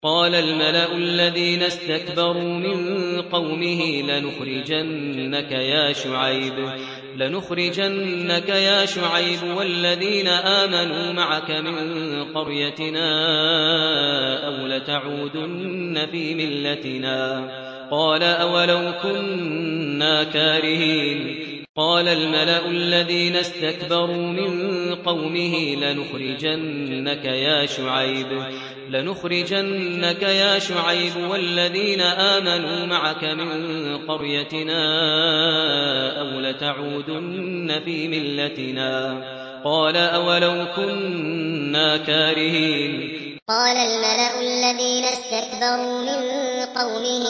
قال الملأ الذين استكبروا من قومه لنخرجنك يا شعيب والذين آمنوا معك من قريتنا أو لتعودن في ملتنا قال أولو كنا كارهين قال الملأ الذين استكبروا من قومه لنخرجنك يا شعيب والذين آمنوا معك من قريتنا أو لتعودن في ملتنا قال أولو كنا كارهين قال الملأ الذين استكبروا من قومه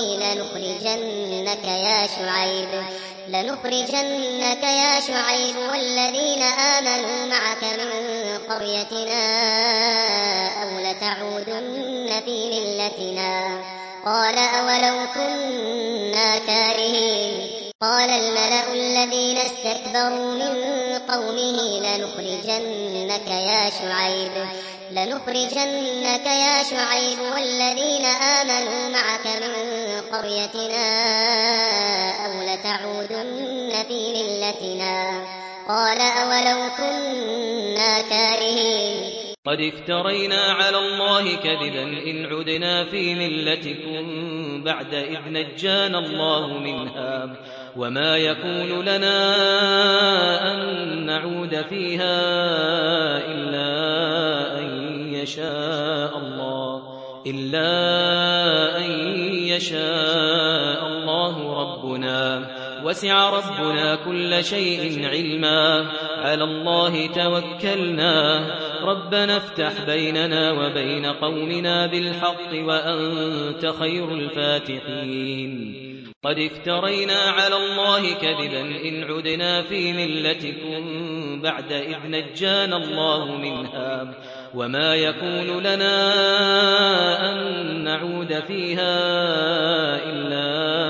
لنخرجنك يا شعيب والذين آمنوا معك من قريتنا أو لتعودن في ملتنا قال أولو كنا كارهين قال الملأ الذين استكبروا من قومه لنخرجنك يا شعيب والذين آمنوا معك من قريتنا أو لتعودن في ملتنا قال أولو كنا كارهين قد افترينا على الله كذبا إن عدنا في ملتكم بعد إذ نجانا الله منها وما يكون لنا أن نعود فيها إلا أن يشاء الله ربنا وسع ربنا كل شيء علما على الله توكلنا ربنا افتح بيننا وبين قومنا بالحق وأنت خير الفاتحين قد افترينا على الله كذبا إن عدنا في ملتكم بعد إذ نجانا الله منها وما يكون لنا أن نعود فيها إلا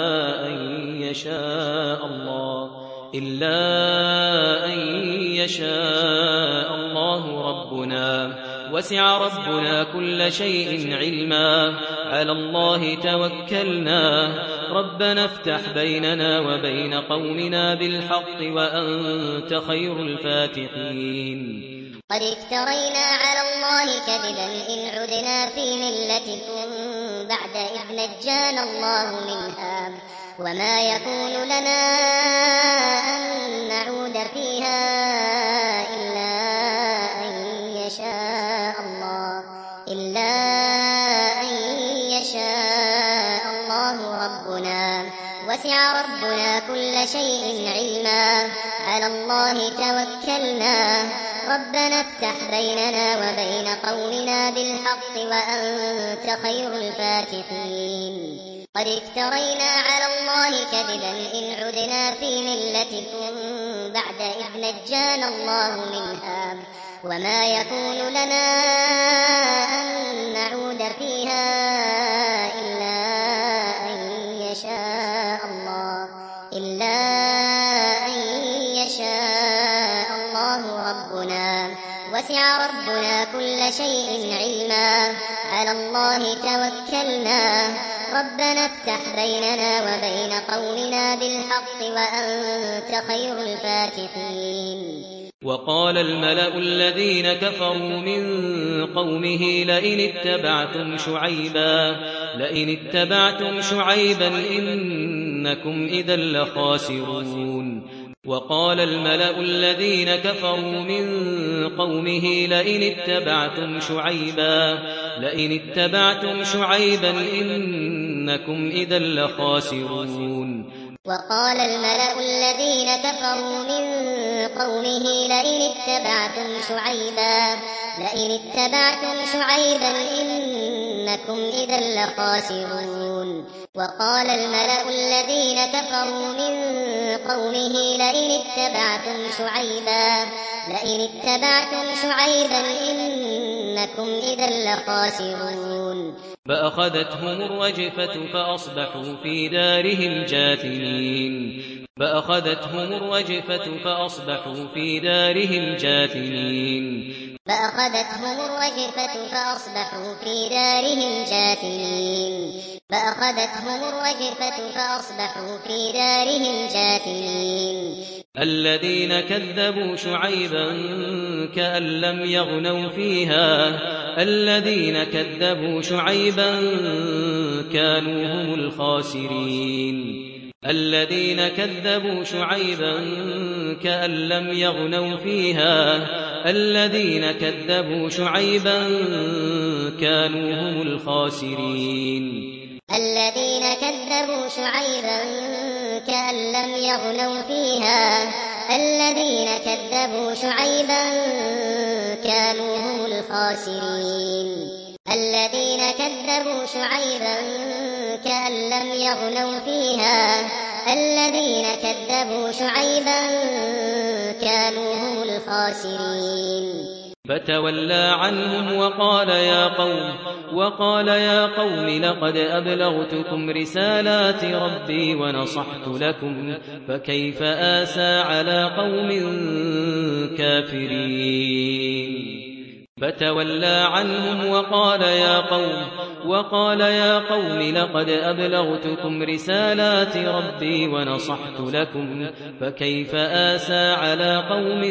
أن يشاء الله ربنا وسع ربنا كل شيء علما على الله توكلنا ربنا افتح بيننا وبين قومنا بالحق وأنت خير الفاتحين قد افترينا على الله كذبا إن عدنا في ملتكم بعد إذ نجانا الله منها وما يكون لنا أن نعود فيها إلا أن يشاء الله ربنا وسع ربنا كل شيء علما على الله توكلنا ربنا افتح بيننا وبين قومنا بالحق وأنت خير الفاتحين قد افترينا على الله كذبا إن عدنا في ملتكم بعد إذ نجانا الله منها وما يكون لنا أن نعود فيها إلا أن يشاء الله ربنا وسع ربنا كل شيء علما على الله توكلنا ربنا افتح بيننا وبين قومنا بالحق وأنت خير الفاتحين وقال الملأ الذين كفروا من قومه لئن اتبعتم شعيبا إنكم إذا لخاسرون وقال الملأ الذين كفروا من قومه لئن اتبعتم شعيبا إنكم إذا لخاسرون وقال الملأ الذين كفروا من قومه لئن اتبعتم شعيبا إنكم إذا لخاسرون وقال الملأ الذين كفروا من قومه لئن اتبعتم شعيبا إنكم إذا لخاسرون فأخذتهم الرجفة فأصبحوا في دارهم جاثمين فأخذتهم الرجفة فأصبحوا في دارهم جاثمين الذين كذبوا شعيبا كأن لم يغنوا فيها الذين كذبوا شعيبا كانوا هم الخاسرين الذين كذبوا شعيبا كأن لم يغنوا فيها الذين كذبوا شعيبا كانوا هم الخاسرين الذين كذبوا شعيبا كأن لم يغنوا فيها الذين كذبوا شعيبا كانوا هم الخاسرين الذين كذبوا شعيبا كأن لم يغنوا فيها الذين كذبوا شعيبا كانوا هم الخاسرين فتولى عنهم وقال يا قوم لقد أبلغتكم رسالات ربي ونصحت لكم فكيف آسى على قوم كافرين فتولى عنهم وقال يا قوم لقد أبلغتكم رسالات ربي ونصحت لكم فكيف آسى على قوم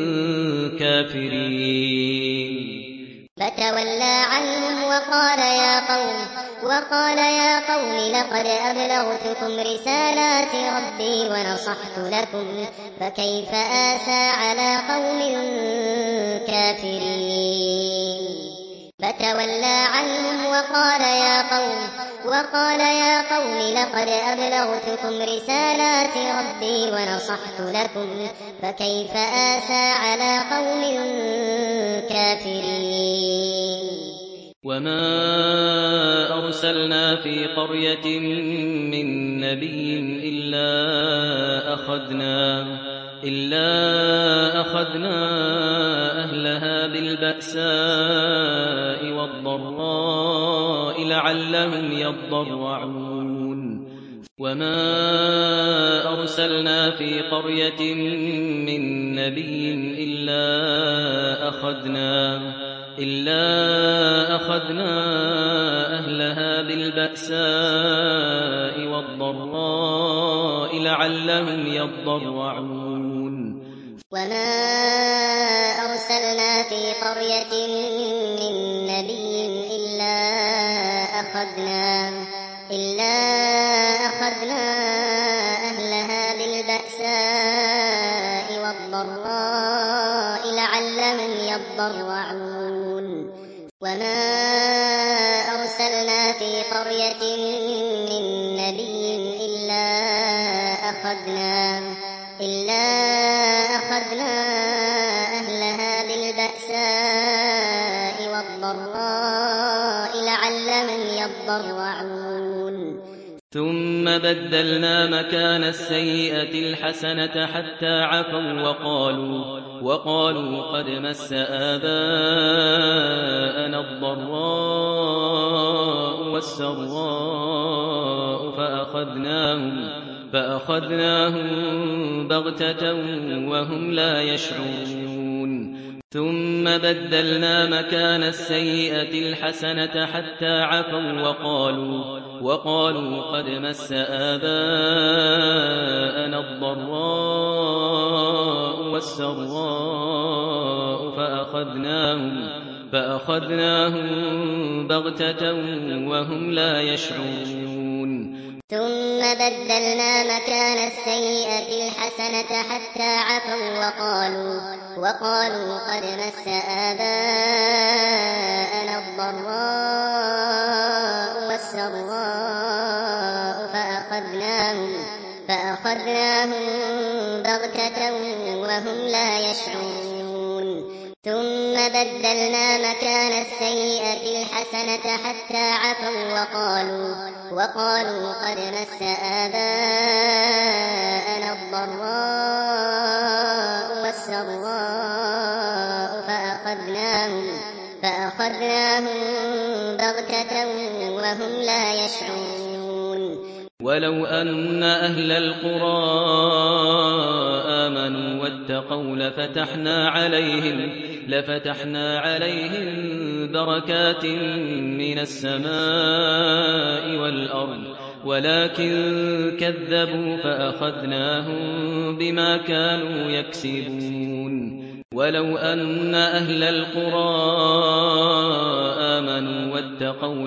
كافرين فتولى عنهم وقال يا قوم لقد أبلغتكم رسالات ربي ونصحت لكم فكيف آسى على قوم كافرين فتولى عنهم وقال يا قوم لقد أبلغتكم رسالات ربي ونصحت لكم فكيف آسى على قوم كافرين وما أرسلنا في قرية من نبي إلا أخذنا أهلها بالبأساء والضراء لعلهم يضرعون وما أرسلنا في قرية من نبي إلا أخذنا أهلها بالبأساء والضراء لعلهم يضرعون وما أرسلنا في قرية من نبي إلا أخذنا أهلها بالبأساء والضراء لعلهم يضرعون وما أرسلنا في قرية من نبي إلا أخذنا أهلها بالبأساء والضراء لعلهم يضرعون ثم بدلنا مكان السيئة الحسنة حتى عفوا وقالوا قد مس آباءنا الضراء والسراء فأخذناهم بغتة وهم لا يشعرون ثم بدلنا مكان السيئة الحسنة حتى عفوا وقالوا قد مس آباءنا الضراء والسراء فأخذناهم بغتة وهم لا يشعرون ثم بدلنا مكان السيئة الحسنة حتى عفوا وقالوا قد مس آباءنا الضراء والسراء فأخذناهم بغتة وهم لا يشعرون ثم بدلنا مكان السيئة الحسنة حتى عفوا وقالوا قد مس آباءنا الضراء والسراء فأخذناهم بغتة وهم لا يشعرون ولو أن أهل القرى آمنوا واتقوا لفتحنا عليهم بركات من السماء والأرض ولكن كذبوا فأخذناهم بما كانوا يكسبون ولو أن أهل القرى آمنوا واتقوا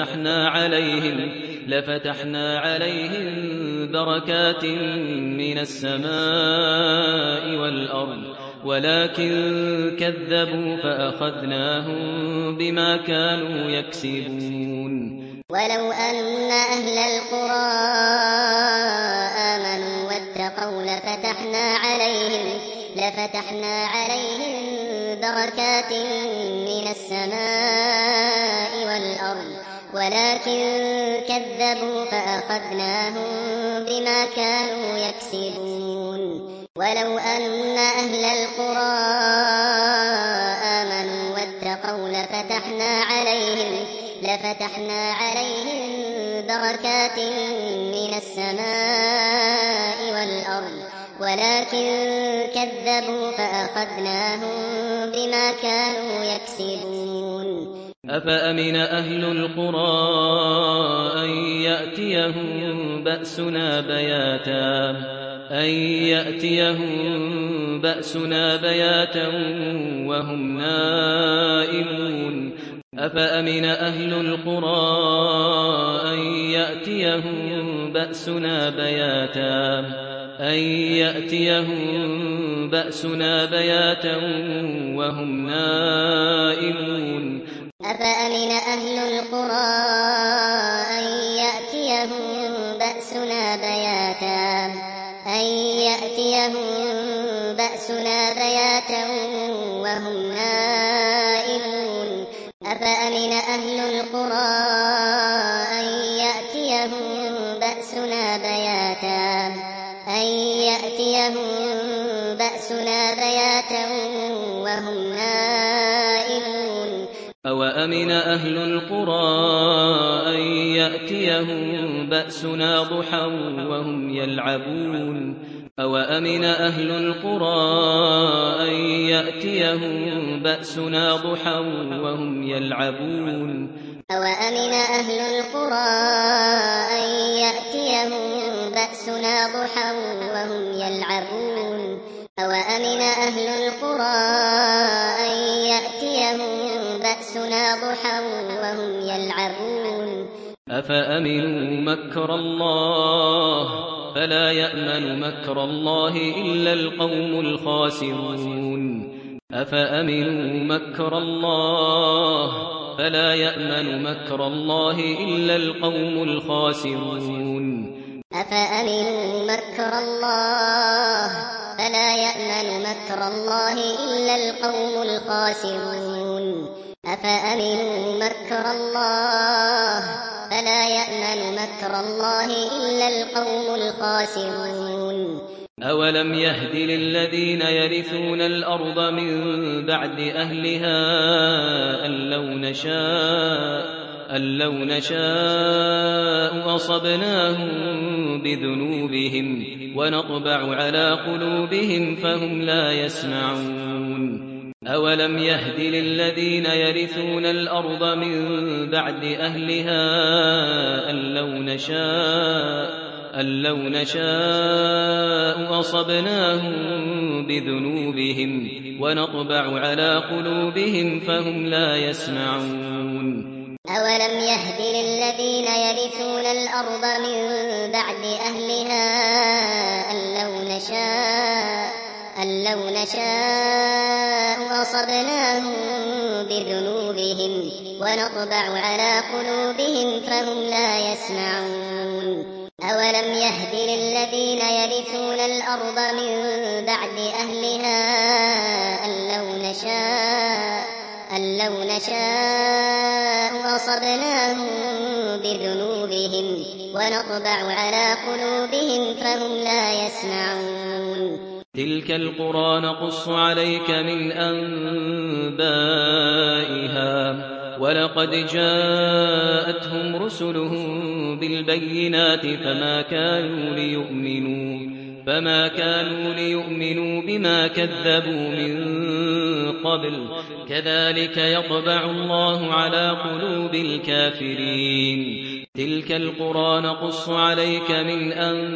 لفتحنا عليهم بركات من السماء والأرض ولكن كذبوا فأخذناهم بما كانوا يكسبون ولو أن أهل القرى آمنوا واتقوا لفتحنا عليهم بركات من السماء والأرض ولكن كذبوا فأخذناهم بما كانوا يكسبون ولو أن أهل القرى آمنوا واتقوا لفتحنا عليهم بركات من السماء والأرض ولكن كذبوا فأخذناهم بما كانوا يكسبون أفأمن أهل القرى أن يأتيهم بأسنا بياتا وهم نائمون أفأمن أهل القرى أن يأتيهم بأسنا بياتا وهم نائمون أفأمن أهل القرى أن يأتيهم بأسنا بياتا وهم نائمون أفأمن أهل القرى أن يأتيهم بأسنا بياتا وهم نائمون أوأمن أهل القرى أن يأتيهم بأسنا ضحى وهم يلعبون أوأمن أهل القرى أن يأتيهم بأسنا ضحى وهم يلعبون أوأمن أهل القرى أن يأتيهم بأسنا ضحى وهم يلعبون أوأمن أهل القرى أن يأتيهم بأسنا ضحى وهم يلعبون أفأمنوا مكر الله فلا يأمن مكر الله إلا القوم الخاسرون أفأمنوا مكر الله فلا يأمن مكر الله إلا القوم الخاسرون أفأمنوا مكر الله فلا يأمن مكر الله إلا القوم الخاسرون أفأمنوا مكر الله فلا يأمن مكر الله إلا القوم الخاسرون أولم يهد للذين يرثون الأرض من بعد أهلها أن لو نشاء أصبناهم بذنوبهم ونطبع على قلوبهم فهم لا يسمعون أولم يهد للذين يرثون الأرض من بعد أهلها أن لو نشاء أصبناهم بذنوبهم ونطبع على قلوبهم فهم لا يسمعون أولم يهد للذين يرثون الأرض من بعد أهلها أن لو نشاء أصبناهم بذنوبهم ونطبع على قلوبهم فهم لا يسمعون أولم يهد للذين يرثون الأرض من بعد أهلها أن لو نشاء أصبناهم بذنوبهم ونطبع على قلوبهم فهم لا يسمعون تلك القرى نقص عليك من أنبائها ولقد جاءتهم رسلهم بالبينات فما كانوا ليؤمنوا بما كذبوا من قبل كذلك يطبع الله على قلوب الكافرين تلك القرى نقص عليك من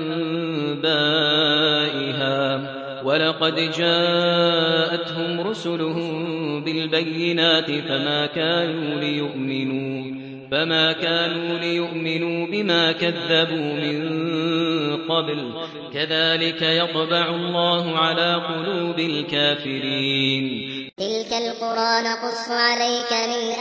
أنبائها ولقد جاءتهم رسلهم بالبينات فما كانوا ليؤمنوا بما كذبوا من قبل كذلك يطبع الله على قلوب الكافرين تلك القرى نقص عليك من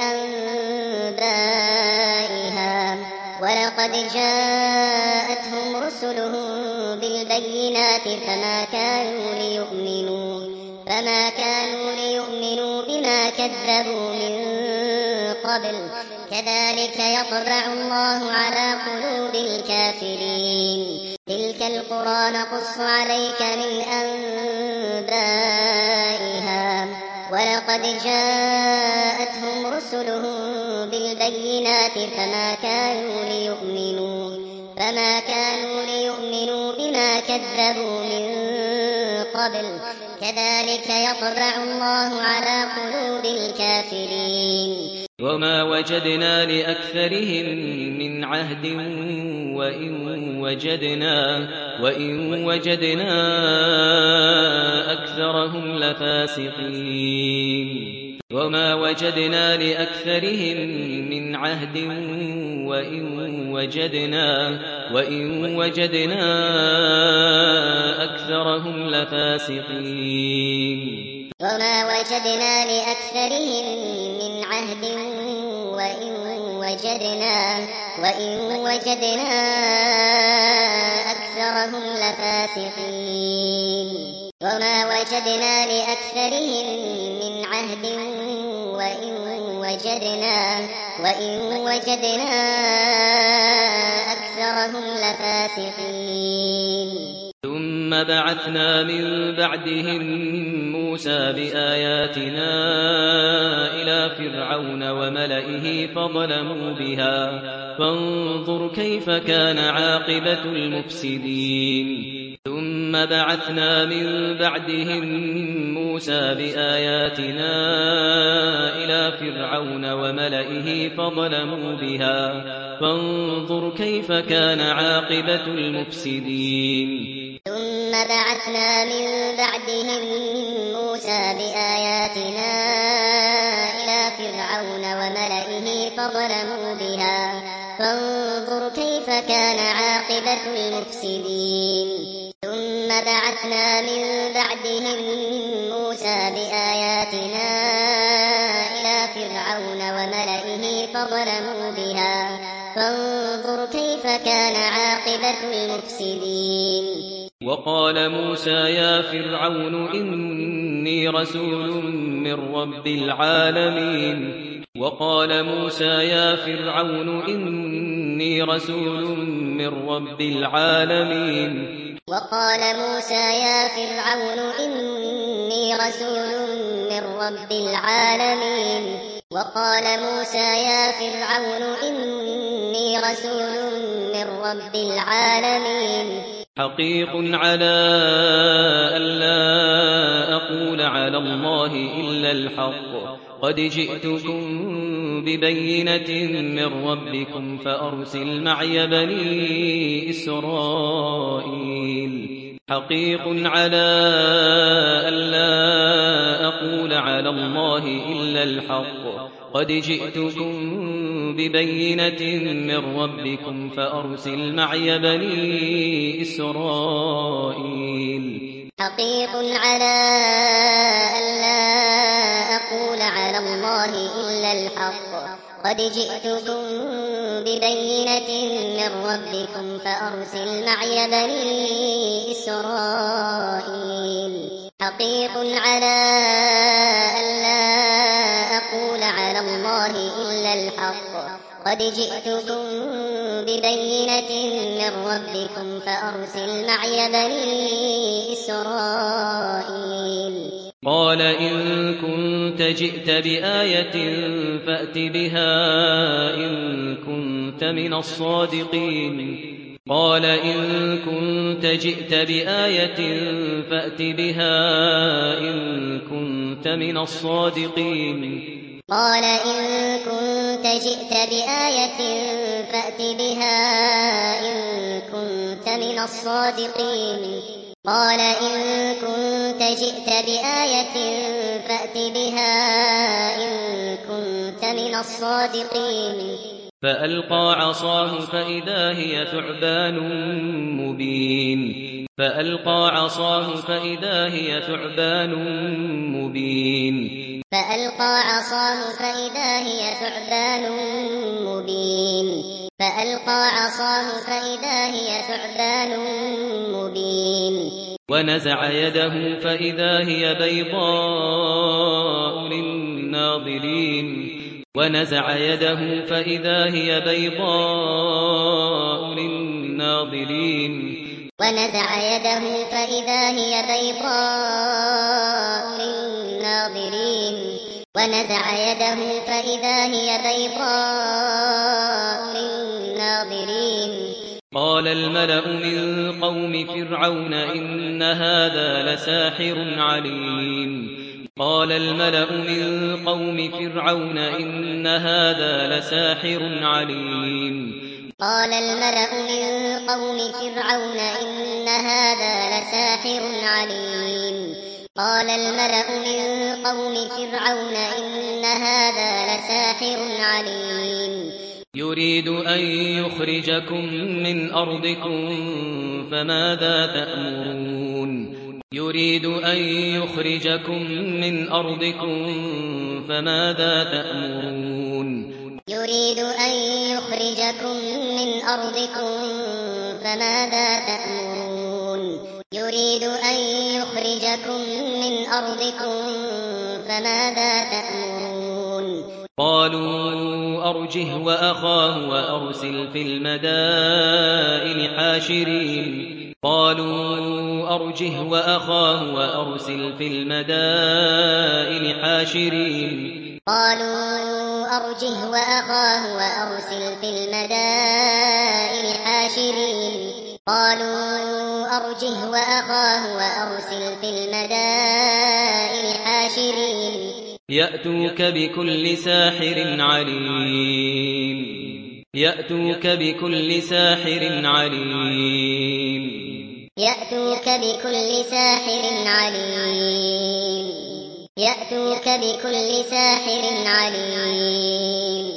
أنبائها ولقد جاءتهم رسلهم بالبينات فما كانوا ليؤمنوا بما كذبوا من قبل كذلك يطبع الله على قلوب الكافرين تلك القرى نقص عليك من أنبائها ولقد جاءتهم رسلهم بالبينات فما كانوا ليؤمنوا بما كذبوا من قبل كذلك يطبع الله على قلوب الكافرين وما وجدنا لأكثرهم من عهد وإن وجدنا أكثرهم لفاسقين وما وجدنا لأكثرهم من عهد وإن وجدنا أكثرهم لفاسقين وما وجدنا لأكثرهم من عهد وإن وجدنا أكثرهم لفاسقين وما وجدنا لأكثرهم من عهد وإن وجدنا أكثرهم لفاسقين ثم بعثنا من بعدهم موسى بآياتنا إلى فرعون وملئه فظلموا بها فانظر كيف كان عاقبة المفسدين ثم بعثنا من بعدهم موسى بآياتنا إلى فرعون وملئه فظلموا بها فانظر كيف كان عاقبة المفسدين ثم بعثنا من بعدهم موسى بآياتنا إلى فرعون وملئه فظلموا بها فانظر كيف كان عاقبة المفسدين ثم بعثنا من بعدهم موسى بآياتنا إلى فرعون وملئه فظلموا بها فانظر كيف كان عاقبة المفسدين وقال موسى يا فرعون إني رسول من رب العالمين وقال موسى يا فرعون إني رسول من رب العالمين وقال موسى يا فرعون إني رسول من رب العالمين وقال موسى يا فرعون إني رسول من رب العالمين حقيق على ألا أقول على الله إلا الحق قد جئتكم ببينة من ربكم فأرسل معي بني إسرائيل حقيق على ألا أقول على الله إلا الحق قد جئتكم ببينة من ربكم فأرسل معي بني إسرائيل حقيق على ألا أقول على الله إلا الحق قد جئتكم ببينة من ربكم فأرسل معي بني إسرائيل حقيق على ألا أقول على الله إلا الحق قد جئتكم ببينة من ربكم فأرسل معي بني إسرائيل قال إن كنت جئت بآية فأت بها إن كنت من الصادقين قال إن كنت جئت بآية فأت بها إن كنت من الصادقين قال إن كنت جئت بآية فأت بها إن كنت من الصادقين قال إن كنت جئت بآية فأت بها إن كنت من الصادقين فألقى عصاه فإذا هي ثعبان مبين فألقى عصاه فإذا هي ثعبان مبين فألقى عصاه فإذا هي ثعبان مبين فألقى عصاه فإذا هي ثعبان مبين ونزع يده فإذا هي بيضاء للناظرين ونزع يده فإذا هي بيضاء للناظرين ونزع يده فإذا هي بيضاء للناظرين ونزع يده فإذا هي بيضاء للناظرين قال الملأ من قوم فرعون إن هذا لساحر عليم قال الملأ من قوم فرعون إن هذا لساحر عليم قال الملأ من قوم فرعون إن هذا لساحر عليم قال الملأ من قوم فرعون إن هذا لساحر عليم يريد أن يخرجكم من أرضكم فماذا تأمرون يريد أن يخرجكم من أرضكم فماذا تأمرون يريد أن يخرجكم من أرضكم فماذا تأمرون يريد أن يخرجكم من أرضكم فماذا تأمرون قالوا أرجه وأخاه وأرسل في المدائن حاشرين قالوا أرجه وأخاه وأرسل في المدائن حاشرين قالوا أرجه وأخاه وأرسل في المدائن حاشرين قالوا أرجه وأخاه وأرسل في المدائن حاشرين يأتوك بكل ساحر عليم يأتوك بكل ساحر عليم يأتوك بكل ساحر عليم يأتوك بكل ساحر عليم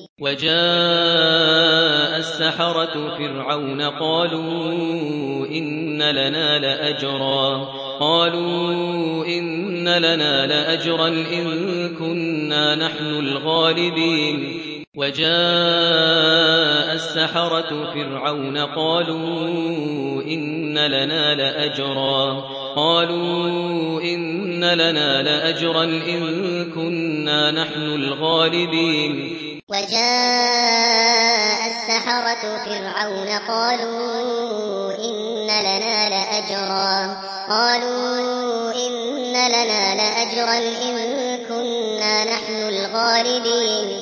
وجاء السحرة فرعون قالوا إن لنا لأجرا قالوا إن لنا لأجرا إن كنا نحن الغالبين وجاء السحرة فرعون قالوا إن لنا لأجرا قالوا إن لنا لأجرا إن كنا نحن الغالبين وجاء السحرة فرعون قالوا إن لنا لأجرا قالوا إن لنا لأجرا إن كنا نحن الغالبين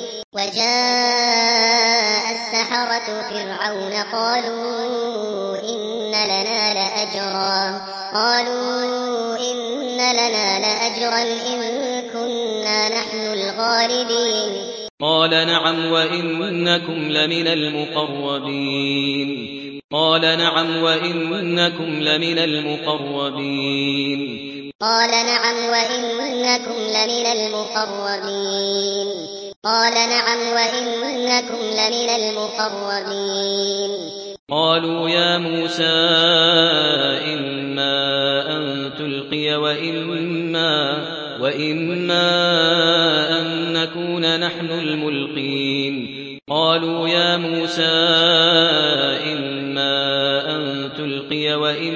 وجاء السحرة فرعون قالوا إن لنا لأجرا قالوا إن لنا لأجرا إن كنا نحن الغالبين قال نعم وإنكم لمن المقربين قال نعم وإنكم لمن المقربين قال نعم وإنكم لمن المقربين قال نعم وإنكم لمن المقربين قالوا يا موسى إما أن تلقي وإما أن نكون نحن الملقين قالوا يا موسى إما أن تلقي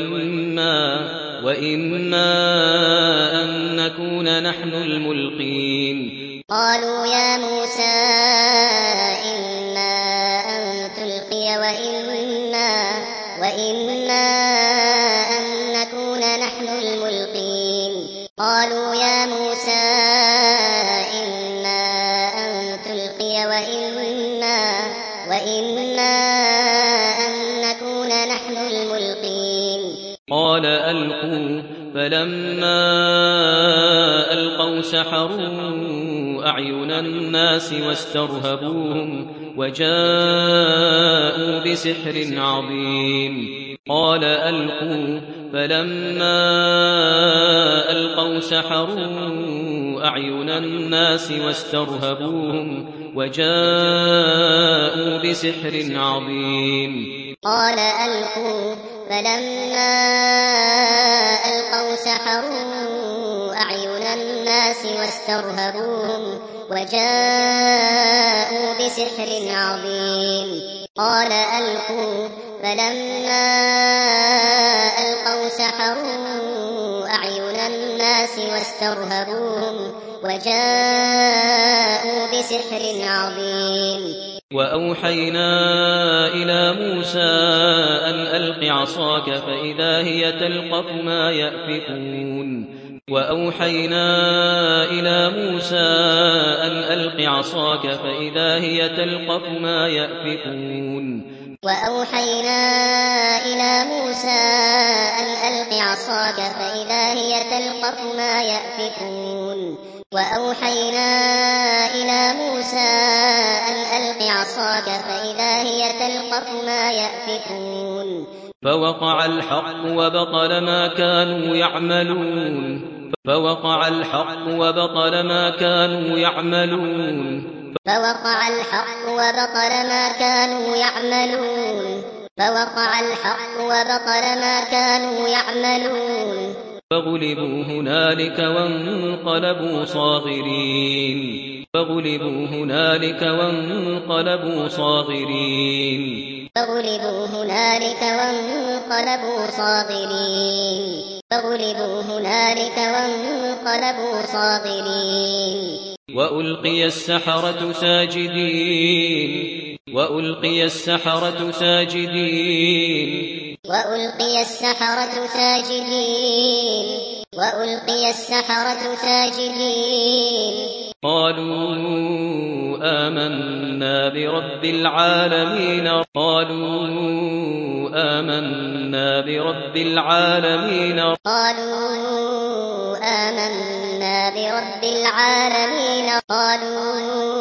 وإما أن نكون نحن الملقين قالوا يا موسى إما أن تلقي وإما أن نكون نحن الملقين قالوا يا موسى إما أن تلقي وإما أن نكون قال ألقوا فلما ألقوا سحروا أعين الناس واسترهبوهم وجاءوا بسحر عظيم قال ألقوا فلما ألقوا سحروا أعين الناس واسترهبوهم وجاءوا بسحر عظيم قال ألقوا فلما ألقوا سحروا أعين الناس واسترهبوهم وجاءوا بسحر عظيم قال ألقوا فلما ألقوا سحروا أعين الناس واسترهبوهم وجاءوا بسحر عظيم وأوحينا إلى موسى أن ألق عصاك فإذا هي تلقف ما يأفكون وأوحينا إلى موسى أن ألق عصاك فإذا هي تلقف ما يأفكون وأوحينا إلى موسى أن ألق عصاك فإذا هي تلقف ما يأفكون وأوحينا إلى موسى أن ألق عصاك فإذا هي تلقف ما يأفكون فوقع الحق وبطل ما كانوا يعملون فوقع الحق وبطل ما كانوا يعملون فوقع الحق وبطل ما كانوا يعملون فوقع الحق وبطل ما كانوا يعملون فغلبوا هنالك وانقلبوا صاغرين فغلبوا هنالك وانقلبوا صاغرين فغلبوا هنالك وانقلبوا صاغرين فغلبوا هنالك وانقلبوا صاغرين وألقي السحرة ساجدين وألقي السحرة ساجدين وألقي السحرة ساجدين وألقي السحرة ساجدين قالوا آمنا برب العالمين قالوا آمنا برب العالمين قالوا آمنا برب العالمين قالوا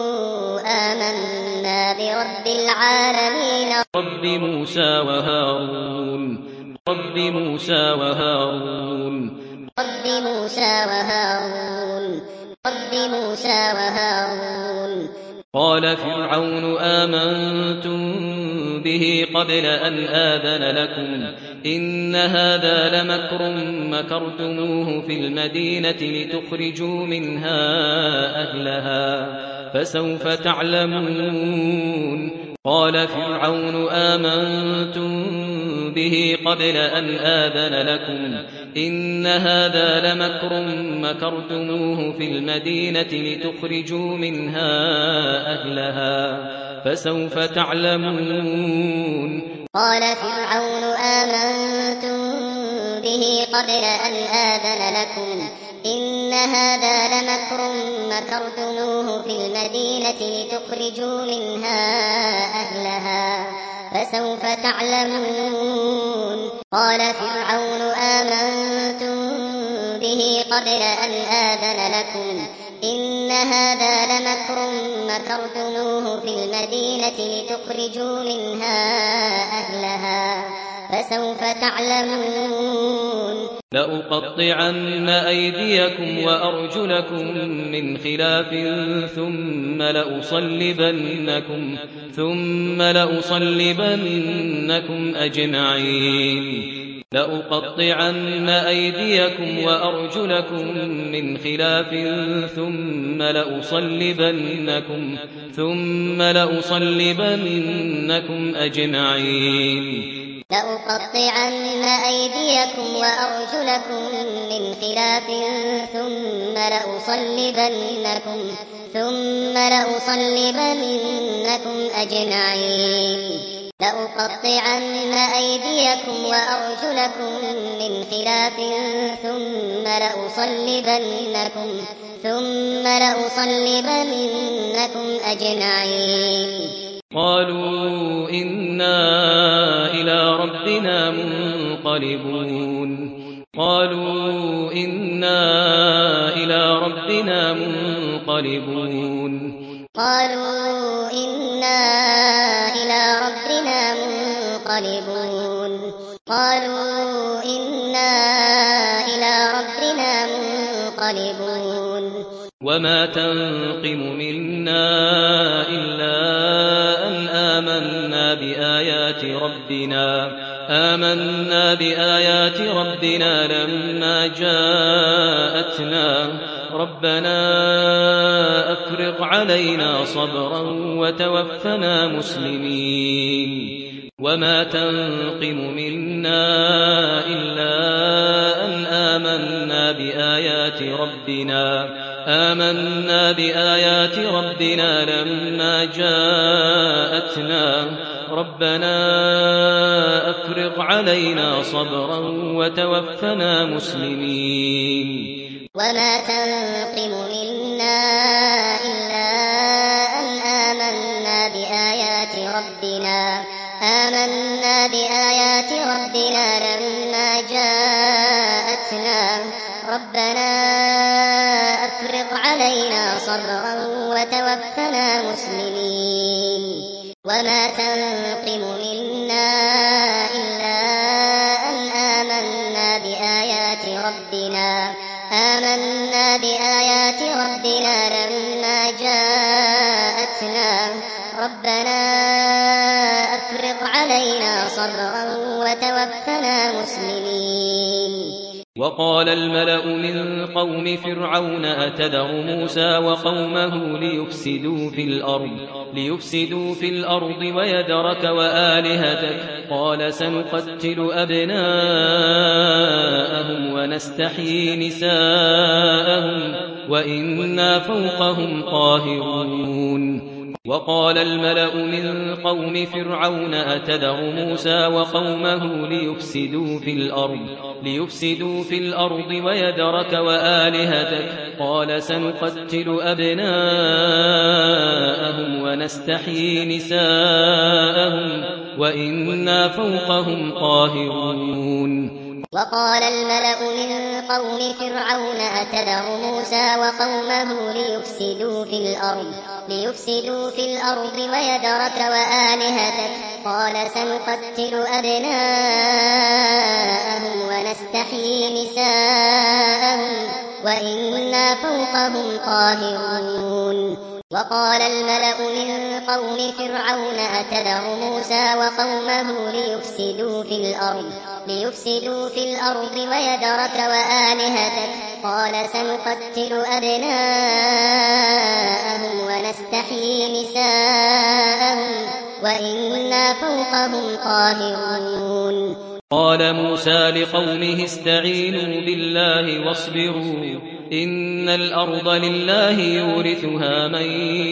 آمنا برب العالمين رب موسى وهارون رب موسى وهارون رب موسى وهارون رب موسى وهارون قال فرعون آمنتم به قبل أن آذن لكم إن هذا لمكر مكرتموه في المدينة لتخرجوا منها أهلها فسوف تعلمون قال فرعون آمنتم به قبل أن آذن لكم إن هذا لمكر مكرتموه في المدينة لتخرجوا منها أهلها فسوف تعلمون قال فرعون آمنتم به قبل أن آذن لكم إن هذا لمكر مكرتموه في المدينة لتخرجوا منها أهلها فسوف تعلمون قال فرعون آمنتم به قبل أن آذن لكم إن هذا لمكر مكرتموه في المدينة لتخرجوا منها أهلها فسوف تعلمون لأقطعن أيديكم وأرجلكم من خلاف ثم لأصلبنكم أجمعين لأقطعن أيديكم وأرجلكم من خلاف ثم لأصلبنكم أجمعين لأقطعن أيديكم وأرجلكم من خلاف ثم لأصلبنكم أجمعين لأقطعن أيديكم وأرجلكم من خلاف ثم لأصلبنكم أجمعين قالوا إنا إلى ربنا منقلبون قالوا إنا إلى ربنا منقلبون قالوا إنا إلى ربنا منقلبون قالوا إنا إلى ربنا منقلبون وما تنقم منا إلا أن آمنا بآيات ربنا لما جاءتنا ربنا أفرغ علينا صبرا وتوفنا مسلمين وما تنقم منا إلا أن آمنا بآيات ربنا لما جاءتنا ربنا أفرغ علينا صبرا وتوفنا مسلمين وما تنقم منا إلا أن آمنا بآيات ربنا لما جاءتنا ربنا أفرغ علينا صبرا وتوفنا مسلمين وما تنقم منا إلا أن آمنا بآيات ربنا لما جاءتنا ربنا أفرغ علينا صبرا وتوفنا مسلمين وقال الملأ من قوم فرعون أتذر موسى وقومه ليفسدوا في الأرض ويذرك وآلهتك قال سنقتل أبناءهم ونستحيي نساءهم وإنا فوقهم قاهرون وقال الملأ من قوم فرعون أتذر موسى وقومه ليفسدوا في الأرض ويذرك وآلهتك قال سنقتل أبناءهم ونستحيي نساءهم وإنا فوقهم قاهرون وقال الملأ من قوم فرعون أتذر موسى وقومه ليفسدوا في الأرض ويذرك وآلهتك قال سنقتل أبناءهم ونستحيي نساءهم وإنا فوقهم قاهرون وقال الملأ من قوم فرعون أتذر موسى وقومه ليفسدوا في الأرض ويذرك وآلهتك قال سنقتل أبناءهم ونستحيي نساءهم وإنا فوقهم قاهرون قال موسى لقومه استعينوا بالله واصبروا إن الأرض لله يورثها من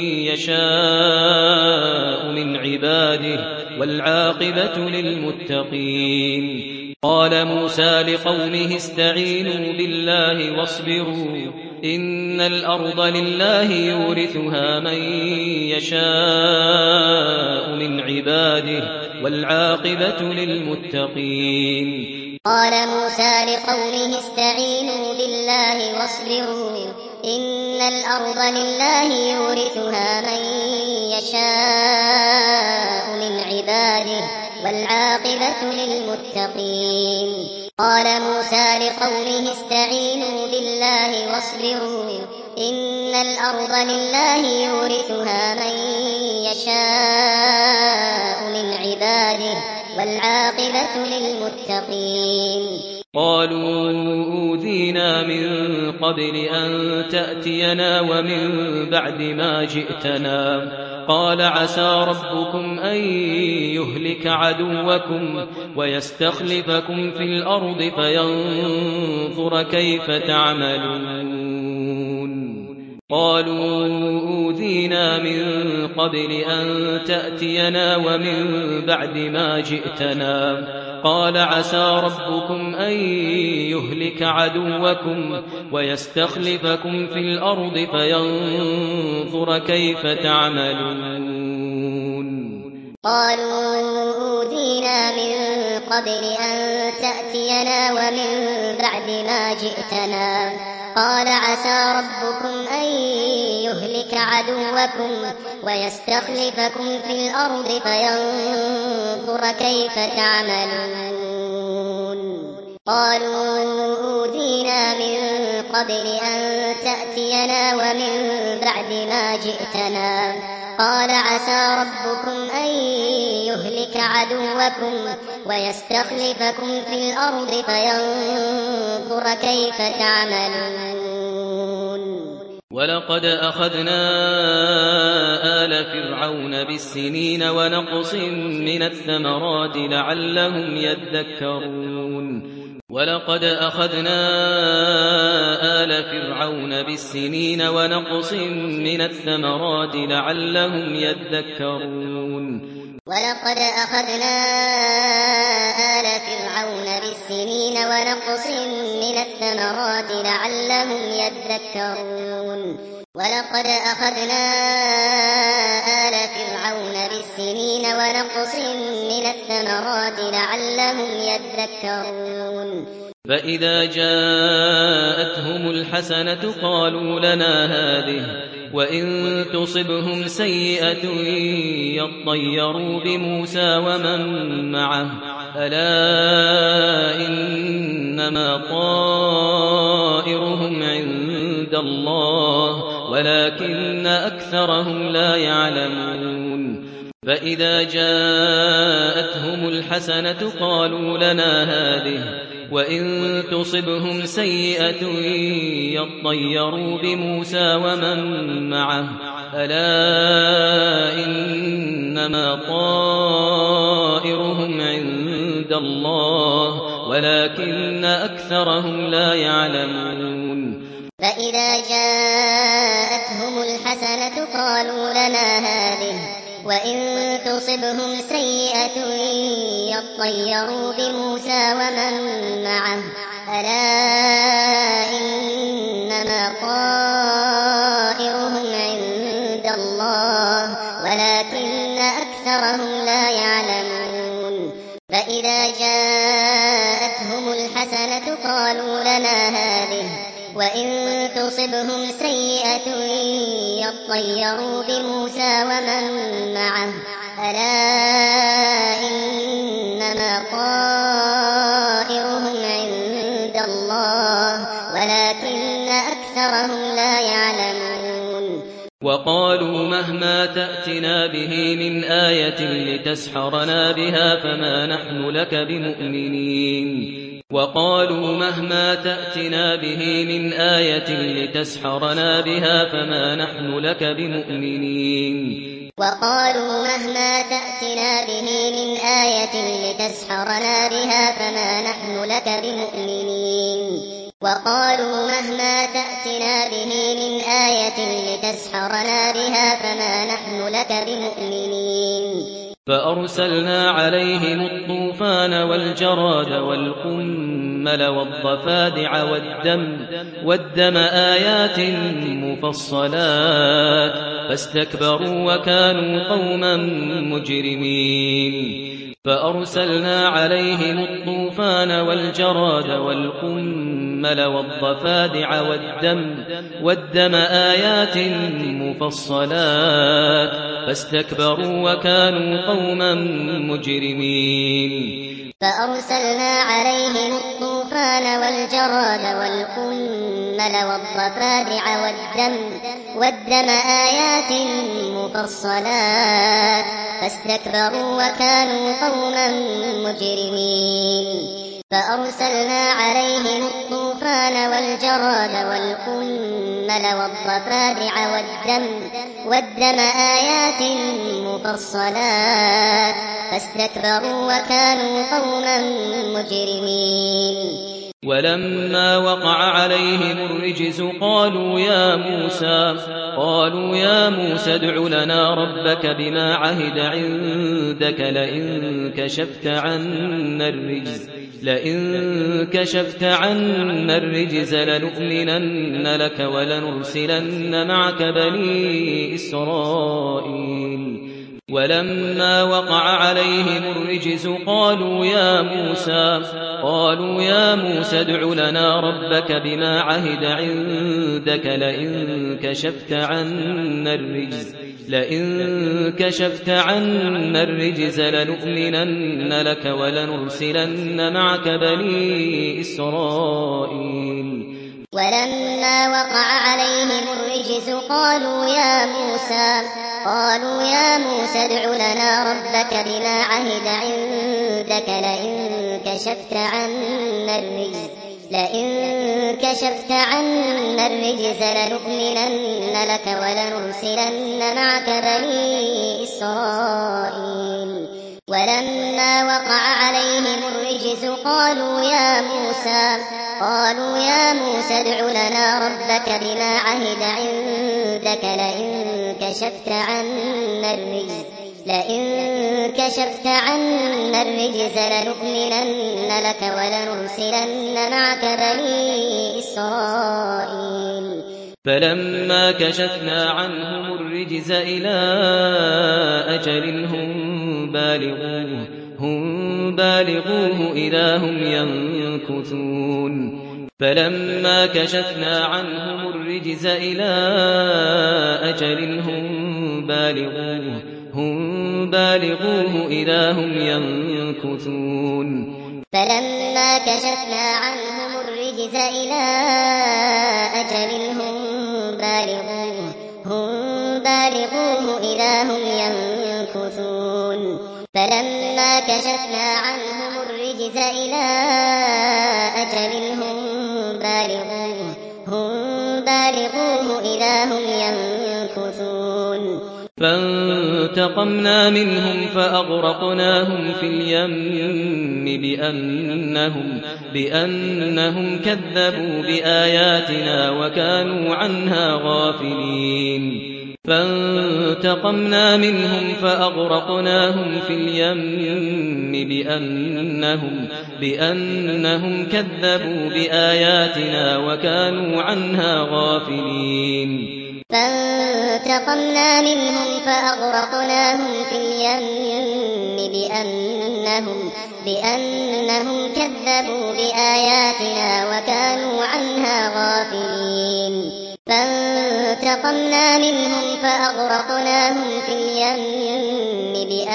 يشاء من عباده والعاقبة للمتقين قال موسى لقومه استعينوا بالله واصبروا إن الأرض لله يورثها من يشاء من عباده والعاقبة للمتقين قال موسى لقومه استعينوا بالله واصبروا إن الأرض لله يورثها من يشاء من عباده والعاقبة للمتقين قال موسى لقومه استعينوا بالله واصبروا إن الأرض لله يورثها من يشاء من عباده والعاقبة للمتقين قالوا أوذينا من قبل أن تأتينا ومن بعد ما جئتنا قال عسى ربكم أن يهلك عدوكم ويستخلفكم في الأرض فينظر كيف تعملون قالوا أوذينا من قبل أن تأتينا ومن بعد ما جئتنا قال عسى ربكم أن يهلك عدوكم ويستخلفكم في الأرض فينظر كيف تعملون قالوا أوذينا من قبل أن تأتينا ومن بعد ما جئتنا. قال عسى ربكم أن يهلك عدوكم ويستخلفكم في الأرض فينظر كيف تعملون. قالوا أوذينا من قبل أن تأتينا ومن بعد ما جئتنا. قال عسى ربكم أن يهلك عدوكم ويستخلفكم في الأرض فينظر كيف تعملون. ولقد أخذنا آل فرعون بالسنين ونقص من الثمرات لعلهم يذكرون. ولقد أخذنا آل فرعون بالسنين ونقص من الثمرات لعلهم يذكرون. ولقد أخذنا آل فرعون بالسنين ونقص من الثمرات لعلهم يذكرون. ولقد أخذنا آل فرعون بالسنين ونقص من الثمرات لعلهم يذكرون. فإذا جاءتهم الحسنة قالوا لنا هذه وإن تصبهم سيئة يطيروا بموسى ومن معه ألا إنما طائرهم عند الله ولكن أكثرهم لا يعلمون. فإذا جاءتهم الحسنة قالوا لنا هذه وإن تصبهم سيئة يطيروا بموسى ومن معه ألا إنما طائرهم عند الله ولكن أكثرهم لا يعلمون. فإذا جاءتهم الحسنة قالوا لنا هذه وإن تصبهم سيئة يطيروا بموسى ومن معه ألا إنما طائرهم عند الله ولكن أكثرهم لا يعلمون. فإذا جاءتهم الحسنة قالوا لنا هذه وإن تصبهم سيئة يطيروا بموسى ومن معه ألا إنما طائرهم عند الله ولكن أكثرهم لا يعلمون. وقالوا مهما تأتنا به من آية لتسحرنا بها فما نحن لك بمؤمنين. وقالوا مهما تأتنا به من آية لتسحرنا بها فما نحن لك بمؤمنين. وقالوا مهما تأتنا به من آية لتسحرنا بها فما نحن لك بمؤمنين. وقالوا مهما تأتنا به من آية لتسحرنا بها فما نحن لك بمؤمنين. فأرسلنا عليهم الطوفان والجراد والقمل والضفادع والدم آيات مفصلات فاستكبروا وكانوا قوما مجرمين. فأرسلنا عليهم الطوفان والجراد والقمل والضفادع والدم آيات مفصلات فاستكبروا وكانوا قوما مجرمين. فأرسلنا عليهم الطوفان والجراد والقمل والضفادع والدم آيات مفصلات فاستكبروا وكانوا قوما مجرمين. فأرسلنا عليهم الطوفان والجراد والقمل والضفادع والدم آيات مفصلات فاستكبروا وكانوا قوما مجرمين. ولما وقع عليهم الرجز قالوا يا موسى ادع لنا ربك بما عهد عندك لئن كشفت عنا الرجز لنؤمنن لك ولنرسلن معك بني إسرائيل. ولما وقع عليهم الرجز قالوا يا موسى ادع لنا ربك بما عهد عندك لئن كشفت عنا الرجز لنؤمنن لك ولنرسلن معك بني إسرائيل. ولما وقع عليهم الرجز قالوا يا موسى ادع لنا ربك بما عهد عندك لئن كشفت عنا الرجز لنؤمنن لك ولنرسلن معك بني إسرائيل. ولما وقع عليهم الرجز قالوا يا موسى ادع لنا ربك بما عهد عندك لئن كشفت عنا الرجز لنؤمنن لك ولنرسلن معك بني إسرائيل. فلما كشفنا عنهم الرجز إلى أجل هم بالغوه إذا هم ينكثون. فلما كشفنا عنهم الرجز إلى أجل هم بالغوه إذا هم ينكثون. فلما كشفنا عنهم الرجز إلى أجل هم بالغوه إذا هم ينكثون. فلما كشفنا عنهم الرجز إلى أجل هم بالغوه إذا هم ينكثون. فانتقمنا منهم فأغرقناهم في اليم بأنهم كذبوا بآياتنا وكانوا عنها غافلين. فانتقمنا منهم فأغرقناهم في اليم بأنهم كذبوا بآياتنا وكانوا عنها غافلين. فانتقمنا منهم فأغرقناهم في اليم بأنهم كذبوا بآياتنا وكانوا عنها غافلين. فانتقمنا منهم فأغرقناهم في اليم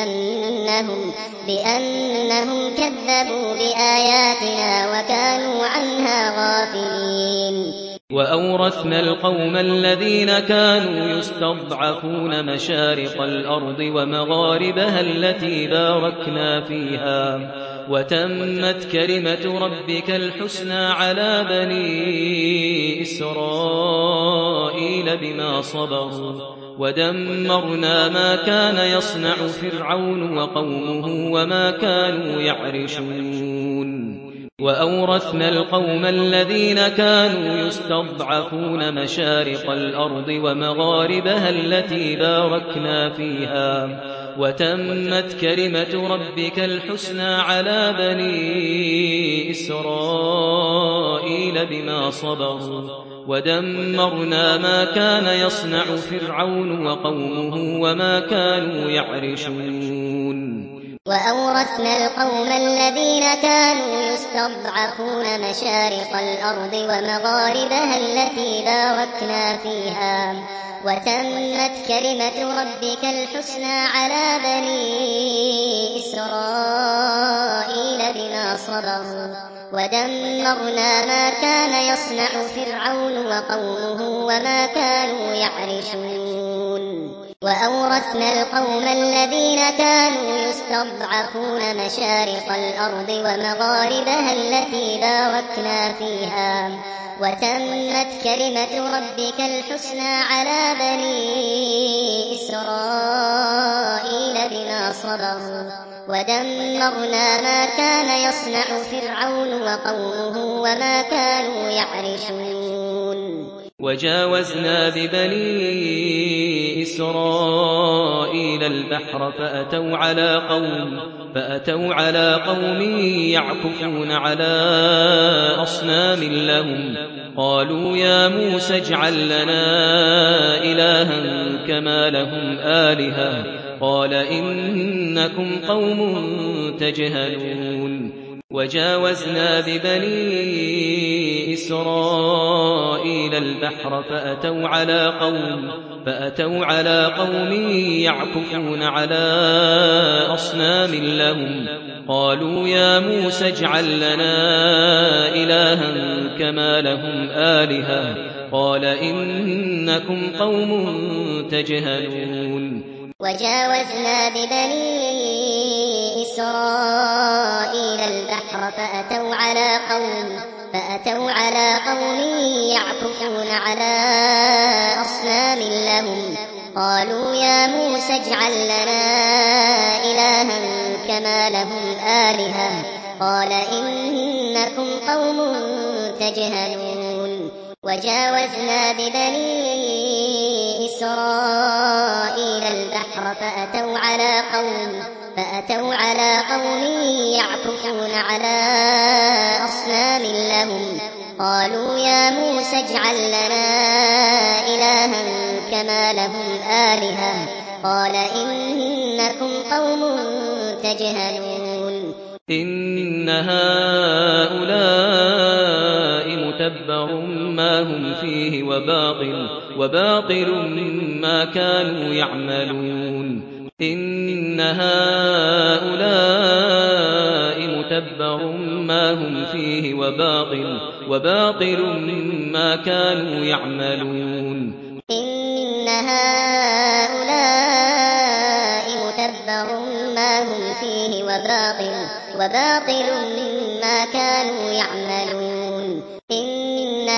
بأنهم كذبوا بآياتنا وكانوا عنها غافلين. وأورثنا القوم الذين كانوا يستضعفون مشارق الأرض ومغاربها التي باركنا فيها وتمت كلمة ربك الحسنى على بني إسرائيل بما صبروا ودمرنا ما كان يصنع فرعون وقومه وما كانوا يعرشون. وأورثنا القوم الذين كانوا يستضعفون مشارق الأرض ومغاربها التي باركنا فيها وتمت كلمة ربك الحسنى على بني إسرائيل بما صبروا ودمرنا ما كان يصنع فرعون وقومه وما كانوا يعرشون. وأورثنا القوم الذين كانوا يستضعفون مشارق الأرض ومغاربها التي باركنا فيها وتمت كلمة ربك الحسنى على بني إسرائيل بما صبروا ودمرنا ما كان يصنع فرعون وقومه وما كانوا يعرشون. وأورثنا القوم الذين كانوا يستضعفون مشارق الأرض ومغاربها التي باركنا فيها وتمت كلمة ربك الحسنى على بني إسرائيل بما صبروا ودمرنا ما كان يصنع فرعون وقومه وما كانوا يعرشون. وجاوزنا ببني إسرائيل البحر فأتوا على قوم يعكفون على أصنام لهم قالوا يا موسى اجعل لنا إلها كما لهم آلهة قال إنكم قوم تجهلون وجاوزنا ببني إسرائيل البحر فأتوا على قوم يعكفون على أصنام لهم قالوا يا موسى اجعل لنا إلها كما لهم آلهة قال إنكم قوم تجهلون وجاوزنا ببني إسرائيل البحر فأتوا على قوم يعكفون على أصنام لهم قالوا يا موسى اجعل لنا إلها كما لهم آلهة قال إنكم قوم تجهلون وجاوزنا ببني إسرائيل البحر فأتوا على قوم يعكفون على أصنام لهم قالوا يا موسى اجعل لنا إلها كما لهم آلهة قال إنكم قوم تجهلون إن هؤلاء متبر ما هم فيه وباطل ما كانوا يعملون إن هؤلاء متبر ما هم فيه وباطل ما كانوا يعملون إن هؤلاء متبر ما هم فيه وباطل ما كانوا يعملون إن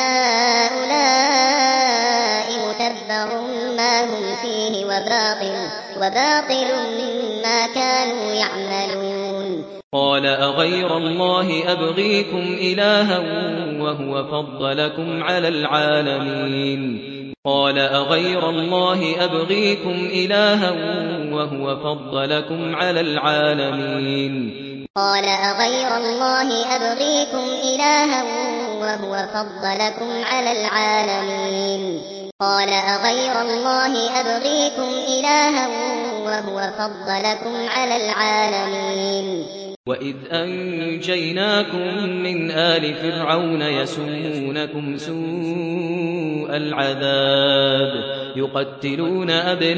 هؤلاء متبر ما هم فيه وباطل ما كانوا يعملون قال أغير الله أبغيكم إلها وهو فضلكم على العالمين قال أغير الله أبغيكم إلها وهو فضلكم على العالمين قال أغير الله أبغيكم إلها وهو فضلكم على العالمين قال أغير الله أبغيكم إلها وهو فضلكم على العالمين وإذ أنجيناكم من آل فرعون يسومونكم سوء العذاب يقتلون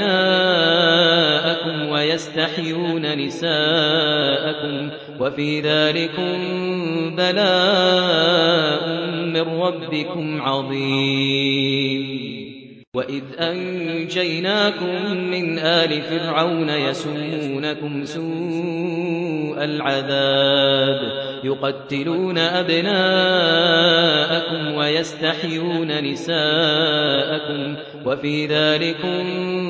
أبناءكم ويستحيون نساءكم وفي ذلكم بلاء من ربكم عظيم وإذ أنجيناكم من آل فرعون يسومونكم سوء العذاب يقتلون أبناءكم ويستحيون نساءكم وفي ذلكم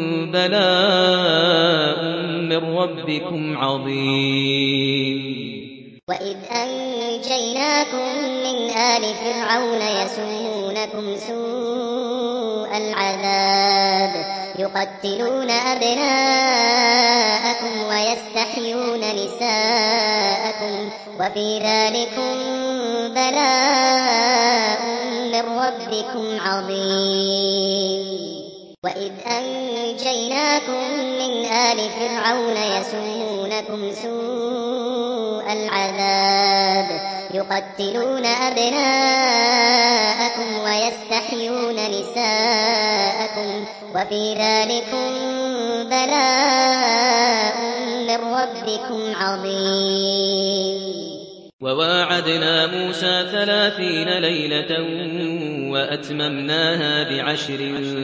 بلاء من ربكم عظيم وإذ أنجيناكم من آل فرعون يسومونكم سوء العذاب يقتلون أبناءكم ويستحيون نساءكم وفي ذلكم بلاء من ربكم عظيم وإذ أنجيناكم من آل فرعون يسومونكم سوء العذاب يقتلون أبناءكم ويستحيون نساءكم وفي ذلكم بلاء من ربكم عظيم وواعدنا موسى 30 ليلة وأتممناها ب10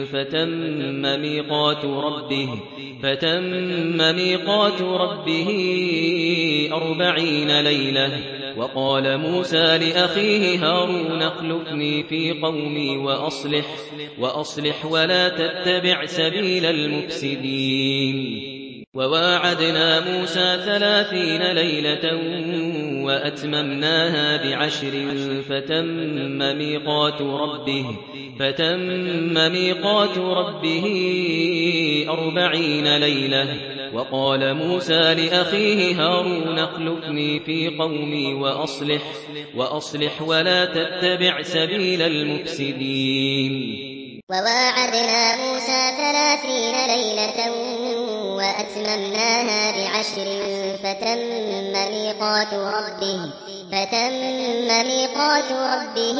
فتم ميقات ربه 40 ليلة وقال موسى لأخيه هارون اخلفني في قومي وأصلح ولا تتبع سبيل المفسدين وواعدنا موسى 30 ليلة وأتممناها ب10 فتم ميقات ربه 40 ليلة وقال موسى لأخيه هارون اخلفني في قومي وأصلح ولا تتبع سبيل المفسدين وواعدنا موسى 30 ليلة وأتممناها ب10 فتم ميقات ربه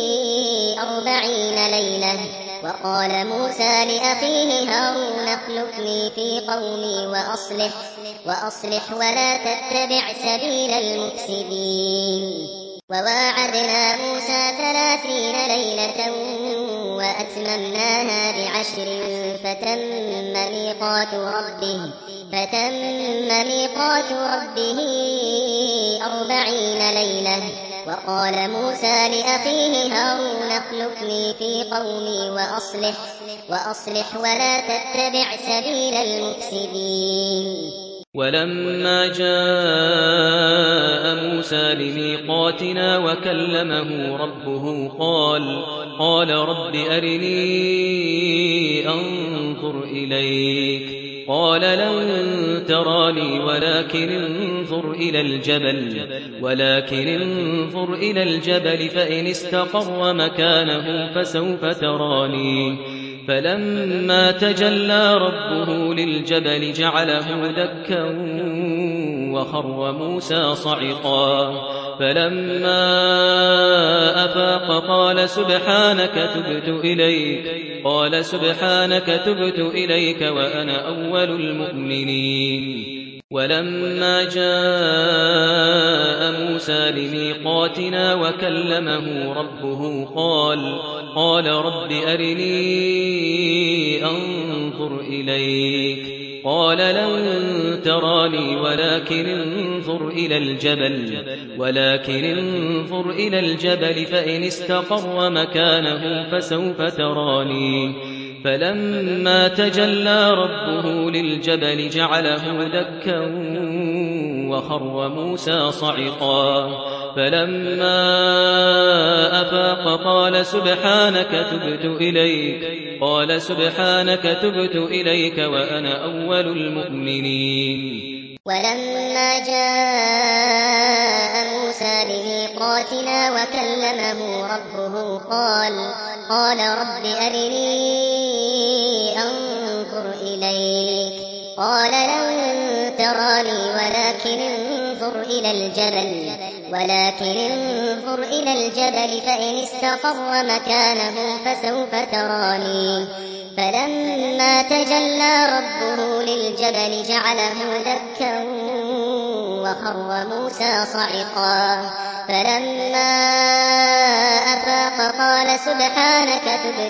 40 ليلة. وقال موسى لأخيه هارون اخلفني في قومي وأصلح ولا تتبع سبيل المفسدين. وواعدنا موسى 30 ليلة وأتممناها ب10 فتم ميقات ربه 40 ليلة. وقال موسى لأخيه هارون اخلفني في قومي وأصلح ولا تتبع سبيل المفسدين. ولما جاء موسى لميقاتنا وكلمه ربه قال رب أرني أنظر إليك. قال لن تراني ولكن انظر إلى الجبل فإن استقر مكانه فسوف تراني. فلما تجلى ربه للجبل جعله دكا وخر موسى صعقا. فلما أفاق قال سبحانك تبت إليك وأنا أول المؤمنين. ولما جاء موسى لميقاتنا وكلمه ربه قال رب أرني أنظر إليك. قال لن تراني ولكن انظر إلى الجبل فإن استقر مكانه فسوف تراني. فلما تجلى ربه للجبل جعله دكا وخر موسى صعقا. فلما أفاق قال سبحانك تبت إليك وأنا أول المؤمنين. ولما جاء موسى لميقاتنا وكلمه ربه قال رب أرني أنظر إليك. قال لن تراني ولكن انظر إلى الجبل فإن استقر مكانه فسوف تراني. فلما تجلى ربه للجبل جعله دكا وخر موسى صعقا. فلما أفاق قال سبحانك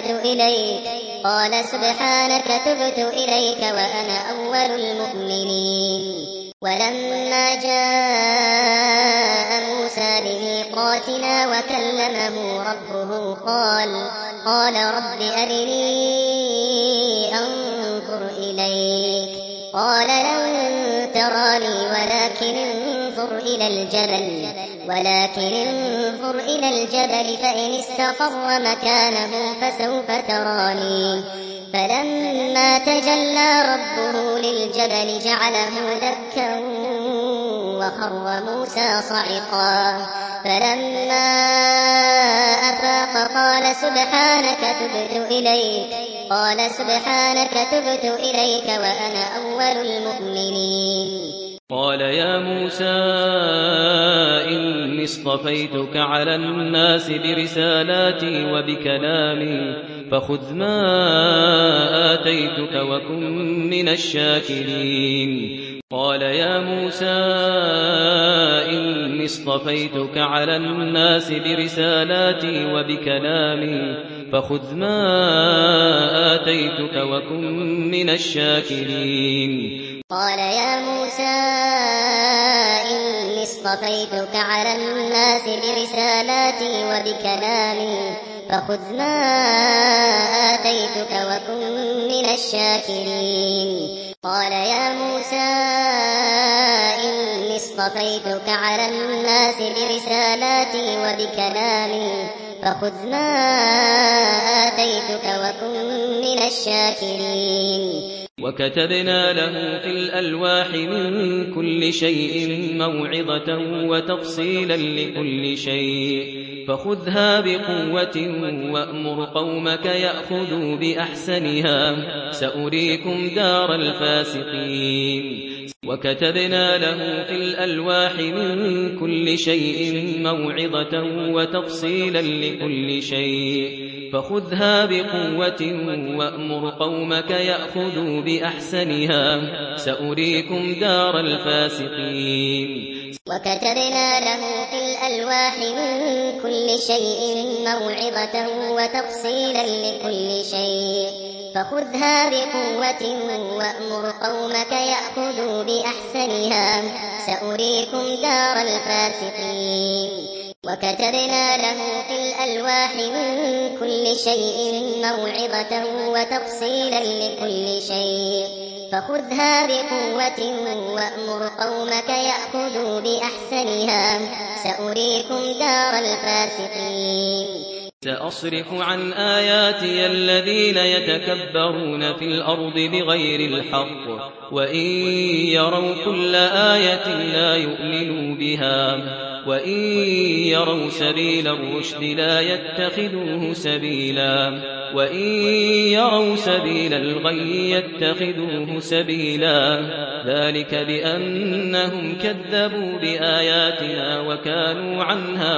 تبت إليك وأنا أول المؤمنين. ولما جاء موسى لميقاتنا وكلمه ربه قال رب أرني أنظر إليك. قال لن تراني ولكن انظر إلى الجبل فإن استقر مكانه فسوف تراني. فلما تجلى ربه للجبل جعله دكا وخر موسى صعقا. فلما أفاق قال سبحانك تبت إليك وأنا أول المؤمنين. قال يا موسى إني اصطفيتك على الناس برسالاتي وبكلامي فخذ ما آتيتك وكن من الشاكرين. قال يا موسى إني اصطفيتك على الناس برسالاتي وبكلامي فخذ ما آتيتك وكن من الشاكرين. قال يا موسى إني اصطفيتك على الناس برسالاتي وبكلامي فخذ ما آتيتك وكن من الشاكرين. قال يا موسى إني اصطفيتك على الناس برسالاتي وبكلامي فخذ ما آتيتك وكن من الشاكرين. وكتبنا له في الألواح من كل شيء موعظة وتفصيلا لكل شيء فخذها بقوة وأمر قومك يأخذوا بأحسنها سأريكم دار الفاسقين وكتبنا له في الألواح من كل شيء موعظة وتفصيلا لكل شيء فخذها بقوة وأمر قومك يأخذوا بأحسنها سأريكم دار الفاسقين وكتبنا له في الألواح من كل شيء موعظة وتفصيلا لكل شيء فخذها بقوة وأمر قومك يأخذوا بأحسنها سأريكم دار الفاسقين وكتبنا له في الألواح من كل شيء موعظة وتفصيلا لكل شيء فخذها بقوة وأمر قومك يأخذوا بأحسنها سأريكم دار الفاسقين سأصرف عن آياتي الذين يتكبرون في الأرض بغير الحق وإن يروا كل آية لا يؤمنوا بها وإن يروا سبيل الرشد لا يتخذوه سبيلا وإن يروا سبيل الغي يتخذوه سبيلا ذلك بأنهم كذبوا بآياتنا وكانوا عنها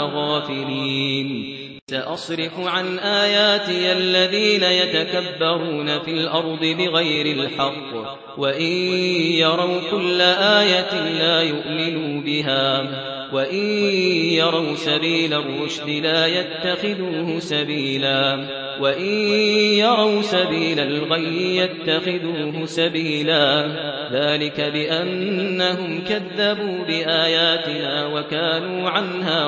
غافلين سأصرف عن آياتي الذين يتكبرون في الأرض بغير الحق وإن يروا كل آية لا يؤمنوا بها وإن يروا سبيل الرشد لا يتخذوه سبيلا وإن يروا سبيل الغي يتخذوه سبيلا ذلك بأنهم كذبوا بآياتنا وكانوا عنها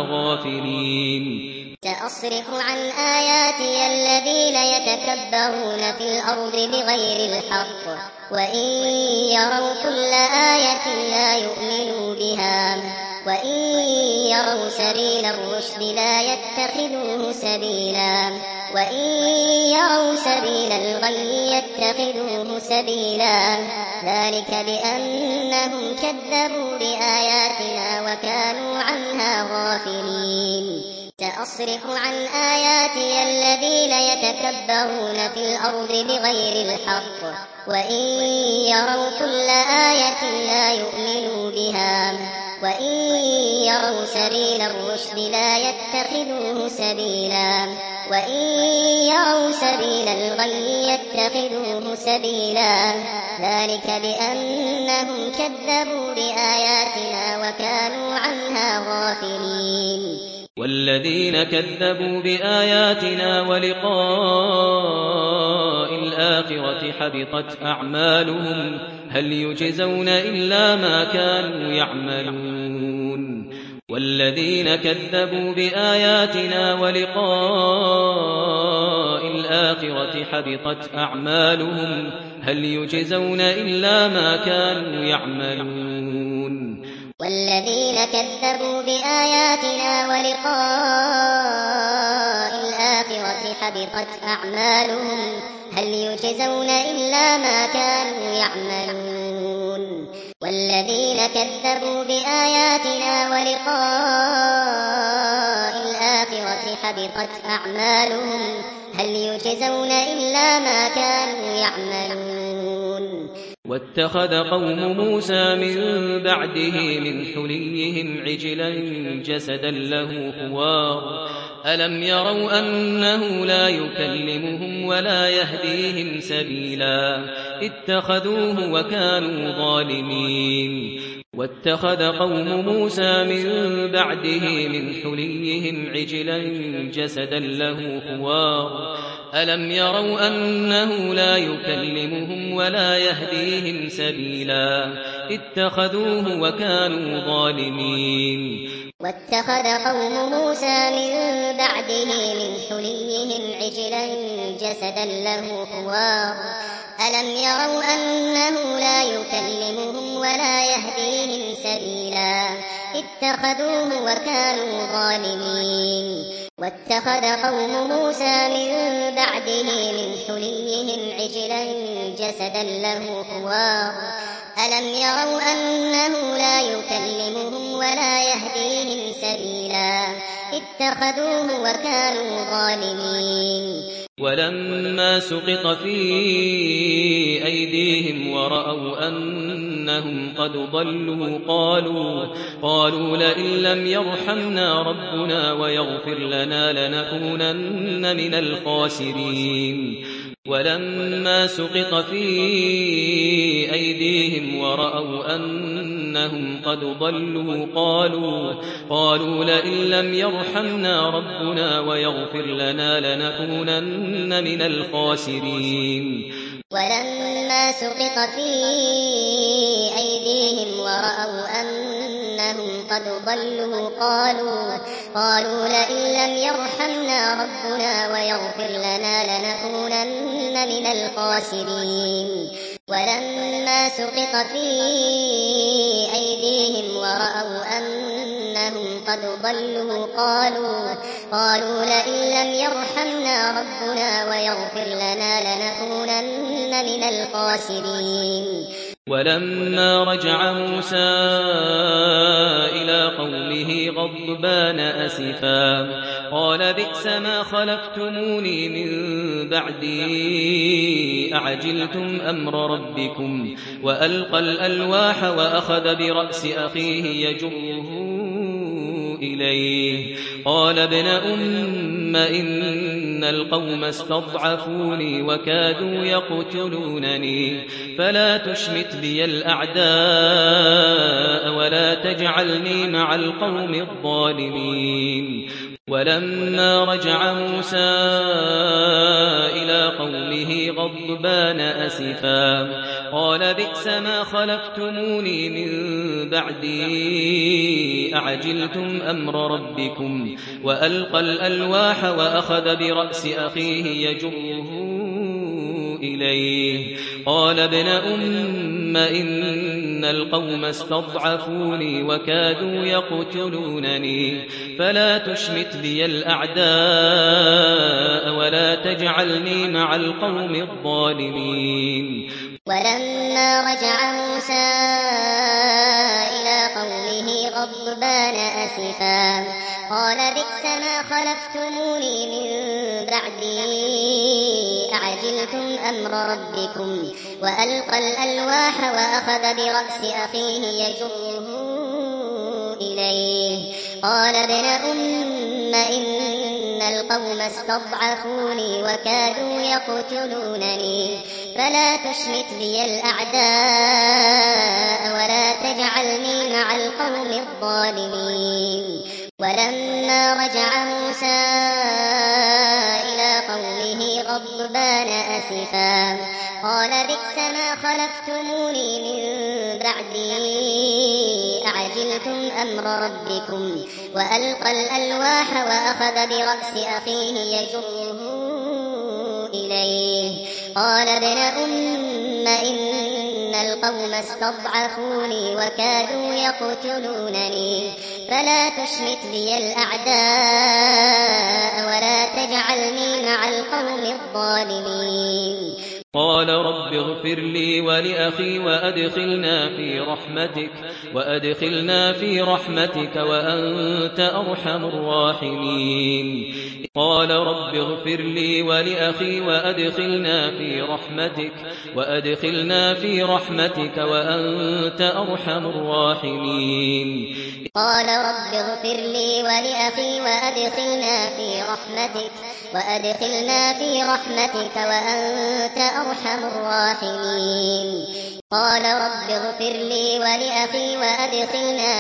غافلين سأصرف عن آياتي الذين يتكبرون في الأرض بغير الحق وإن يروا كل آية لا يؤمنوا بها وإن يروا سبيل الرشد لا يتخذوه سبيلا وإن يروا سبيل الغي يتخذوه سبيلا ذلك بأنهم كذبوا بآياتنا وكانوا عنها غافلين سأصرف عن آياتي الذين يتكبرون في الأرض بغير الحق وإن يروا كل آية لا يؤمنوا بها وإن يروا سبيل الرشد لا يتخذوه سبيلا وإن يروا سبيل الغي يتخذوه سبيلا ذلك بأنهم كذبوا بآياتنا وكانوا عنها غافلين والذين كذبوا بآياتنا ولقاء الآخرة حبطت أعمالهم هل يجزون إلا ما كانوا يعملون والذين كذبوا بآياتنا ولقاء الآخرة حبطت أعمالهم هل يجزون إلا ما كانوا يعملون والذين كذبوا بآياتنا ولقاء الآخرة حبطت أعمالهم هل يجزون إلا ما كانوا يعملون والذين كذبوا بآياتنا ولقاء الآخرة حبطت أعمالهم هل يجزون إلا ما كانوا يعملون واتخذ قوم موسى من بعده من حليهم عجلا جسدا له خوار ألم يروا أنه لا يكلمهم ولا يهديهم سبيلا اتخذوه وكانوا ظالمين واتخذ قوم موسى من بعده من حليهم عجلا جسدا له خوار ألم يروا أنه لا يكلمهم ولا يهديهم سبيلا اتخذوه وكانوا ظالمين واتخذ قوم موسى من بعده من حليهم عجلا جسدا له خوار ألم يروا أنه لا يكلمهم ولا يهديهم سبيلا اتخذوه وكانوا ظالمين واتخذ قوم موسى من بعده من حليهم عجلا جسدا له خوار ألم يروا أنه لا يكلمهم ولا يهديهم سبيلا اتخذوه وكانوا ظالمين ولما سقط في أيديهم ورأوا أنهم قد ضلوا قالوا لئن لم يرحمنا ربنا ويغفر لنا لنكونن من الخاسرين ولما سقط في أيديهم ورأوا أنهم قد ضلوا قالوا لئن لم يرحمنا ربنا ويغفر لنا لنكونن من الخاسرين ولما سقط في أيديهم ورأوا أنهم قد ضلوا قالوا لئن لم يرحمنا ربنا ويغفر لنا لنكونن من الخاسرين ولما سقط في أيديهم ورأوا أنهم قد ضلوا قالوا لئن لم يرحمنا ربنا ويغفر لنا لنكونن من الخاسرين ولما رجع موسى إلى قومه غضبان أسفا قال بئس ما خلفتموني من بعدي أعجلتم أمر ربكم وألقى الألواح وأخذ برأس أخيه يجره إليه قال ابن أم إن القوم استضعفوني وكادوا يقتلونني فلا تشمت بي الأعداء ولا تجعلني مع القوم الظالمين ولما رجع موسى إلى قومه غضبان أسفا قال بئس ما خلفتموني من بعدي أعجلتم أمر ربكم وألقى الألواح وأخذ برأس أخيه يجره إليه قال ابن أم إن القوم استضعفوني وكادوا يقتلونني فلا تشمت بي الأعداء ولا تجعلني مع القوم الظالمين ولما رجع موسى إلى قومه غضبان أسفا قال بئس ما خلفتموني من بعدي أعجلتم أمر ربكم وألقى الألواح وأخذ برأس أخيه يجره إليه قال ابن أم إن القوم استضعفوني وكادوا يقتلونني فلا تشمت بي الأعداء ولا تجعلني مع القوم الظالمين ولما رجع موسى إلى قومه غضبان أسفا قال بئس ما خلفتموني من بعدي أعجلتم أمر ربكم وألقى الألواح وأخذ برأس أخيه يجره إليه قال ابن أم إن القوم استضعفوني وكادوا يقتلونني فلا تشمت بي الأعداء ولا تجعلني مع القوم الظالمين قال رب اغفر لي ولأخي وأدخلنا في رحمتك وأنت أرحم الراحمين قال رب اغفر لي ولأخي وأدخلنا في رحمتك وأنت أرحم الراحمين قال رب اغفر لي ولأخي وأدخلنا في رحمتك وأنت أرحم الراحمين قال رب اغفر لي ولأخي وأدخلنا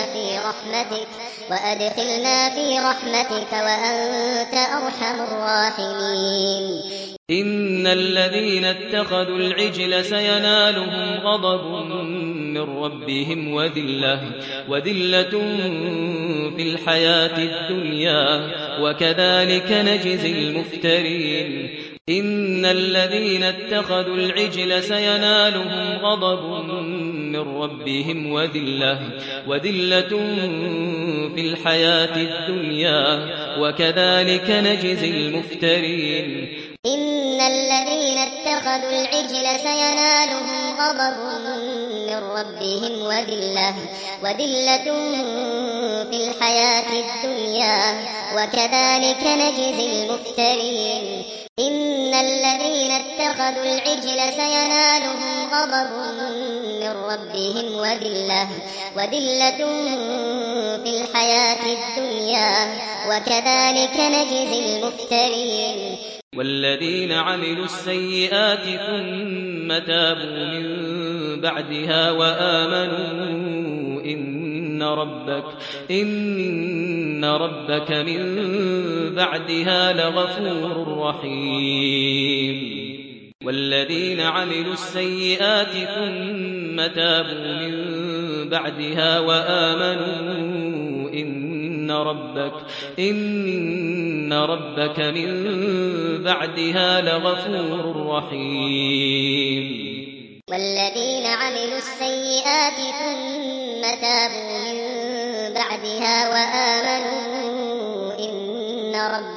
في رحمتك وأنت أرحم الراحمين إن الذين اتخذوا العجل سينالهم غضب من ربهم وذلة في الحياة الدنيا وكذلك نجزي المفترين إن الذين اتخذوا العجل سينالهم غضب من ربهم وذلة في الحياة الدنيا وكذلك نجزي المفترين إن الذين اتخذوا العجل سينالهم غضب من ربهم وذلة في الحياة الدنيا وكذلك نجزي المفترين إن الذين اتخذوا العجل سينالهم غضب من ربهم وذلة في الحياة الدنيا وكذلك نجزي المفترين والذين عملوا السيئات ثم تابوا من بعدها وآمنوا إن ربك من بعدها لغفور رحيم والذين عملوا السيئات ثم تابوا من بعدها وآمنوا إن ربك من بعدها لغفور رحيم والذين عملوا السيئات ثم تابوا من بعدها وآمنوا إن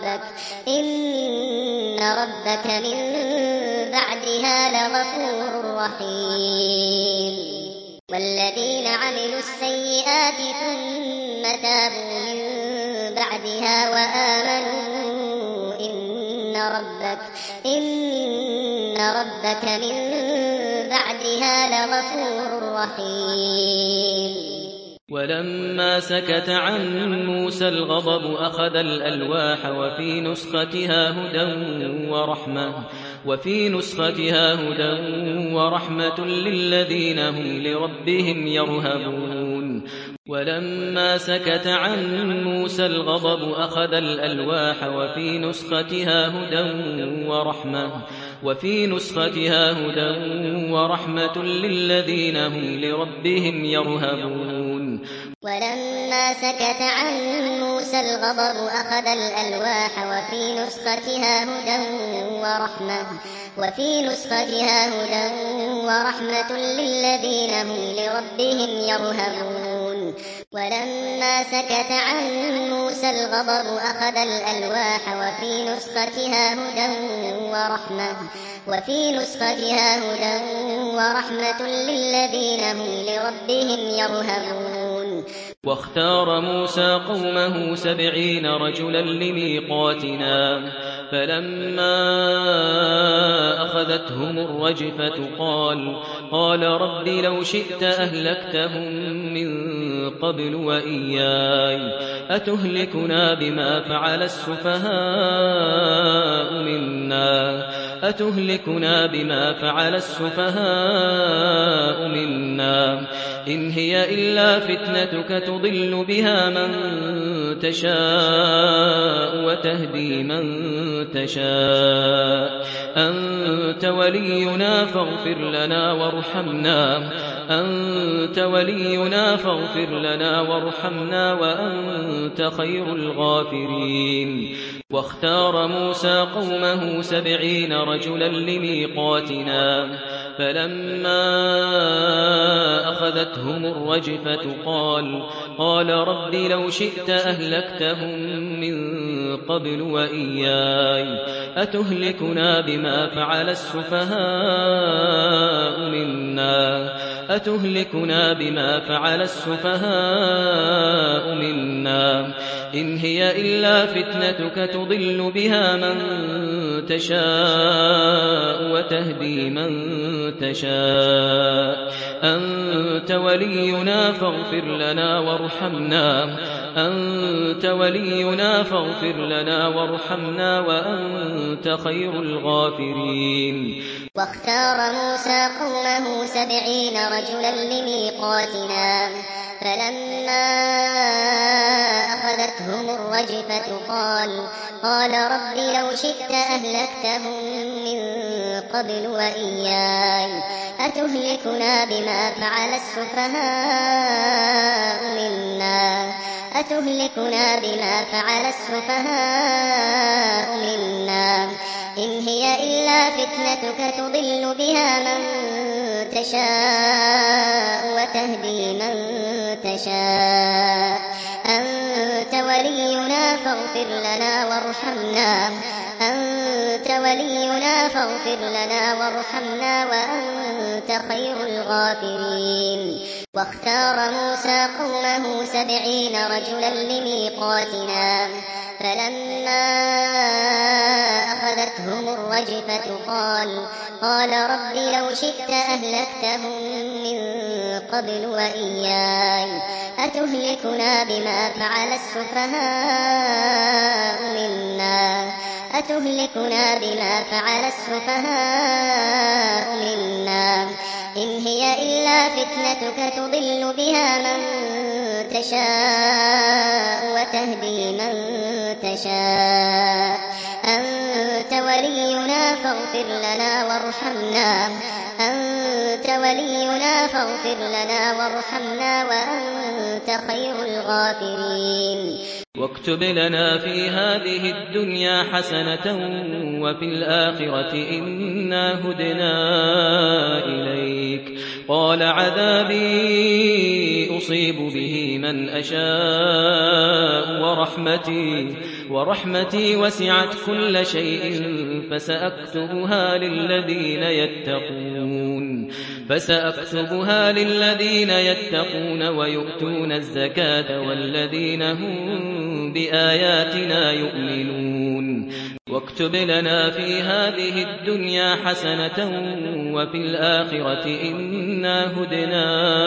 ربك من بعدها لغفور رحيم والذين عملوا السيئات ثم تابوا من بعدها وآمنوا إن ربك من بعدها لغفور رحيم ولما سكت عن موسى الغضب أخذ الألواح وفي نسختها هدى ورحمة للذين هم لربهم يرهبون ولما سكت عن موسى الغضب أخذ الألواح وفي نسختها هدى ورحمة للذين هم لربهم يرهبون ولما سكت عن موسى الغضب أخذ الألواح وفي نسختها هدى ورحمة للذين هم لربهم يرهبون ولما سكت عن موسى الغضب أخذ الألواح وفي نسختها هدى ورحمة للذين هم لربهم يرهبون واختار موسى قومه 70 رجلا لميقاتنا فلما أخذتهم الرجفة قال رب لو شئت أهلكتهم من قبل وإياي أتهلكنا بما فعل السفهاء منا إن هي إلا فتنتك تضل بها من تشاء وتهدي من تشاء أنت ولينا فاغفر لنا وارحمنا وأنت خير الغافرين واختار موسى قومه 70 رجلا لميقاتنا فلما أخذتهم الرجفة قال رب لو شئت أهلكتهم من قبل وإياي أتهلكنا بما فعل السفهاء منا إن هي إلا فتنتك تضل بها من تشاء وتهدي من تشاء أنت ولينا فاغفر لنا وارحمنا وأنت خير الغافرين واختار موسى قومه 70 رجلا لميقاتنا فلما أخذتهم الرجفة قال رب لو شئت أهلكتهم من قبل وإياي أتهلكنا بما فعل السفهاء منا إن هي إلا فتنتك تضل بها من تشاء وتهدي من تشاء أنت ولينا فاغفر لنا وارحمنا أنت ولينا فاغفر لنا وارحمنا وأنت خير الغافرين. واختار موسى قومه 70 رجلا لميقاتنا فلما أخذتهم الرجفة قال رب لو شئت أهلكتهم من قبل وإياي أتهلكنا بما فعل السفهاء منا إن هي إلا فتنتك تضل بها من تشاء وتهدي من تشاء أنت ولينا فاغفر لنا وارحمنا وأنت خير الغافرين. واكتب لنا في هذه الدنيا حسنة وفي الآخرة إنا هدنا إليك. قال عذابي أصيب به من أشاء ورحمتي وسعت كل شيء فسأكتبها للذين يتقون ويؤتون الزكاة والذين هم بآياتنا يؤمنون. واكتب لنا في هذه الدنيا حسنة وفي الآخرة إنا هدنا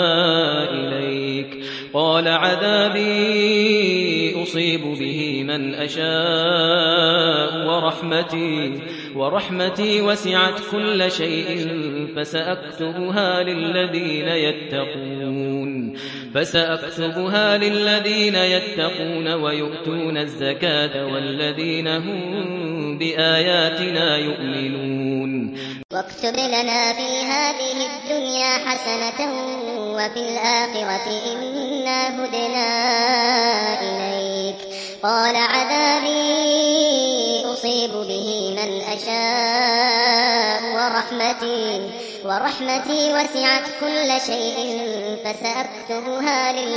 إليك. قال عذابي أصيب به من أشاء ورحمتي وسعت كل شيء فسأكتبها للذين يتقون ويؤتون الزكاة والذين هم بآياتنا يؤمنون. واكتب لنا في هذه الدنيا حسنة وفي الآخرة إنا هدنا إليك. قال عذابي أصيب به من أشاء ورحمتي وسعت كل شيء فسأكتبها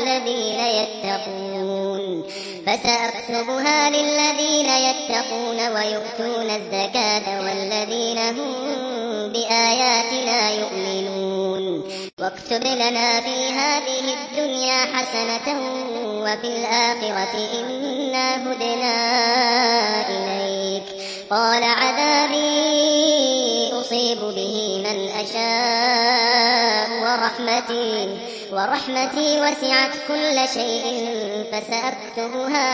للذين يتقون ويؤتون الزكاة والذين هم بآياتنا يؤمنون. واكتب لنا في هذه الدنيا حسنة وفي الآخرة إنا هدنا إليك. قال عذابي أصيب به من أشاء ورحمتي وسعت كل شيء فسأكتبها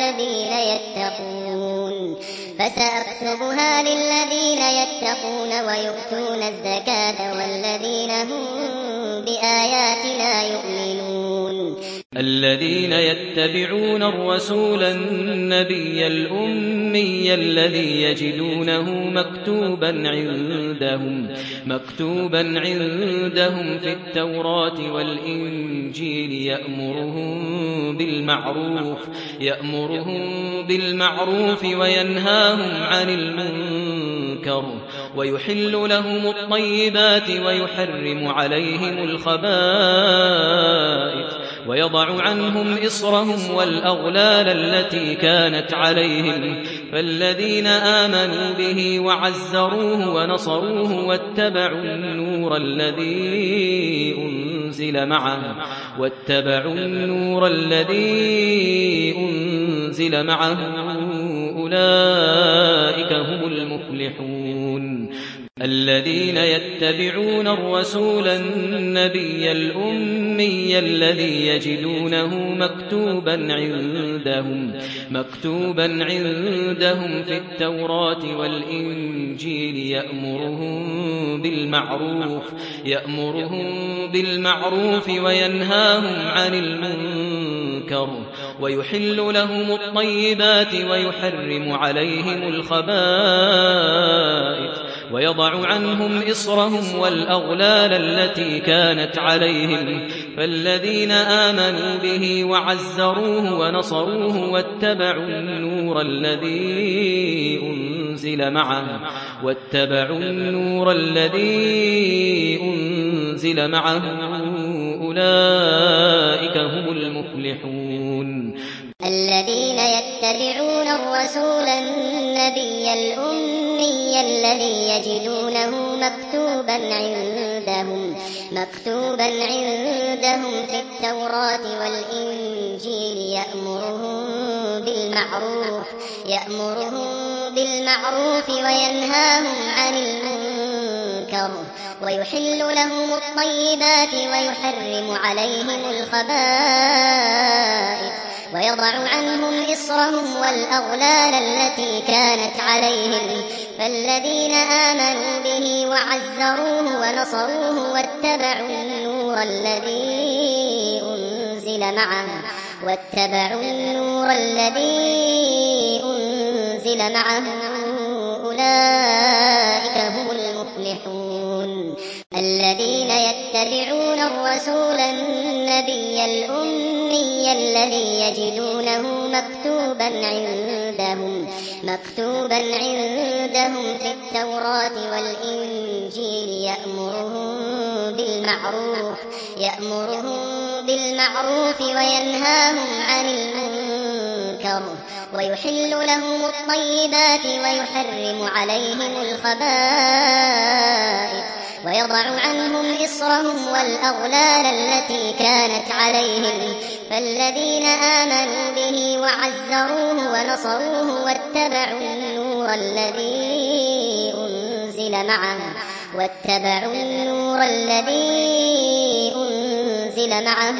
للذين يتقون ويؤتون الزكاة والذين هم بآياتنا يؤمنون. الذين يتبعون الرسول النبي الأمي الذي يجدونه مكتوبا عندهم في التوراة والإنجيل يأمرهم بالمعروف وينهاهم عن المنكر ويحل لهم الطيبات ويحرم عليهم الخبائث ويضع عنهم إصرهم والأغلال التي كانت عليهم. فالذين آمنوا به وعزروه ونصروه واتبعوا النور الذي أنزل معه أولئك هم المفلحون. الذين يتبعون الرسول النبي الأمي الذي يجدونه مكتوبا عندهم في التوراة والإنجيل يأمرهم بالمعروف وينهاهم عن المنكر ويحل لهم الطيبات ويحرم عليهم الخبائث ويضع عنهم إصرهم والأغلال التي كانت عليهم. فالذين آمنوا به وعزروه ونصروه واتبعوا النور الذي أنزل معه أولئك هم المفلحون. الذين يتبعون الرسول النبي الأمي الذي يجدونه مكتوبا عندهم في التوراة والإنجيل يأمرهم بالمعروف وينهاهم عن المنكر ويحل لهم الطيبات ويحرم عليهم الخبائث ويضع عنهم إصرهم والأغلال التي كانت عليهم فالذين آمنوا به وعزروه ونصروه واتبعوا النور الذي أنزل معه أولئك هم المفلحون الذين يتبعون الرسول النبي الأمي الذي يجدونه مكتوبا عندهم في التوراة والإنجيل يأمرهم بالمعروف وينهاهم عن المنكر ويحل لهم الطيبات ويحرم عليهم الخبائث ويضع عنهم إصرهم والأغلال التي كانت عليهم فالذين آمنوا به وعزروه ونصروه واتبعوا النور الذي أنزل معه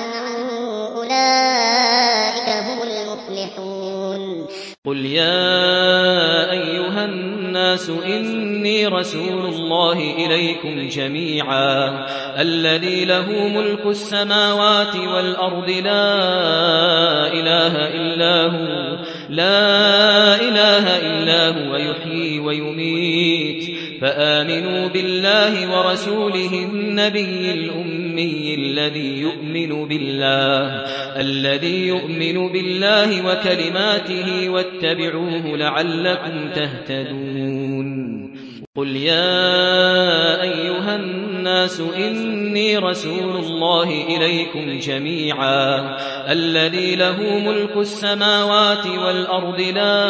أولئك هم المفلحون قل يا أيها الناس إني رسول الله إليكم جميعا الذي له ملك السماوات والأرض لا إله إلا هو يحيي ويميت فآمنوا بالله ورسوله النبي الأمي الذي يؤمن بالله وكلماته واتبعوه لعلكم تهتدون قل يا أيها الناس إني رسول الله إليكم جميعا الذي له ملك السماوات والأرض لا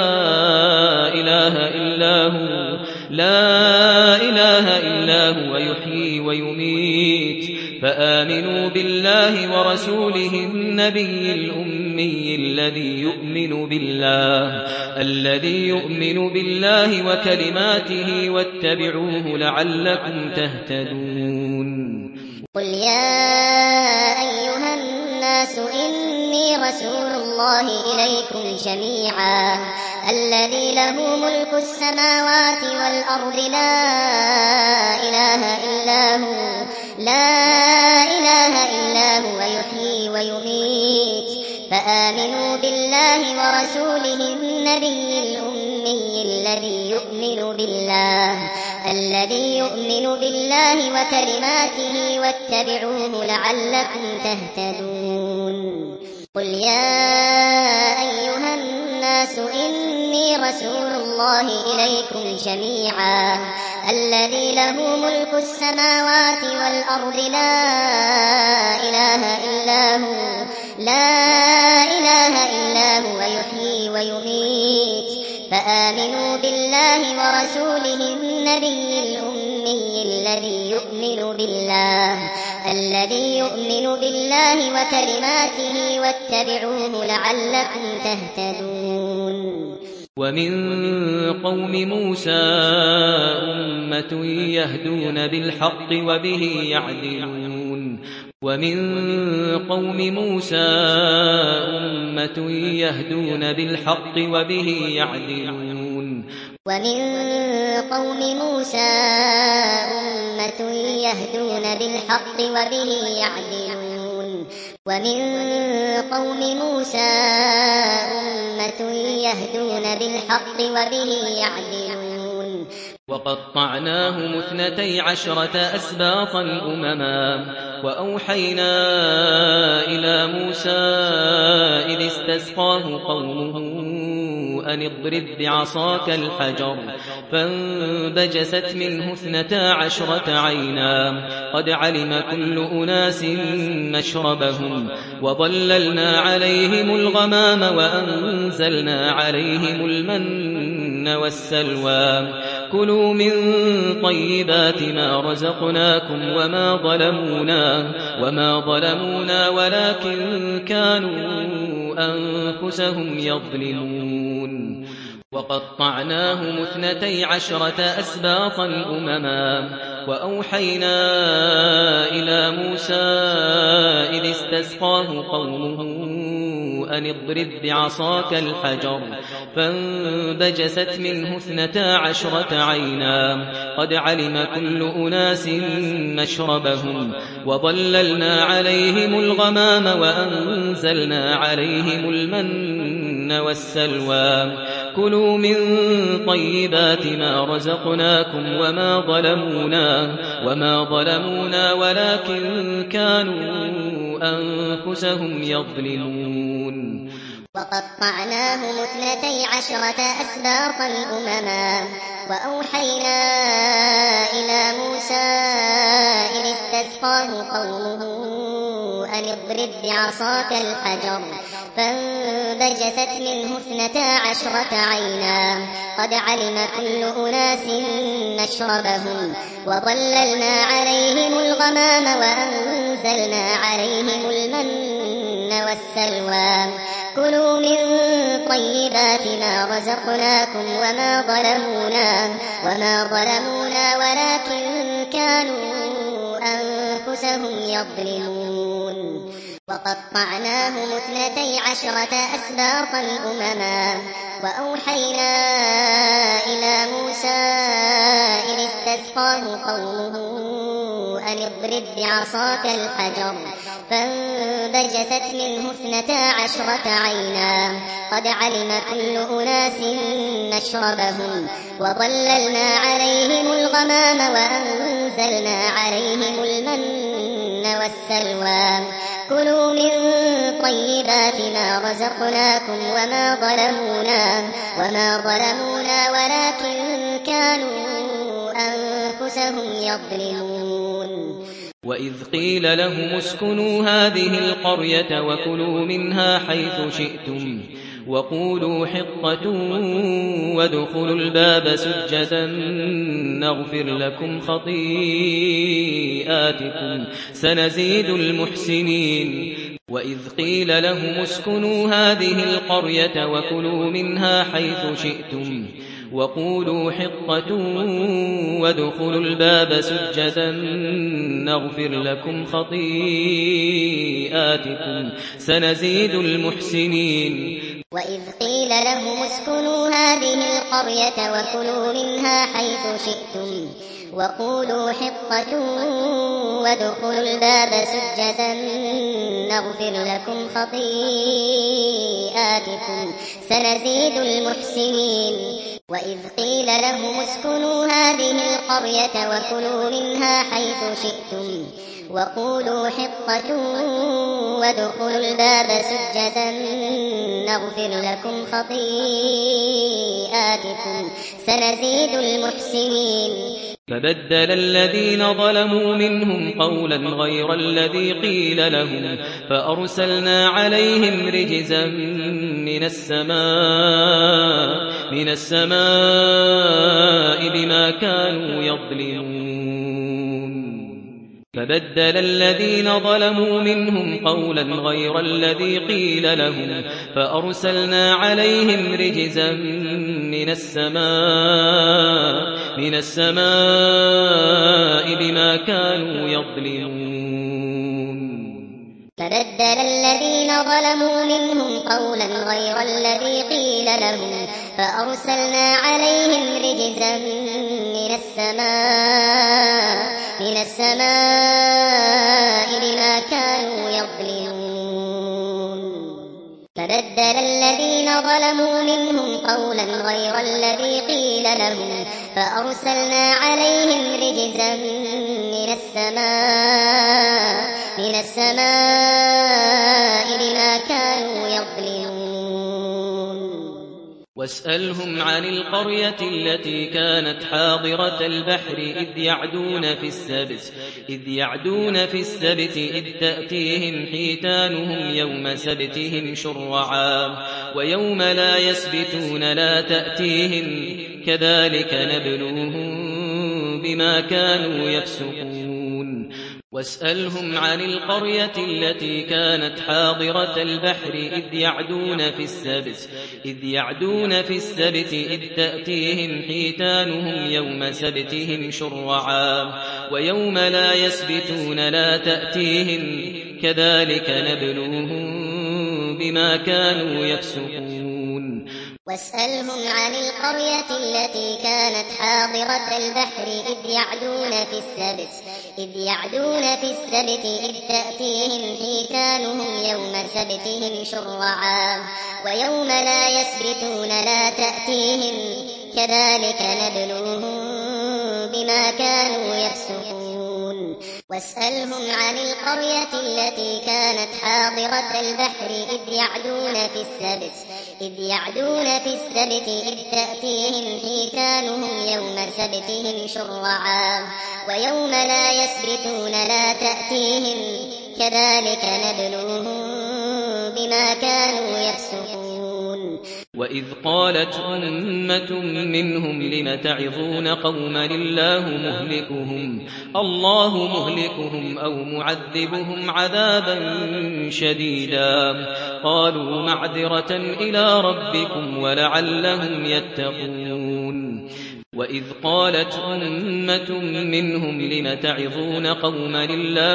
إله إلا هو يحيي ويميت فآمنوا بالله ورسوله النبي الأمي الذي يؤمن بالله وكلماته واتبعوه لعلكم تهتدون قل يا أيها الناس إني رسول الله إليكم جميعا الذي له ملك السماوات والأرض لا إله إلا هو يحيي ويميت فآمنوا بالله ورسوله النبي الأمي الذي يؤمن بالله وكلماته واتبعوه لعلكم تهتدون قل يا أيها الناس إني رسول الله إليكم جميعا الذي له ملك السماوات والأرض لا إله إلا هو يحيي ويميت فآمنوا بالله ورسوله النبي الأمي الذي يؤمن بالله وكلماته واتبعوه لعلكم تهتدون ومن قوم موسى أمة يهدون بالحق وبه يعدلون ومن قوم موسى أمة يهدون بالحق وبه يعدلون وقطعناهم 12 أسباطا أمما وأوحينا إلى موسى إذ استسقاه قومه أن اضرب بعصاك الحجر فانبجست منه 12 عينا قد علم كل أناس مشربهم وظللنا عليهم الغمام وأنزلنا عليهم المن والسلوى كلوا من طيبات ما رزقناكم وما ظلمونا ولكن كانوا أنفسهم يظلمون وقطعناهم 12 أسباطا أمما وأوحينا إلى موسى إذ استسقاه قومه أن اضرب بعصاك الحجر فانبجست منه 12 عينا قد علم كل أناس مشربهم وظللنا عليهم الغمام وأنزلنا عليهم المن والسلوى كلوا من طيبات ما رزقناكم وما ظلمونا ولكن كانوا أنفسهم يظلمون وقطعناهم 12 أسباطا أمما وأوحينا إلى موسى إذ استسقاه قومه أن اضرب بعصاك الحجر فانبجست منه 12 عينا قد علم كل أناس مشربهم وظللنا عليهم الغمام وأنزلنا عليهم المن والسلوى كلوا من طيبات ما رزقناكم وما ظلمونا ولكن كانوا أنفسهم يظلمون وقطعناهم 12 أسباطا أمما وأوحينا إلى موسى إذ استسقاه قومه أن اضرب بعصاك الحجر فانبجست منه 12 عينا قد علم كل أناس مشربهم وظللنا عليهم الغمام وأنزلنا عليهم المن والسلوى كلوا من طيبات ما رزقناكم وما ظلمونا ولكن كانوا أنفسهم يظلمون وإذ قيل لهم اسكنوا هذه القرية وكلوا منها حيث شئتم وقولوا حطة وادخلوا الباب سجدا نغفر لكم خطيئاتكم سنزيد المحسنين وإذ قيل لهم اسكنوا هذه القرية وكلوا منها حيث شئتم وقولوا حطة وادخلوا الباب سجدا نغفر لكم خطيئاتكم سنزيد المحسنين وإذ قيل لهم اسكنوا هذه القرية وكلوا منها حيث شئتم وقولوا حطة وادخلوا الباب سجدا نغفر لكم خطيئاتكم سنزيد المحسنين وإذ قيل لهم اسكنوا هذه القرية وكلوا منها حيث شئتم وقولوا حطة وادخلوا الباب سجدا نغفر لكم خطيئاتكم سنزيد المحسنين فبدل الذين ظلموا منهم قولا غير الذي قيل لهم فأرسلنا عليهم رجزا من السماء بما كانوا يظلمون فبدل الذين ظلموا منهم قولا غير الذي قيل لهم فأرسلنا عليهم رجزا من السماء بما كانوا يظلمون فبدل الذين ظلموا منهم قولا غير الذي قيل لهم فأرسلنا عليهم رجزا من السماء بما كانوا يظلمون فبدل الذين ظلموا منهم قولا غير الذي قيل لهم فأرسلنا عليهم رجزا من السماء بما كانوا يظلمون. واسألهم عن القرية التي كانت حاضرة البحر إذ يعدون في السبت إذ تأتيهم حيتانهم يوم سبتهم شرعا ويوم لا يسبتون لا تأتيهم كذلك نبلوهم بما كانوا يفسقون. واسألهم عن القرية التي كانت حاضرة البحر إذ يعدون في السبت إذ تأتيهم حيتانهم يوم سبتهم شرعا ويوم لا يسبتون لا تأتيهم كذلك نبلوهم بما كانوا يفسقون. واسألهم عن القرية التي كانت حاضرة البحر إذ يعدون في السبت إذ تأتيهم حيتانهم يوم سبتهم شرعا ويوم لا يسبتون لا تأتيهم كذلك نبلوهم بما كانوا يفسقون. واسألهم عن القرية التي كانت حاضرة البحر إذ يعدون في السبت إذ تأتيهم حيتانهم يوم سبتهم شرعا ويوم لا يسبتون لا تأتيهم كذلك نبلوهم بما كانوا يفسقون. وإذ قالت أمة منهم لم تعظون قوما الله مهلكهم أو معذبهم عذابا شديدا قالوا معذرة إلى ربكم ولعلهم يتقون. وإذ قالت أمة منهم لم تعظون قوما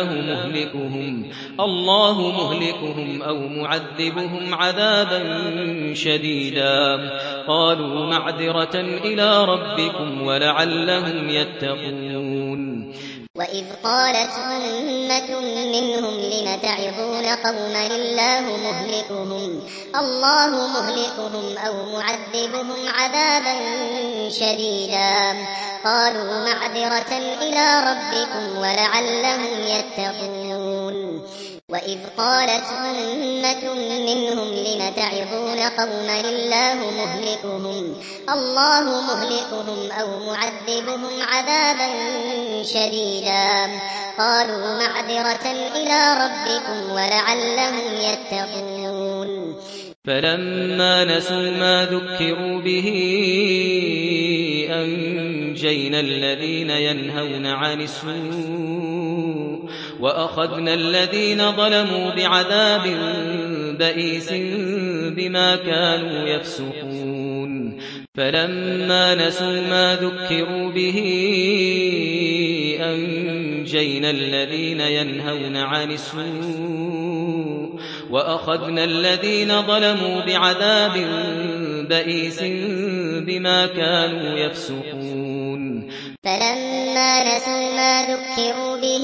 الله مهلكهم أو معذبهم عذابا شديدا قالوا معذرة إلى ربكم ولعلهم يتقون. وإذ قالت أمة منهم لم تعظون قوما الله مهلكهم أو معذبهم عذابا شديدا قالوا معذرة إلى ربكم ولعلهم يتقون. وإذ قالت أمة منهم لم تعظون قوما الله مهلكهم أو معذبهم عذابا شديدا قالوا معذرة إلى ربكم ولعلهم يتقون. فلما نسوا ما ذكروا به أنجينا الذين ينهون عن السوء وأخذنا الذين ظلموا بعذاب بئيس بما كانوا يفسقون. فلما نسوا ما ذكروا به أنجينا الذين ينهون عن السوء وأخذنا الذين ظلموا بعذاب بئيس بما كانوا يفسقون. فلما نسوا ما ذكروا به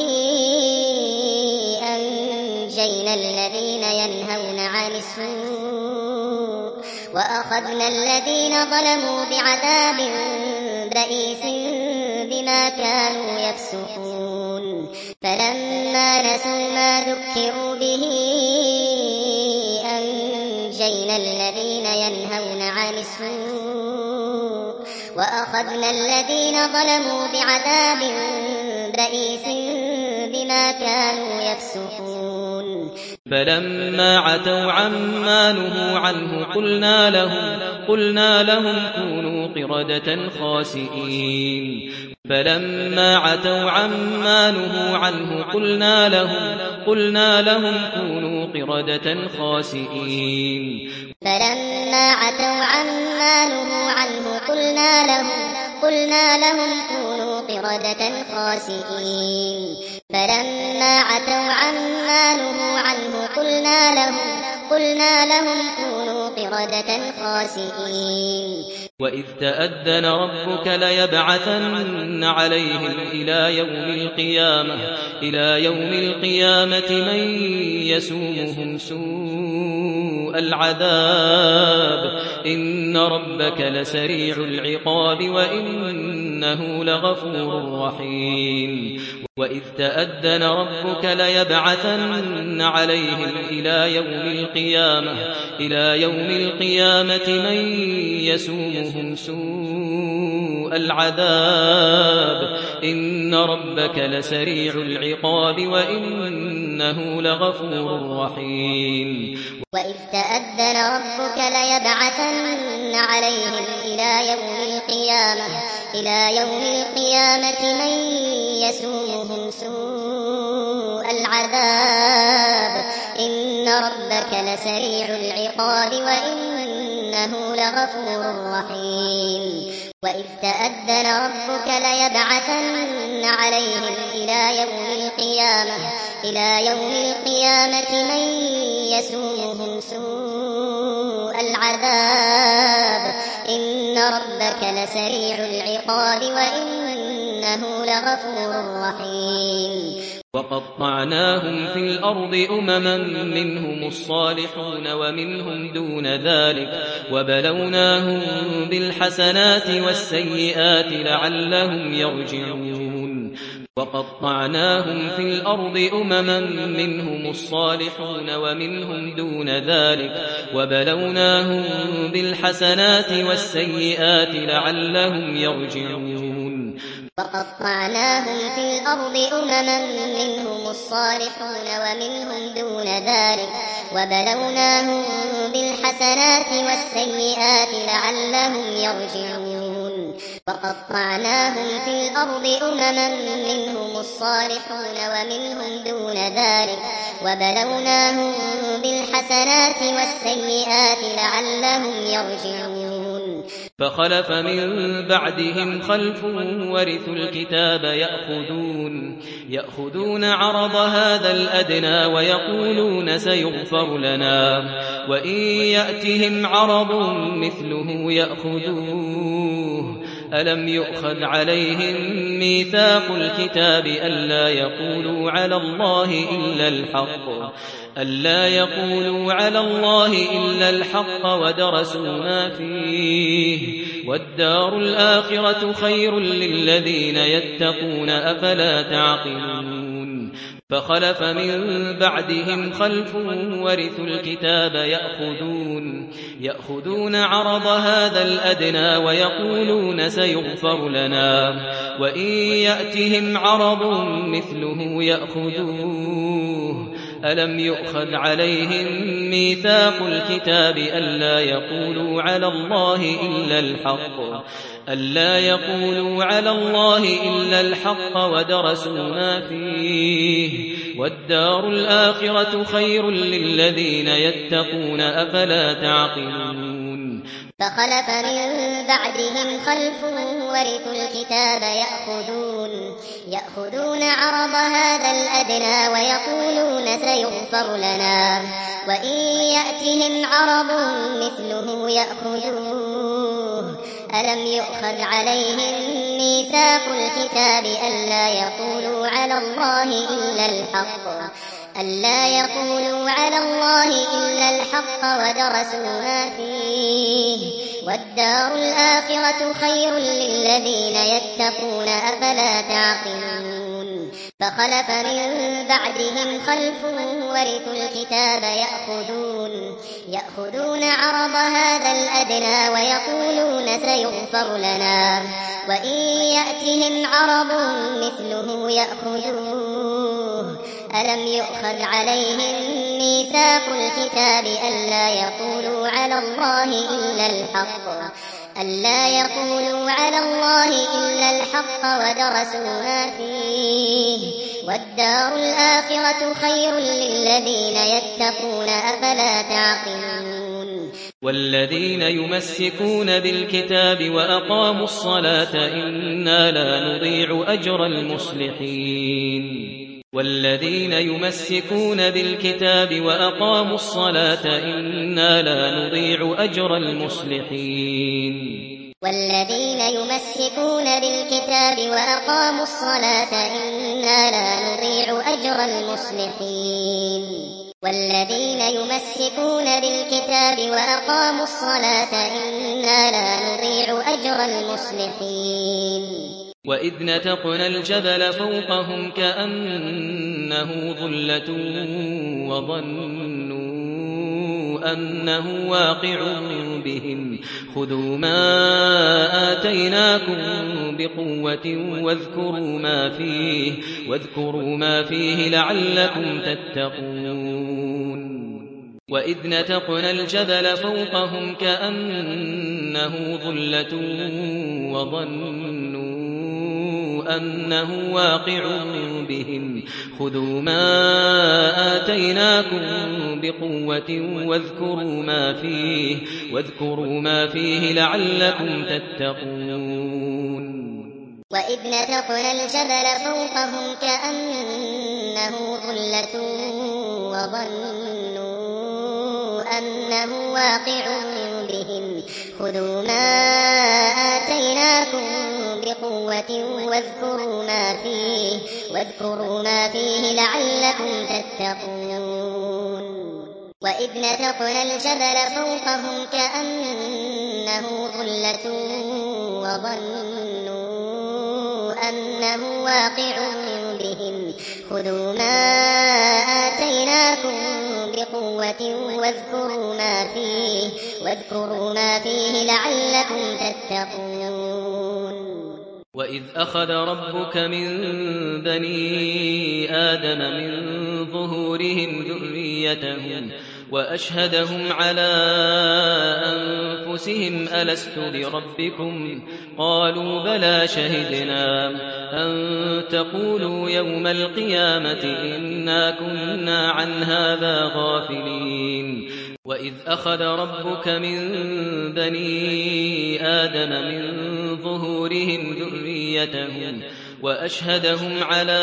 أنجينا الذين ينهون عن السوء وأخذنا الذين ظلموا بعذاب بئيس بما كانوا يفسقون. فلما نسوا ما ذكروا به أنجينا الذين ينهون عن السوء وأخذنا الذين ظلموا بعذاب بئيس بما كانوا يفسقون. فلما عتوا عما نهوا عنه قلنا لهم كونوا قردة خاسئين. فلما عتوا عما نهوا عنه قلنا لهم كونوا قردة خاسئين. فلما عتوا عما نهوا عنه قلنا لهم كونوا قردة خاسئين. فلما عتوا عما نهوا عنه قلنا لهم كونوا قردة خاسئين. وإذ تأذن ربك ليبعثن عليهم إلى يوم القيامة من يسومهم سوء العذاب إن ربك لسريع العقاب وإنه لغفور رحيم وإذ تأذن ربك ليبعثن عليهم إلى يوم القيامة من يسومهم سوء العذاب إن ربك لسريع العقاب وإنه لغفور رحيم وإذ تأذن ربك ليبعثن عليهم إلى يوم القيامة من يسومهم سوء العذاب إن ربك لسريع العقاب وإنه لغفور رحيم وإذ تأذن ربك ليبعثن عليهم إلى يوم القيامة من يسومهم سوء العذاب إن ربك لسريع العقاب وإنه لغفور رحيم وقطعناهم في الأرض أمما منهم الصالحون ومنهم دون ذلك وبلوناهم بالحسنات والسيئات لعلهم يرجعون وقطعناهم في الأرض أمما منهم الصالحون ومنهم دون ذلك وبلوناهم بالحسنات والسيئات لعلهم يرجعون وقطعناهم في الأرض أمما منهم الصالحون ومنهم دون ذلك وبلوناهم بالحسنات والسيئات لعلهم يرجعون وقطعناهم في الأرض أمما منهم الصالحون ومنهم دون ذلك وبلوناهم بالحسنات والسيئات لعلهم يرجعون فخلف من بعدهم خلف ورثوا الكتاب يأخذون عرض هذا الأدنى ويقولون سيغفر لنا وإن يأتهم عرض مثله يأخذوه ألم يؤخذ عليهم ميثاق الكتاب ألا يقولوا على الله إلا الحق ودرسوا ما فيه والدار الآخرة خير للذين يتقون أفلا تعقلون فخلف من بعدهم خلف ورثوا الكتاب يأخذون عرض هذا الأدنى ويقولون سيغفر لنا وإن يأتهم عرض مثله يأخذوه ألم يؤخذ عليهم ميثاق الكتاب ألا يقولوا على الله إلا الحق ودرسوا ما فيه والدار الآخرة خير للذين يتقون أفلا تعقلون فخلف من بعدهم خلف ورثوا الكتاب يأخذون عرض هذا الأدنى ويقولون سيغفر لنا وإن يأتهم عرض مثله يأخذوه ألم يؤخذ عليهم ميثاق الكتاب ألا يقولوا على الله إلا الحق ودرسوا ما فيه والدار الآخرة خير للذين يتقون أفلا تعقلون فخلف من بعدهم خلف ورثوا الكتاب يأخذون عرض هذا الأدنى ويقولون سيغفر لنا وإن يأتهم عرض مثله يأخذوه ألم يؤخذ عليهم ميثاق الكتاب ألا يقولوا على الله إلا الحق ودرسوا ما فيه والدار الآخرة خير للذين يتقون أفلا تعقلون والذين يمسكون بالكتاب وأقاموا الصلاة إنا لا نضيع أجر المصلحين والذين يمسكون بالكتاب وأقاموا الصلاة إنا لا نضيع أجر المصلحين والذين يمسكون بالكتاب وأقاموا الصلاة إنا لا نضيع أجر المصلحين والذين يمسكون بالكتاب وأقاموا الصلاة إنا لا نضيع أجر المصلحين وإذ نتقنا الجبل فوقهم كأنه ظلة وظنوا أنه واقع بهم خذوا ما آتيناكم بقوة واذكروا ما فيه لعلكم تتقون وإذ نتقنا الجبل فوقهم كأنه ظلة وظنوا أنه واقع بهم خذوا ما آتيناكم بقوة واذكروا ما فيه لعلكم تتقون وإذ نتقنا الجبل فوقهم كأنه ظلة وظنوا أنه واقع بهم خذوا ما آتيناكم بقوة واذكروا ما فيه لعلكم تتقون وإذ نتقنا الجبل فوقهم كأنه ظلة وظنوا أنه واقع بهم خذوا ما آتيناكم بقوة واذكروا ما فيه لعلكم تتقون وإذ أخذ ربك من بني آدم من ظهورهم ذريتهم وأشهدهم على أنفسهم ألست بربكم قالوا بلى شهدنا أن تقولوا يوم القيامة إنا كنا عن هذا غافلين وإذ أخذ ربك من بني آدم من ظهورهم ذريتهم وأشهدهم على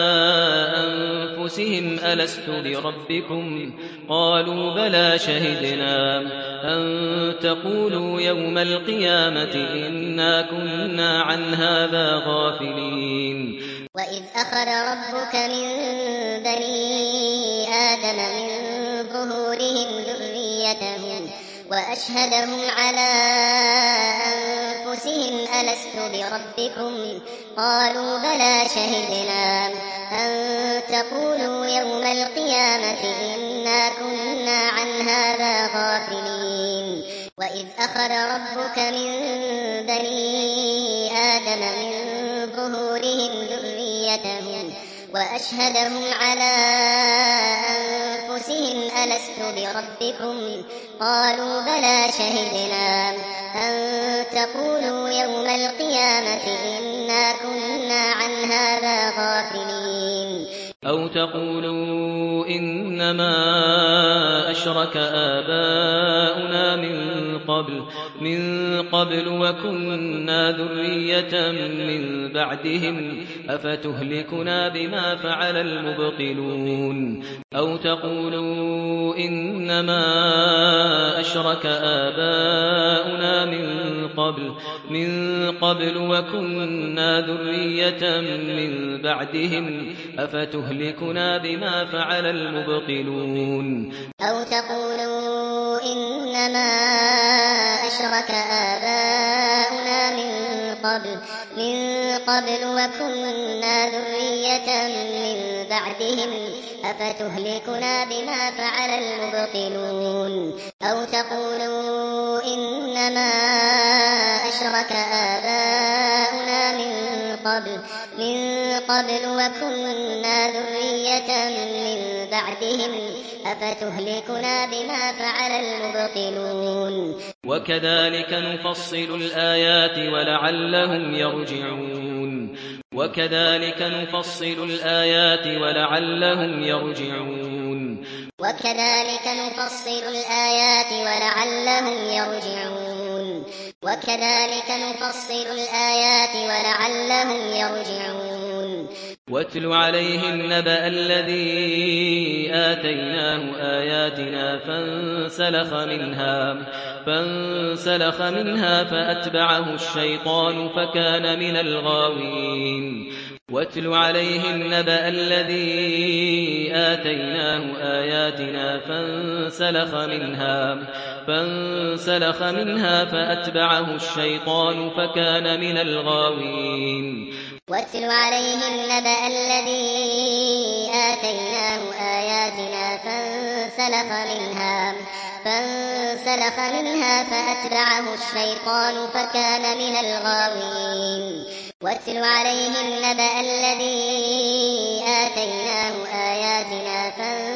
أنفسهم ألست بربكم قالوا بلى شهدنا أن تقولوا يوم القيامة إنا كنا عن هذا غافلين وإذ أخذ ربك من بني آدم من ظهورهم ذريتهم وأشهدهم على أنفسهم ألست بربكم قالوا بلى شهدنا أن تقولوا يوم القيامة إنا كنا عن هذا غافلين وإذ أخذ ربك من بني آدم من ظهورهم ذريتهم وأشهدهم على أنفسهم ألست بربكم قالوا بلى شهدنا أن تقولوا يوم القيامة إنا كنا عن هذا غافلين أو تقولوا إنما أشرك آباؤنا من قبل وكنا ذرية من بعدهم أفتهلكنا بما فعل المبطلون أو تقولوا إنما أشرك آباؤنا من قبل وكنا ذرية من بعدهم أفتهلكنا بما فعل المبطلون أو تقولوا إنما أشرك آباؤنا من قبل وكنا ذرية من بعدهم أفتهلكنا بما فعل المبطلون أو تقولوا إنما أشرك آباؤنا من قبل وكنا ذرية من بعدهم أفتهلكنا بما فعل المبطلون وكذلك نفصل الآيات ولعلهم يرجعون وكذلك نفصل الآيات ولعلهم يرجعون وكذلك نفصل الآيات ولعلهم يرجعون وكذلك نفصل الآيات ولعلهم يرجعون واتل عليهم نبأ الذي آتيناه آياتنا فانسلخ منها فأتبعه الشيطان فكان من الغاوين واتل عليهم نبأ الذي آتيناه آياتنا فانسلخ منها فأتبعه الشيطان فكان من الغاوين واتل عليهم نبأ الذي آتيناه آياتنا فانسلخ منها فأتبعه الشيطان فكان من الغاوين واتل عليهم نبأ الذي آتيناه آياتنا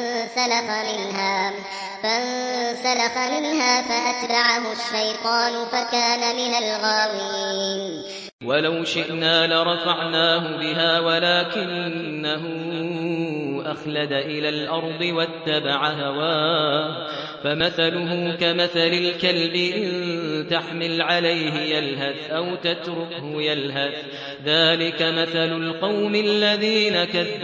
فانسلخ منها فأتبعه الشيطان فكان من الغاوين ولو شئنا لرفعناه بها ولكنه أخلد إلى الأرض واتبع هواه فمثله كمثل الكلب إن تحمل عليه يلهث أو تتركه يلهث ذلك مثل القوم الذين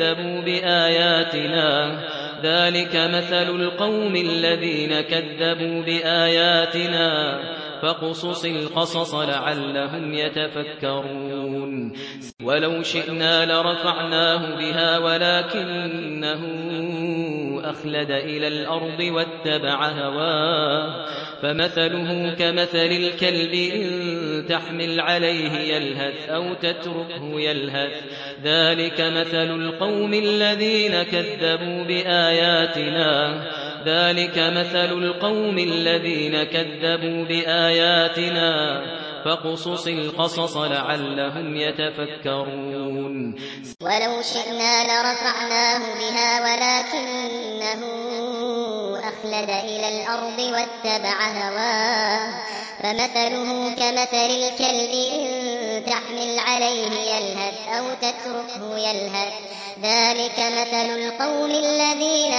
كذبوا بآياتنا فاقصص القصص لعلهم يتفكرون ولو شئنا لرفعناه بها ولكنه أخلد إلى الأرض واتبع هواه فمثله كمثل الكلب إن تحمل عليه يلهث أو تتركه يلهث ذلك مثل القوم الذين كذبوا بآياتنا فاقصص القصص لعلهم يتفكرون ولو شئنا لرفعناه بها ولكنه أخلد إلى الأرض واتبع هواه فمثله كمثل الكلب إن تحمل عليه يلهث أو تتركه يلهث ذلك مثل القوم الذين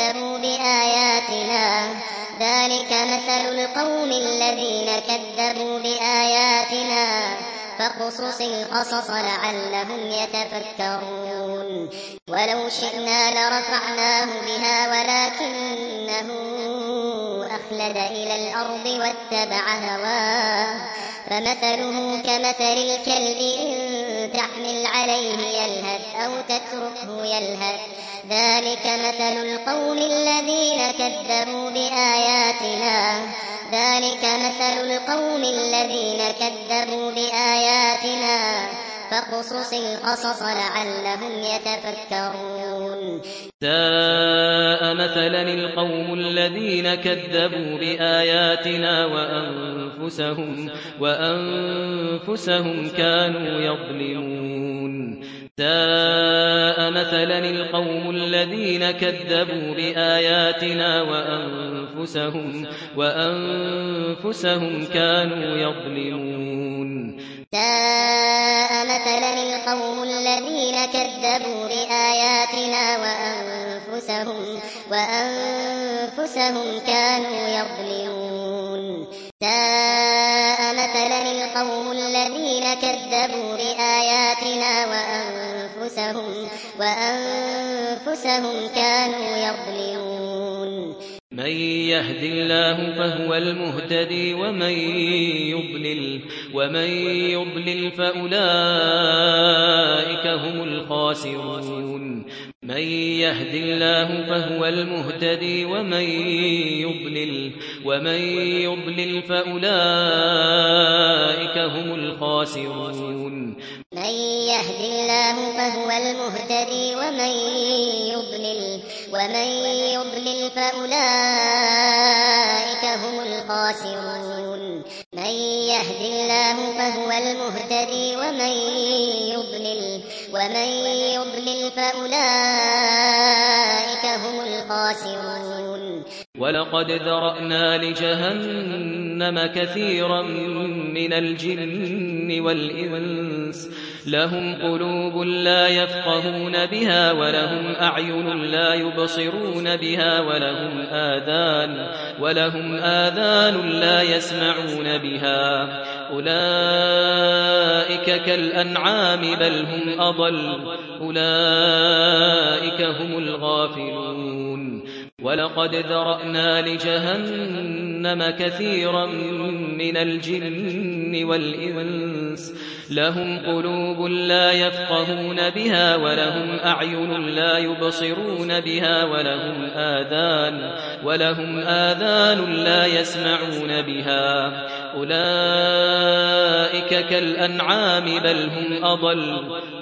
كذبوا بآياتنا فاقصص القصص لعلهم يتفكرون ولو شئنا لرفعناه بها ولكنه أخلد إلى الأرض واتبع هواه فمثله كمثل الكلب إن تحمل عليه يلهث أو تتركه يلهث ذلك مثل القوم الذين كذبوا بآياتنا فاقصص القصص لعلهم يتفكرون ساء مثلا القوم الذين كذبوا بآياتنا وأنفسهم كانوا يظلمون ساء مثلا القوم الذين كذبوا بآياتنا وأنفسهم كانوا يظلمون ساء مثلا القوم الذين كذبوا بآياتنا وأنفسهم كانوا يظلمون ساء مثلا القوم الذين كذبوا بآياتنا وأنفسهم كانوا يظلمون من يهد الله فهو المهتدي ومن يضلل فأولئك هم الخاسرون من يهد الله فهو المهتدي ومن يضلل فأولئك هم الخاسرون من يهد الله فهو المهتدي ومن يضلل فأولئك هم الخاسرون من يهد الله فهو المهتدي ومن يضلل فأولئك هم الخاسرون ولقد ذرأنا لجهنم كثيرا من الجن والإنس لهم قلوب لا يفقهون بها ولهم أعين لا يبصرون بها ولهم آذان لا يسمعون بها أولئك كالأنعام بل هم أضل أولئك هم الغافلون ولقد ذرأنا لجهنم كثيرا من الجن والإنس لهم قلوب لا يفقهون بها ولهم أعين لا يبصرون بها ولهم آذان لا يسمعون بها أولئك كالأنعام بل هم أضل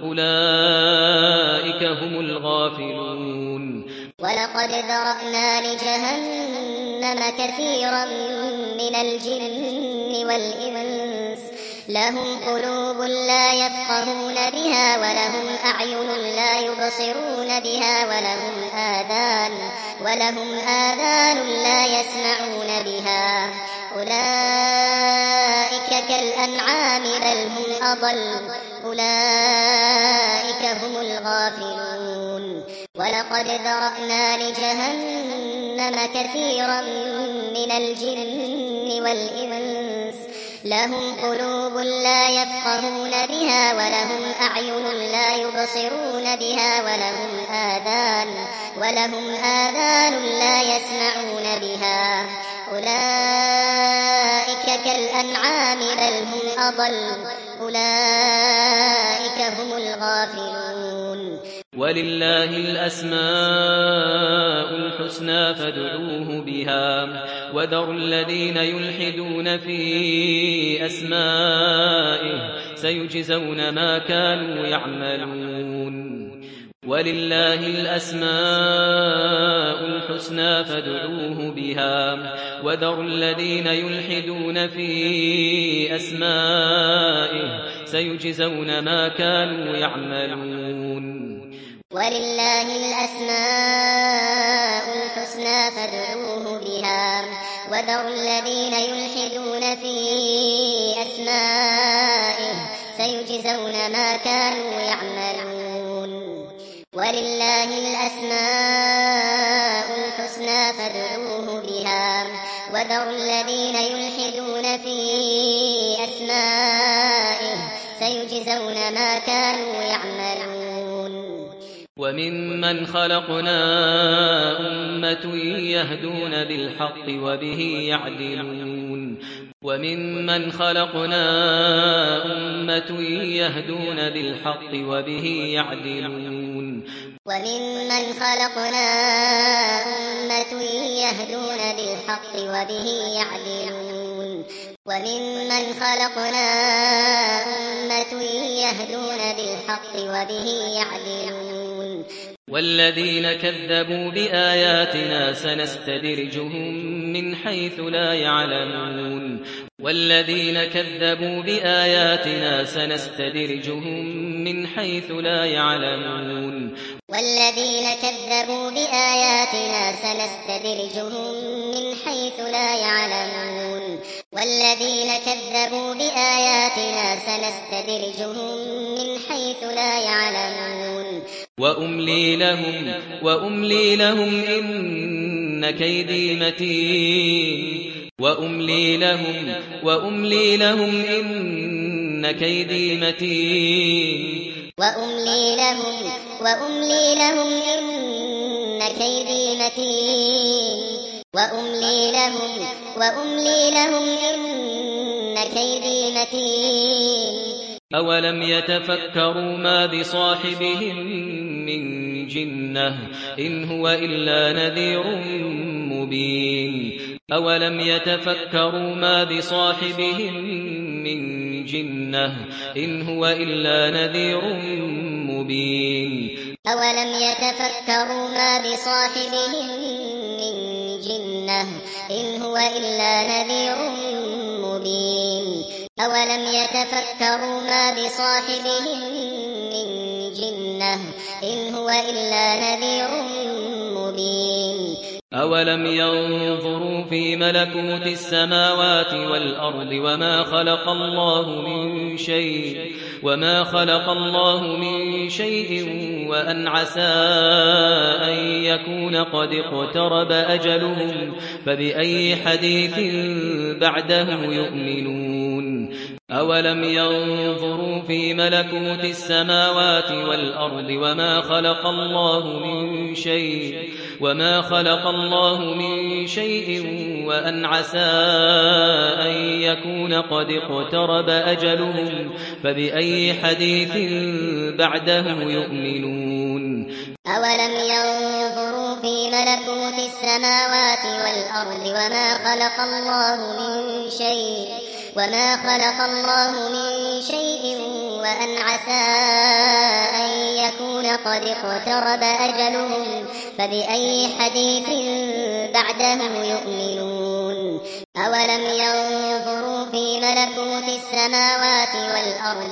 أولئك هم الغافلون ولقد ذرأنا لجهنم كثيرا من الجن والإنس لهم قلوب لا يفقهون بها ولهم أعين لا يبصرون بها ولهم آذان لا يسمعون بها أولئك كالأنعام بل هم أضل أولئك هم الغافلون ولقد ذرأنا لجهنم كثيرا من الجن والإنس لهم قلوب لا يفقهون بها ولهم أعين لا يبصرون بها ولهم آذان لا يسمعون بها أولئك كالأنعام بل هم أضل أولئك هم الغافلون ولله الأسماء الحسنى فادعوه بها وذروا الذين يلحدون في أسمائه سيجزون ما كانوا يعملون ولله الأسماء الحسنى فادعوه بها وذروا الذين يلحدون في أسمائه سيجزون ما كانوا يعملون ولله الأسماء الحسنى فادعوه بها وذروا الذين يلحدون في أسمائه سيجزون ما كانوا يعملون ولله الأسماء الحسنى فادعوه بها وذروا الذين يلحدون في أسمائه سيجزون ما كانوا يعملون وممن خلقنا أمة يهدون بالحق وبه يعدلون وممن خلقنا أمة يهدون بالحق وبه يعدلون وممن خلقنا أمة يهدون بالحق وبه يعدلون وممن خلقنا أمة يهدون بالحق وبه يعدلون والذين كذبوا بآياتنا سنستدرجهم من حيث لا يعلمون والذين كذبوا بآياتنا سنستدرجهم من حيث لا يعلمون والذين كذبوا بآياتنا سنستدرجهم من حيث لا يعلمون والذين كذبوا بآياتنا سنستدرجهم من حيث لا يعلمون وأملي لهم إن كيدي متين وأملي لهم إن كيدي متين وأملي لهم إن كيدي متين وأملي لهم إن كيدي متين أولم يتفكروا ما بصاحبهم من جنة إن هو إلا نذير مبين أولم يتفكروا ما بصاحبهم من جنة إن هو إلا نذير مبين أولم يتفكروا ما بصاحبهم من جنة إن هو إلا نذير مبين أولم يتفكروا ما بصاحبهم من جنة إن هو إلا نذير مبين أولم ينظروا في ملكوت السماوات والأرض وما خلق الله من شيء وأن عسى أن يكون قد اقترب أجلهم فبأي حديث بعده يؤمنون أولم ينظروا في ملكوت السماوات والأرض وما خلق الله الله من شيء وأن عسى أن يكون قد اقترب أجلهم فبأي حديث بعده يؤمنون أولم ينظروا في ملكوت السماوات والأرض وما خلق الله من شيء وأن عسى أن يكون قد اقترب أجلهم فبأي حديث بعده يؤمنون أولم ينظروا في ملكوت السماوات والأرض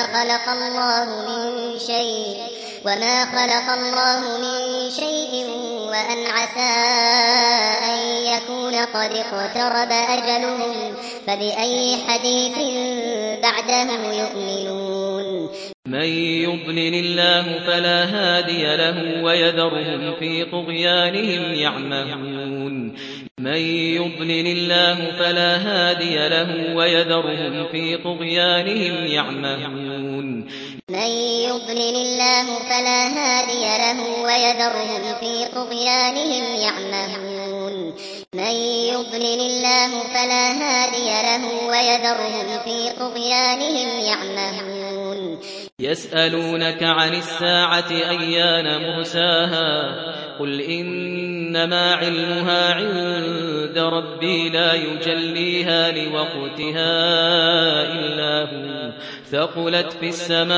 وما خلق الله من شيء وأن عسى أن يكون قد اقترب أجلهم فبأي حديث بعده يؤمنون من يضلل الله فلا هادي له ويذرهم في طغيانهم يعمهون من يضلل الله فلا هادي له ويذرهم في طغيانهم يعمهون من يضلل الله فلا هادي له ويذرهم في طغيانهم يعمهون من يضلل الله فلا هادي له ويذرهم في طغيانهم يعمهون يسألونك عن الساعة أيان مرساها قل إنما علمها عند ربي لا يجليها لوقتها إلا هو ثقلت في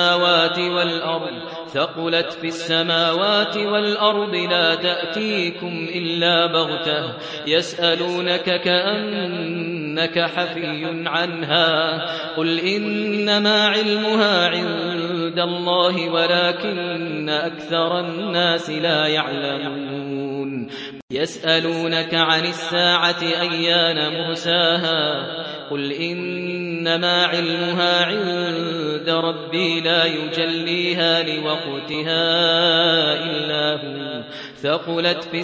السماوات والأرض لا تأتيكم إلا بغتة يسألونك كأنك حفي عنها قل إنما علمها عند الله ولكن أكثر الناس لا يعلمون يسألونك عن الساعة أيان مرساها قل إنما علمها عند ربي لا يجليها لوقتها إلا هو ثقلت في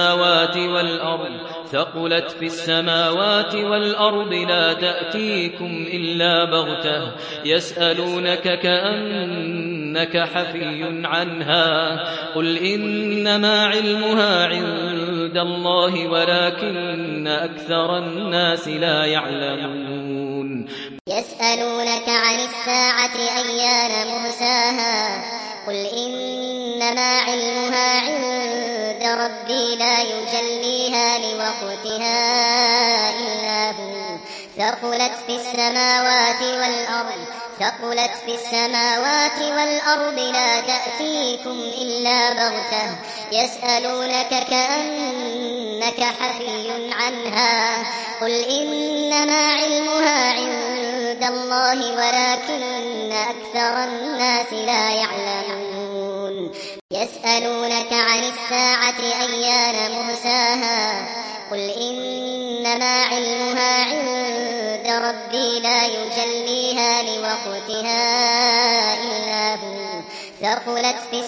السماوات والأرض لا تأتيكم إلا بغتة يسألونك كأنك حفي عنها قل إنما علمها عند الله ولكن أكثر الناس لا يعلمون يسألونك عن الساعة أيان مرساها قل إنما علمها عند ربي لا يجليها لوقتها إلا هو ثقلت في السماوات والأرض لا تأتيكم إلا بغتة يسألونك كأنك حفي عنها قل إنما علمها عند الله ولكن أكثر الناس لا يعلمون يسألونك عن الساعة أيان مرساها قل إنما علمها عند ربي لا يجليها لوقتها إلا هو ثقلت في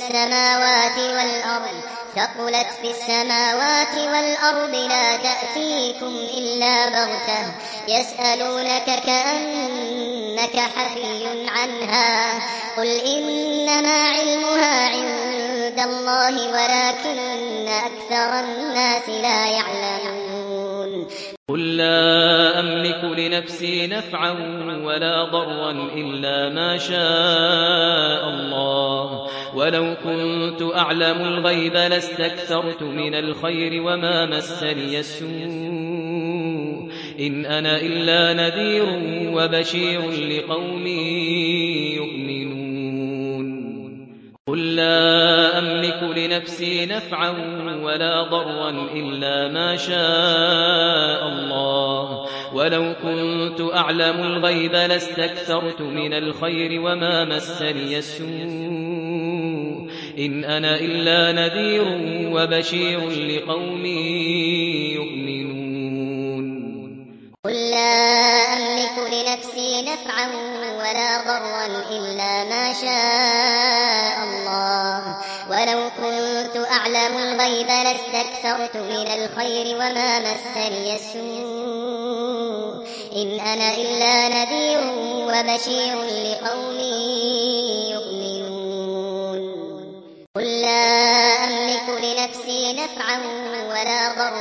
السماوات والأرض لا تأتيكم إلا بغتة يسألونك كأنك حفي عنها قل إنما علمها عند الله ولكن أكثر الناس لا يعلمون قل لا أملك لنفسي نفعا ولا ضرا إلا ما شاء الله ولو كنت أعلم الغيب لاستكثرت من الخير وما مسني السوء إن أنا إلا نذير وبشير لقوم يؤمنون قل لا أملك لنفسي نفعا ولا ضرا إلا ما شاء الله ولو كنت أعلم الغيب لاستكثرت من الخير وما مسني السوء إن أنا إلا نذير وبشير لقوم يؤمنون قل لا أملك لنفسي نفعا ولا ضرا إلا ما شاء الله ولو كنت أعلم الغيب لاستكثرت من الخير وما مسني السوء إن أنا إلا نذير وبشير لقوم يؤمنون قل لا أملك لنفسي نفعا ولا ضرا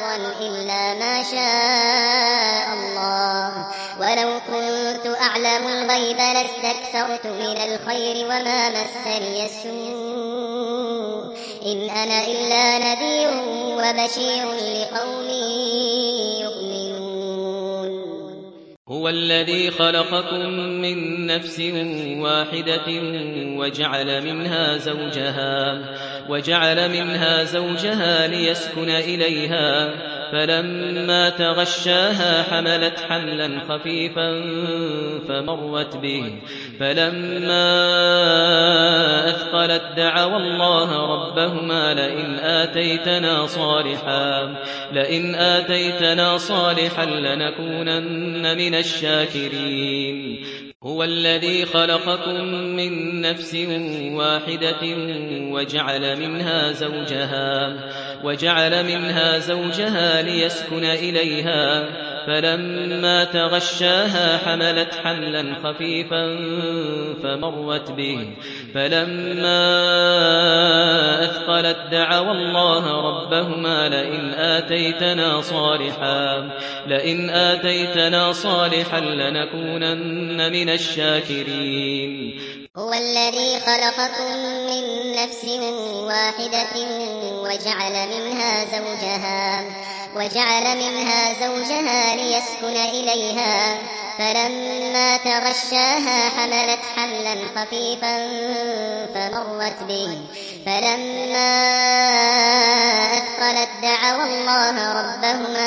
شاء الله ولو كنت أعلم الغيب لاستكثرت من الخير وما مسني السوء إن أنا إلا نذير وبشير لقوم يؤمنون هو الذي خلقكم من نفس واحدة وجعل منها زوجها ليسكن إليها فلما تغشاها حملت حملا خفيفا فمرت به فلما أثقلت دعوا الله ربهما لئن آتيتنا صالحا لنكونن من الشاكرين هو الذي خلقكم من نفس واحدة وجعل منها زوجها ليسكن إليها فلما تغشاها حملت حملا خفيفا فمرت به فلما أثقلت دعوا الله ربهما لئن آتيتنا صالحا لنكونن من الشاكرين هو الذي خلقكم من نفس واحدة وجعل منها زوجها ليسكن إليها فلما تغشاها حملت حملا خفيفا فمرت به فلما أثقلت دعوا الله ربهما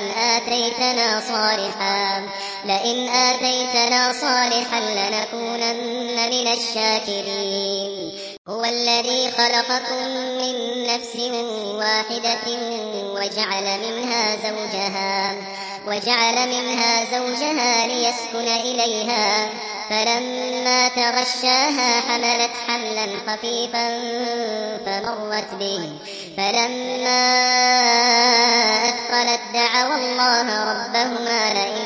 لئن آتيتنا صالحا لنكونن من الشاكرين هو الذي خلقكم من نفس واحدة وجعل منها زوجها ليسكن إليها فلما تغشاها حملت حملا خفيفا فمرت به فلما أثقلت دعوا الله ربهما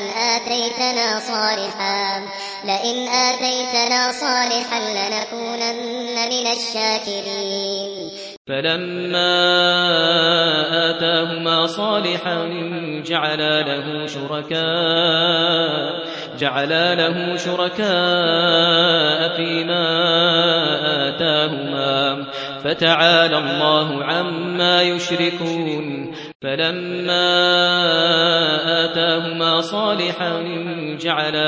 لئن آتيتنا صالحا لنكونن من الشاكرين فلما آتاهما صالحا جعلا له شركاء فيما آتاهما فتعالى الله عما يشركون فلما آتاهما صالحا جعلا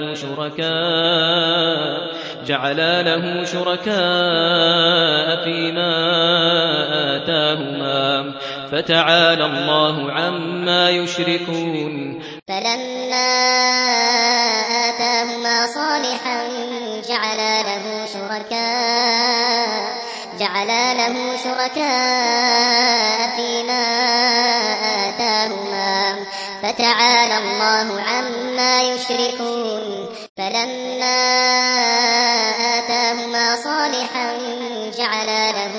له شركاء فيما آتاهما فتعالى الله عما يشركون فلما آتاهما صالحا جعلا له شركاء فيما آتاهما فتعالى الله عما يشركون فلما آتاهما صالحا جعلا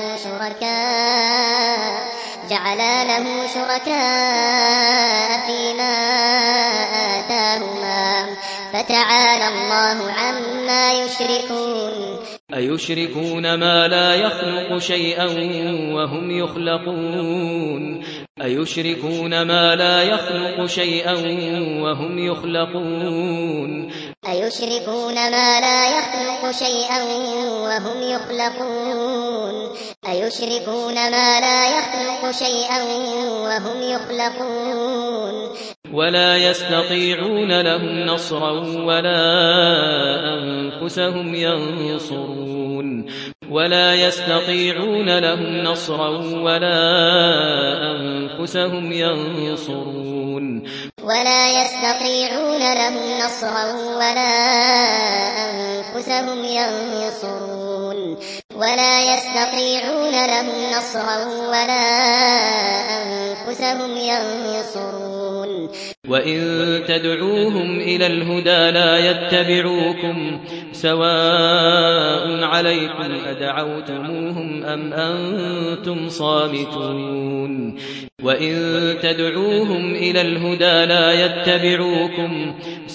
له شركاء فيما آتاهما فتعالى الله عما يشركون أيشركون ما لا يخلق شيئا وهم يخلقون أيشركون ما لا يخلق شيئا وهم يخلقون أيشركون ما لا يخلق شيئا وهم يخلقون أيشركون ما لا يخلق شيئا وهم يخلقون ولا يستطيعون لهم نصرا ولا أنفسهم ينصرون ولا يستطيعون لهم نصرا ولا أنفسهم ينصرون ولا يستطيعون لهم نصرا ولا أنفسهم ينصرون ولا يستطيعون لهم نصرا ولا أنفسهم ينصرون وإن تدعوهم إلى الهدى لا يتبعوكم سواء عليكم أدعوتموهم أم أنتم صامتون وإن تدعوهم إلى الهدى لا يتبعوكم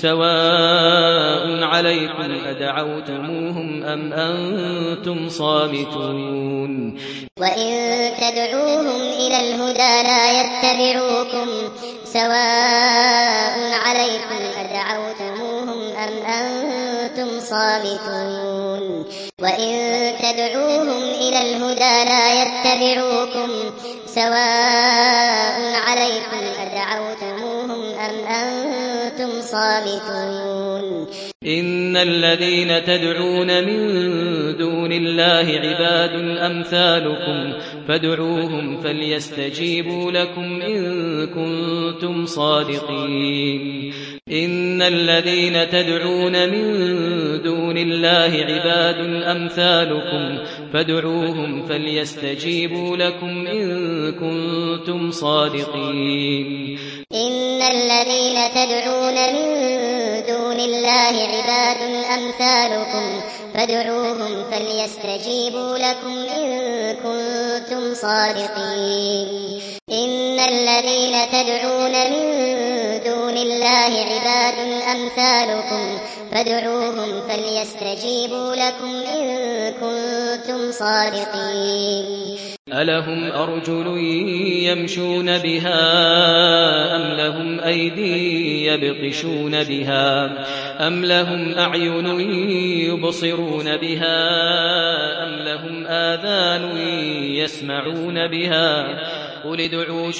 سواء عليكم أدعوتموهم أم أنتم صامتون وإن تدعوهم إلى الهدى لا يتبعوكم سواء عليكم أدعوتموهم أم أنتم صامتون وإن تدعوهم إلى الهدى لا يتبعوكم سواء عليكم أدعوتموهم أم أنتم صامتون إن الذين تدعون من دون الله عباد أمثالكم فادعوهم فليستجيبوا لكم إن كنتم صادقين إن الذين تدعون من دون الله عباد أمثالكم فادعوهم فليستجيبوا لكم إن كنتم صادقين إن الذين تدعون من دون الله عباد أمثالكم فادعوهم فليستجيبوا لكم إن كنتم صادقين إن الذين تدعون من دون الله عباد أمثالكم فادعوهم فليستجيبوا لكم إن كنتم صادقين ألهم أرجل يمشون بها أم لهم أيدي يبطشون بها أم لهم أعين يبصرون بها أم لهم آذان يسمعون بها قل ادعوا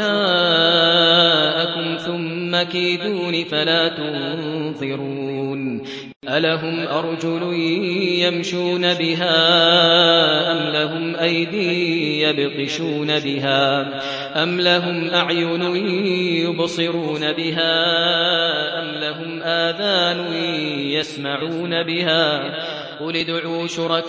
شركاءكم ثم كيدون فلا تنظرون ألهم أرجل يمشون بها أم لهم أيدي يبطشون بها أم لهم أعين يبصرون بها أم لهم آذان يسمعون بها قل ادعوا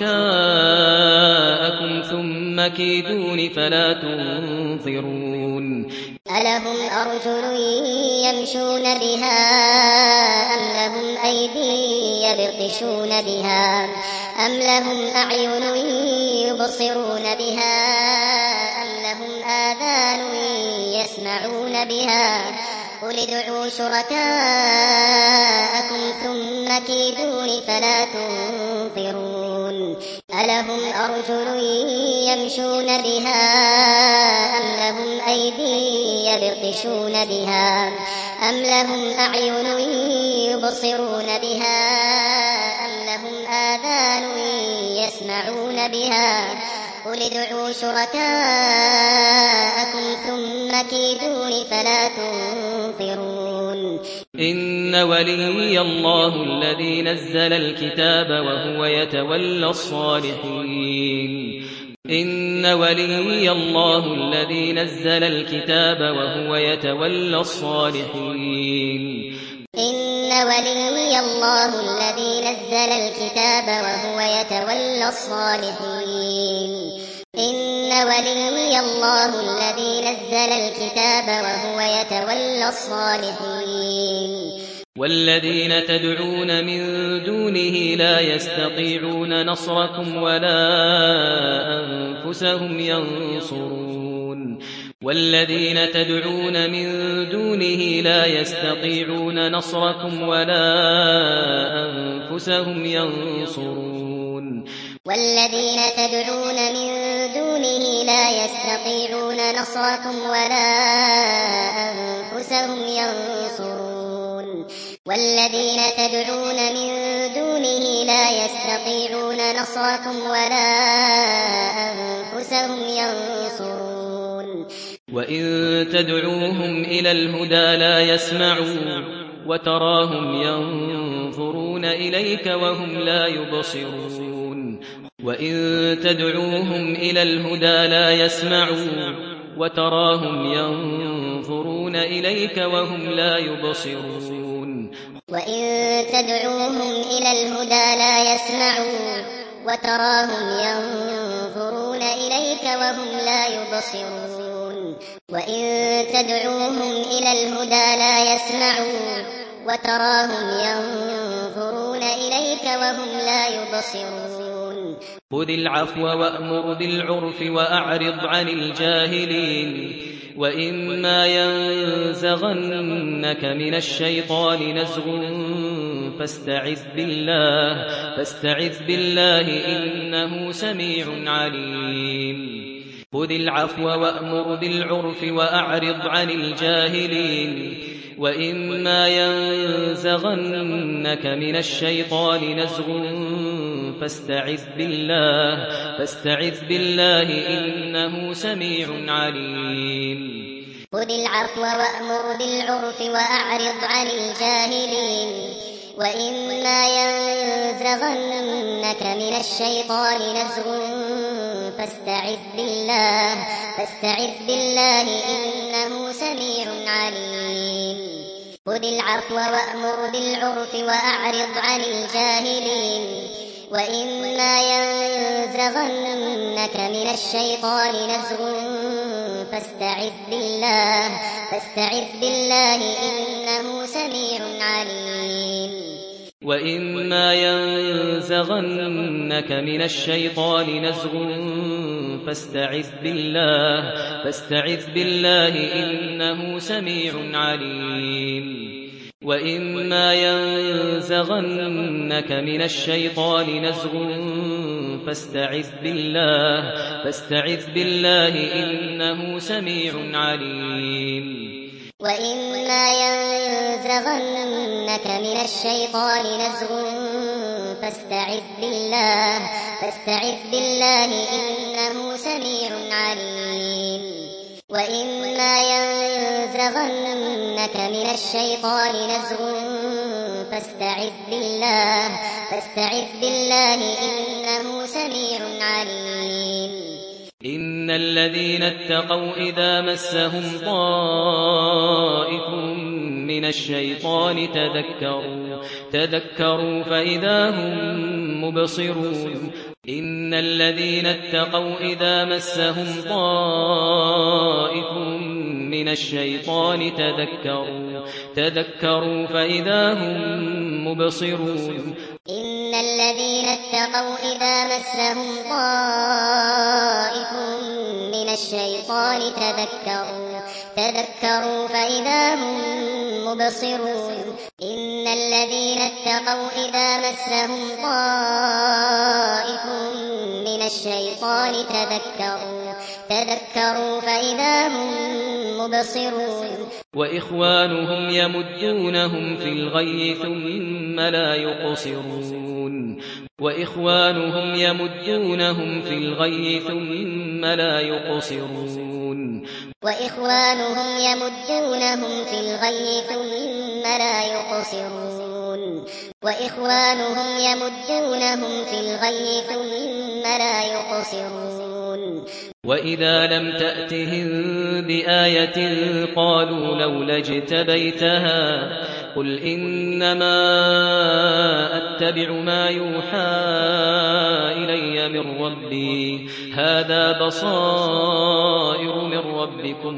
شركاءكم ثم كيدون فلا تنظرون ألهم أرجل يمشون بها أم لهم أيدي يبطشون بها أم لهم أعين يبصرون بها أم لهم آذان يسمعون بها قل ادعوا شركاءكم ثم كيدون فلا تنظرون ألهم أرجل يمشون بها أم لهم أيدي يبطشون بها أم لهم أعين يبصرون بها أم لهم آذان يسمعون بها قل ادعوا شركاءكم ثم كيدون فلا تنظرون إن ولي الله الذي نزل الكتاب وهو يتولى الصالحين إن ولي الله الذي نزل الكتاب وهو يتولى الصالحين إن ولي الله الذي نزل الكتاب وهو يتولى الصالحين إن ولي الله الذي نزل الكتاب وهو يتولى الصالحين والذين تدعون من دونه لا يستطيعون نصركم ولا أنفسهم ينصرون والذين تدعون من دونه لا يستطيعون نصركم ولا أنفسهم ينصرون والذين تدعون من دونه لا يستطيعون نصركم ولا أنفسهم ينصرون والذين تدعون من دونه لا يستطيعون نصركم ولا أنفسهم ينصرون وإن تدعوهم إلى الهدى لا يسمعون وتراهم ينظرون إليك وهم لا يبصرون وإن تدعوهم إلى الهدى لا يسمعون وتراهم ينظرون إليك وهم لا يبصرون وإن تدعوهم إلى الهدى لا يسمعون وتراهم ينظرون إليك وهم لا يبصرون وإن تدعوهم إلى الهدى لا يسمعون وتراهم ينظرون إليك وهم لا يبصرون خذ العفو وأمر بالعرف وأعرض عن الجاهلين وإما ينزغنك من الشيطان نزغ فاستعذ بالله إنه سميع عليم خذ العفو وأمر بالعرف وأعرض عن الجاهلين وإما ينزغنك من الشيطان نزغ فاستعذ بالله إنه سميع عليم خذ العفو وأمر بالعرف وأعرض عن الجاهلين وإما ينزغنك من الشيطان نزغ فاستعذ بالله إنه سميع عليم خذ العفو وأمر بالعرف وأعرض عن الجاهلين وإما ينزغنك من الشيطان نزغ فاستعذ بالله إنه سميع عليم وإما ينزغنك من الشيطان نزغ فاستعذ بالله إنه سميع عليم وإما ينزغنك من الشيطان نزغ فاستعذ بالله إنه سميع عليم وإما ينزغنك من الشيطان نزغ فاستعذ بالله إنه سميع عليم وإما ينزغنك من الشيطان نزغ فاستعذ بالله إنه سميع عليم إن الذين اتقوا إذا مسهم طائف من الشيطان تذكروا فإذا هم مبصرون إن الذين اتقوا إذا مسهم طائف من الشيطان تذكروا فإذا هم مبصرون إن الذين اتقوا إذا مسهم طائف من الشيطان تذكروا فإذا هم مبصرون إن الذين اتقوا إذا مسهم طائف من الشيطان تذكروا فإذا هم مبصرون وإخوانهم يمدونهم في الغي ثم لا يقصرون وإخوانهم يمدونهم في الغي ثم لا يقصرون وإخوانهم يمدونهم في الغي ثم لا يقصرون وإخوانهم يمدونهم في الغي ثم لا يقصرون وإذا لم تأتهم بآية قالوا لولا اجتبيتها قل إنما أتبع ما يوحى إلي من ربي هذا بصائر من ربكم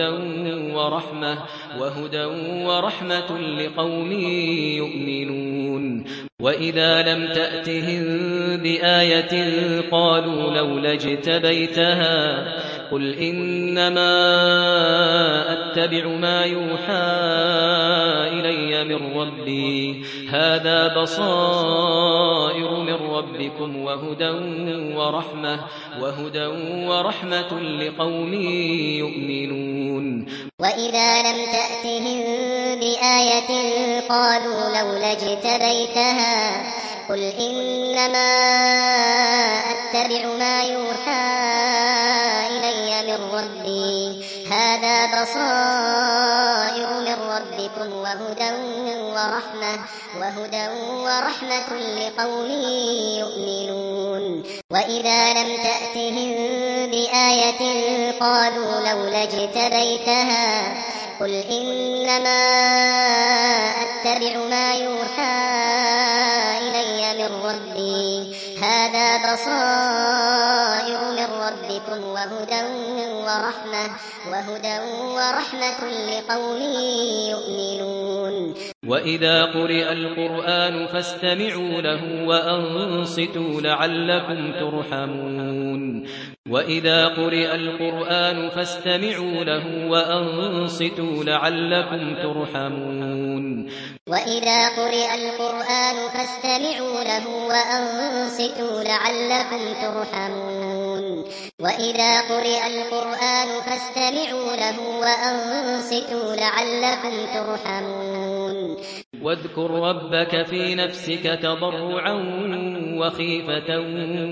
وهدى ورحمة لقوم يؤمنون وإذا لم تأتهم بآية قالوا لولا اجتبيتها قل إنما أتبع ما يوحى إلي من ربي هذا بصائر من ربكم وهدى ورحمة لقوم يؤمنون وإذا لم تأتهم بآية قالوا لولا اجتبيتها قل إنما أتبع ما يوحى إلي من ربي هذا بصائر من ربكم وهدى ورحمة لقوم يؤمنون وإذا لم تأتهم بآية قالوا لولا اجتبيتها قل إنما أتبع ما يوحى إلي من ربي هذا بصائر من ربكم وهدى ورحمة لقوم يؤمنون وإذا قرئ القرآن فاستمعوا له وأنصتوا لعلكم ترحمون وإذا قرئ القرآن فاستمعوا له وأنصتوا لعلكم ترحمون وإذا قرئ القرآن فاستمعوا له وأنصتوا لعلكم ترحمون وإذا قرئ القرآن فاستمعوا له وأنصتوا لعلكم ترحمون واذكر ربك في نفسك تضرعا وخيفة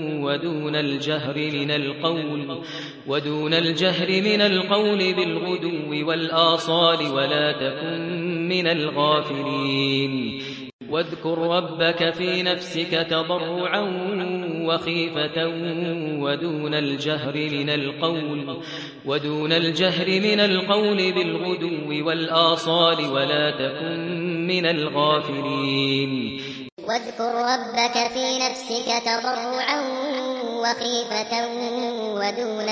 ودون الجهر من القول بالغدو والآصال ولا تكن من الغافلين واذكر ربك في نفسك تضرعا وخيفة ودون الجهر من القول بالغدو والآصال ولا تكن من الغافلين واذكر ربك في نفسك تضرعا وخيفة ودون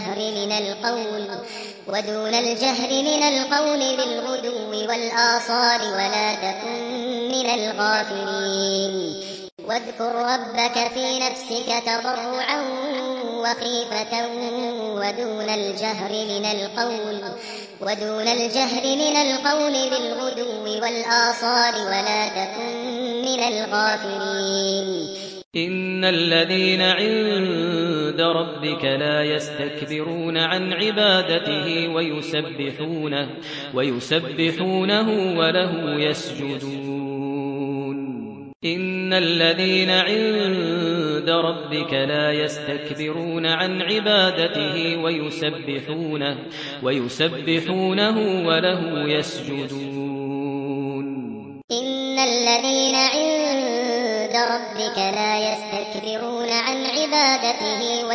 الجهر من القول بالغدو والآصال ولا تكن من الغافلين واذكر ربك في نفسك تضرعا وخيفة ودون الجهر من القول بالغدو والآصال ولا تكن من الغافلين إن الذين عند ربك لا يستكبرون عن عبادته ويسبحونه وله يسجدون إن الذين عند ربك لا يستكبرون عن عبادته ويسبحونه وله يسجدون إن الذين عند ربك لا يستكبرون عن عبادته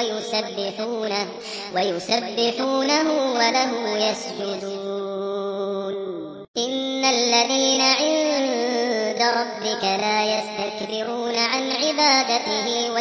ويسبحونه وله يسجدون إن الذين عند ربك لا يستكبرون عن عبادته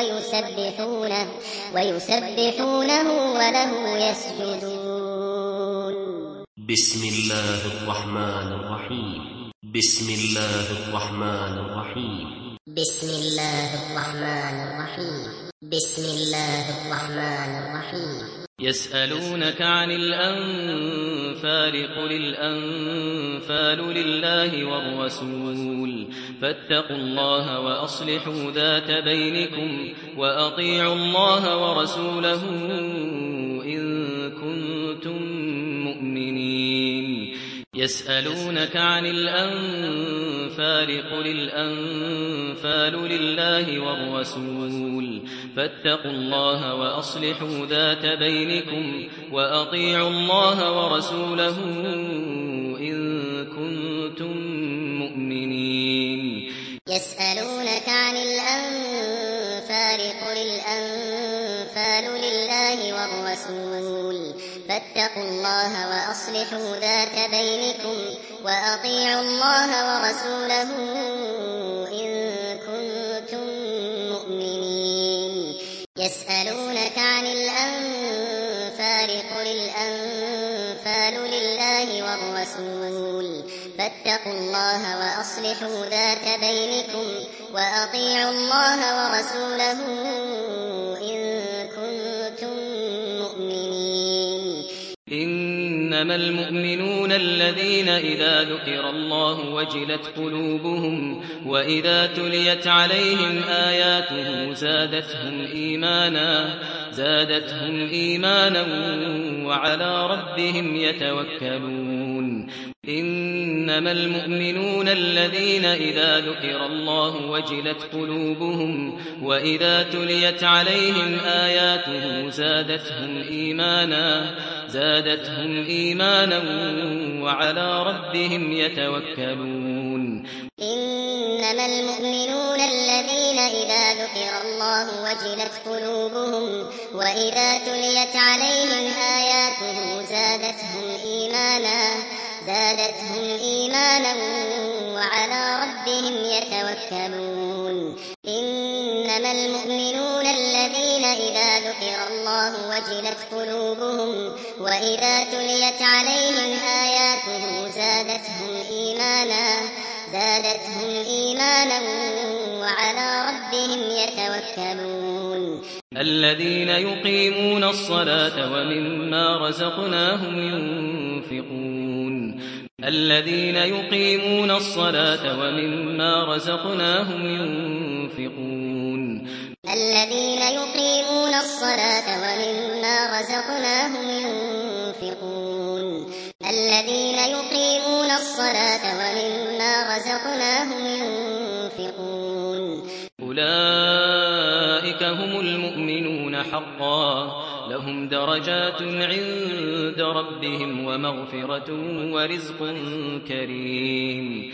ويسبحونه وله يسجدون بسم الله الرحمن الرحيم بسم الله الرحمن الرحيم بسم الله الرحمن الرحيم بسم الله الرحمن الرحيم يسألونك عن الأنفال قل الأنفال لله والرسول فاتقوا الله وأصلحوا ذات بينكم وأطيعوا الله ورسوله إن كنتم مؤمنين يسألونك عن الأنفال قل الأنفال لله والرسول فاتقوا الله وأصلحوا ذات بينكم وأطيعوا الله ورسوله إن كنتم مؤمنين يسألونك عن الأنفال قل الأنفال لله والرسول فاتقوا الله وأصلحوا ذات بينكم وأطيعوا الله ورسوله إن كنتم مؤمنين يسألونك عن الأنفال قل الأنفال لله والرسول فاتقوا الله وأصلحوا ذات بينكم وأطيعوا الله ورسوله إن كنتم مؤمنين إنما المؤمنون الذين إذا ذكر الله وجلت قلوبهم وإذا تليت عليهم آياته زادتهم إيمانا وعلى ربهم يتوكلون إنما المؤمنون الذين إذا ذكر الله وجلت قلوبهم وإذا تليت عليهم آياته زادتهم إيمانا وعلى ربهم يتوكلون إنما المؤمنون الذين إذا ذكر الله وجلت قلوبهم وإذا تليت عليهم آياته زادتهم إيمانا وعلى ربهم يتوكلون إنما المؤمنون الذين إذا ذكر الله وجلت قلوبهم وإذا تليت عليهم آياته زادتهم زادتهم إيمانا وعلى ربهم يتوكلون الذين يقيمون الصلاة ومما رزقناهم ينفقون الذين يقيمون الصلاة ومما رزقناهم ينفقون الذين يقيمون الصلاة ومما رزقناهم ينفقون الذين يقيمون الصلاة ومما رزقناهم ينفقون أولئك هم المؤمنون حقا لهم درجات عند ربهم ومغفرة ورزق كريم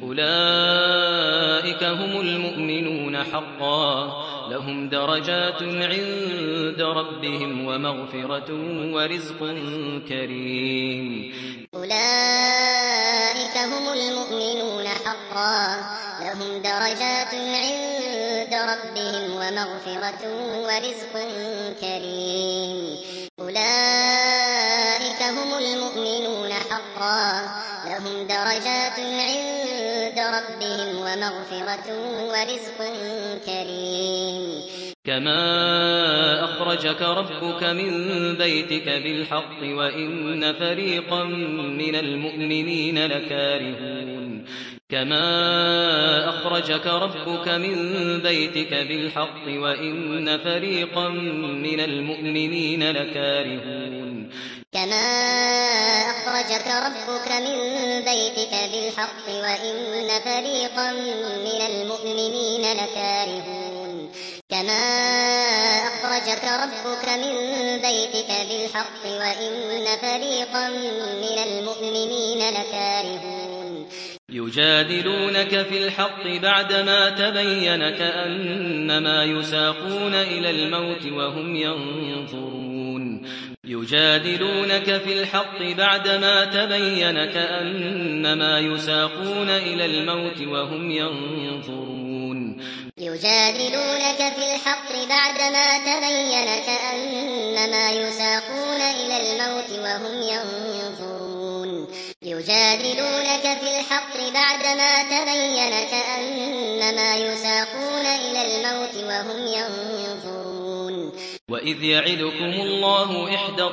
أولئك هم المؤمنون حقا لهم درجات عند ربهم ومغفرة ورزق كريم أولئك هم المؤمنون حقا لهم درجات عند ربهم ومغفرة ورزق كريم أولئك هم المؤمنون حقا لهم درجات عند ربهم ومغفرة ورزق كريم كما أخرجك ربك من بيتك بالحق وإن فريقا من المؤمنين لكارهون كما أخرجك ربك من بيتك بالحق وإن فريقا من المؤمنين لكارهون كما أخرجك ربك من بيتك بالحق وإن فريقا من المؤمنين لكارهون كما أخرجك ربك من بيتك بالحق وإن فريقا من المؤمنين لكارهون يجادلونك في الحق بعدما تبين كأنما يساقون إلى الموت وهم ينظرون يجادلونك في الحق بعدما تبين كأنما يساقون إلى الموت وهم ينظرون يجادلونك في الحق بعدما تبين كأنما يساقون إلى الموت وهم ينظرون يجادلونك في الحق بعدما تبين كأنما يساقون إلى الموت وهم ينظرون وإذ يعدكم الله إحدى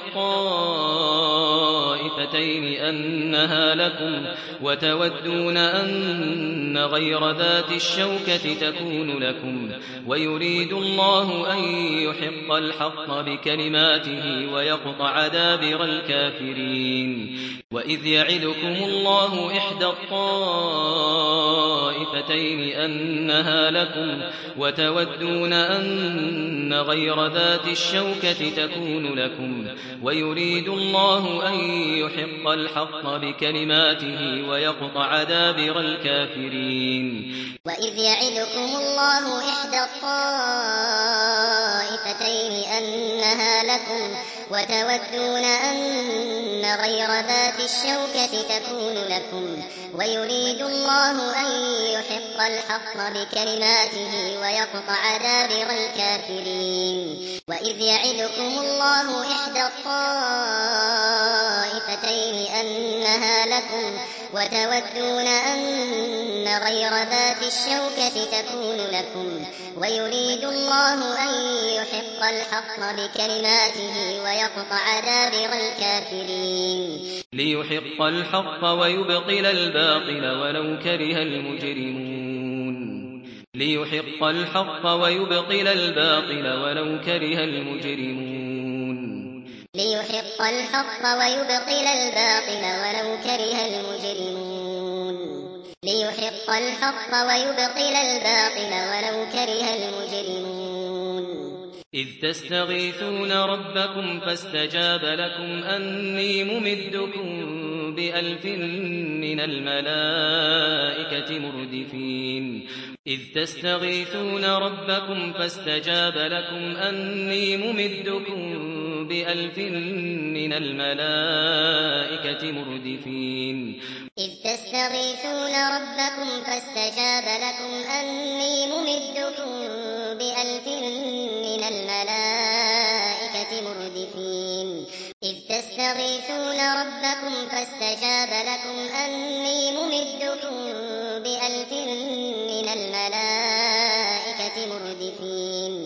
الطائفتين أنها لكم وتودون أن غير ذات الشوكة تكون لكم ويريد الله أن يحق الحق بكلماته ويقطع دابر الكافرين وإذ يعدكم الله إحدى الطائفتين أنها لكم وتودون أن غير ذات الشوكة تكون لكم ويريد الله أن يحق الحق بكلماته ويقطع دابر الكافرين وإذ يعدكم الله إحدى الطائفتين أنها لكم وتودون أن غير ذات الشوكة تكون لكم ويريد الله أن يحق الحق بكلماته ويقطع دابر الكافرين وإذ يعدكم الله إحدى الطائفتين أنها لكم وتودون أن غير ذات الشوكة تكون لكم ويريد الله أن يحق الحق بكلماته ويقطع دابر الكافرين ليحق الحق ويبطل الباطل ولو كره المجرمون ليحق الحق ويبطل الباطل ولو كره المجرمون ليحق الحق ويبطل الباطل ولو كره المجرمون ليحق الحق ويبطل الباطل ولو كره المجرمون إذ تستغيثون ربكم فاستجاب لكم أني ممدكم ب1000 من الملائكة مردفين إذ تستغيثون ربكم فاستجاب لكم أني ممدكم ب1000 من الملائكة مردفين إذ تستغيثون ربكم فاستجاب لكم أني ممدكم ب1000 من الملائكة مردفين إذ تستغيثون ربكم فاستجاب لكم أني ممدكم ب1000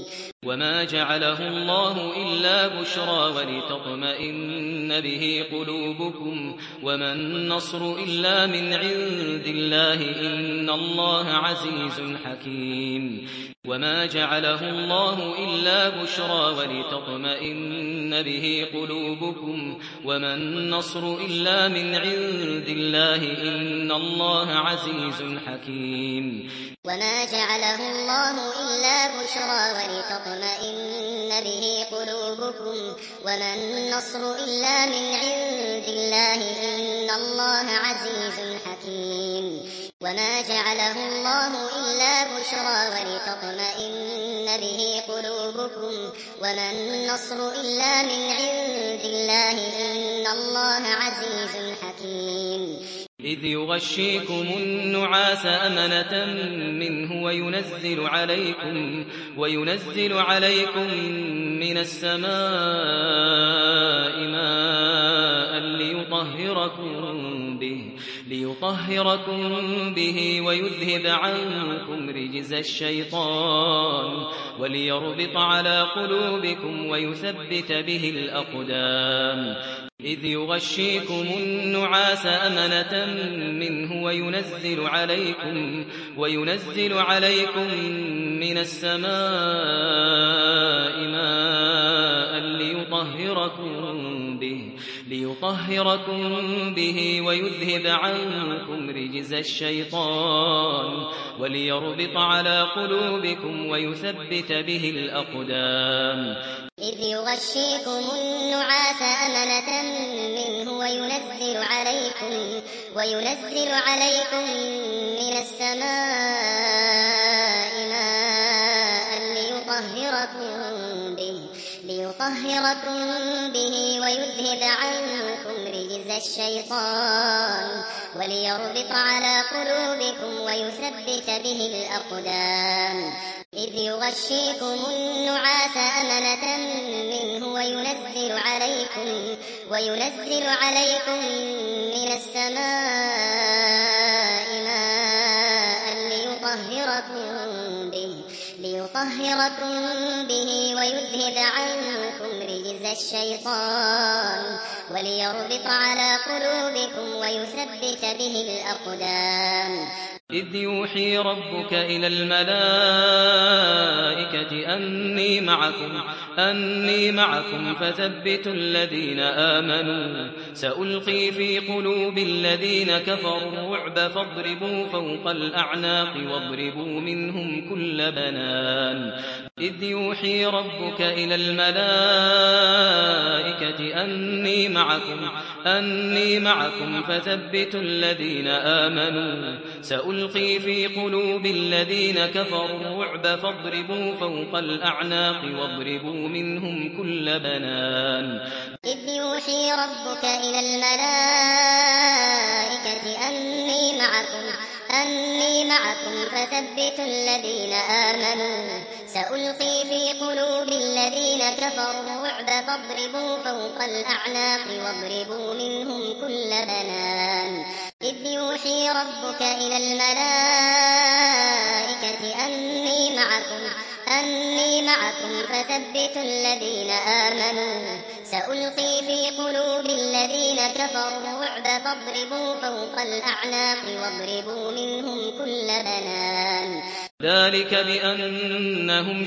وما جعله الله إلا بشرى ولتطمئن به قلوبكم وما النصر إلا من عند الله إن الله عزيز حكيم وما جعله الله إلا بشرى ولتطمئن به قلوبكم وما النصر إلا من عند الله إن الله عزيز حكيم وما جعله الله إلا بشرى ولتطمئن به قلوبكم وما النصر إلا من عند الله إن الله عزيز حكيم وما جعله الله إلا بشرى ولتطمئن به قلوبكم وما النصر إلا من عند الله إن الله عزيز حكيم إذ يغشيكم النعاس أمنة منه وينزل عليكم من السماء ماء ليطهركم به ويذهب عنكم رجز الشيطان وليربط على قلوبكم ويثبت به الأقدام إذ يغشيكم النعاس أمنة منه وينزل عليكم من السماء ماء ليطهركم به ويذهب عنكم رجز الشيطان وليربط على قلوبكم ويثبت به الأقدام إذ يغشيكم النعاس أمنة منه وينزل عليكم من السماء ماء ليطهركم به ويذهب عنكم رجز الشيطان وليربط على قلوبكم ويثبت به الأقدام إذ يغشيكم النعاس أمنة منه وينزل عليكم من السماء ماء ليطهركم به ويذهب عنكم رجز الشيطان وليربط على قلوبكم ويثبت به الأقدام إذ يوحي ربك إلى الملائكة أني معكم فثبتوا الذين آمنوا سألقي في قلوب الذين كفروا الرعب فاضربوا فوق الأعناق واضربوا منهم كل بنان إذ يوحي ربك إلى الملائكة أني معكم فثبتوا الذين آمنوا سألقي في قلوب الذين كفروا الرعب فاضربوا فوق الأعناق واضربوا منهم كل بنان إذ يوحي ربك إلى الملائكة أني معكم فثبتوا الذين آمنوا سألقي في قلوب الذين كفروا الرعب فاضربوا فوق الأعناق واضربوا منهم كل بنان إذ يوحي ربك إلى الملائكة أني معكم فثبتوا الذين آمنوا سألقي في قلوب الذين كفروا الرعب فاضربوا فوق الأعناق واضربوا منهم كل بنان ذلك بأنهم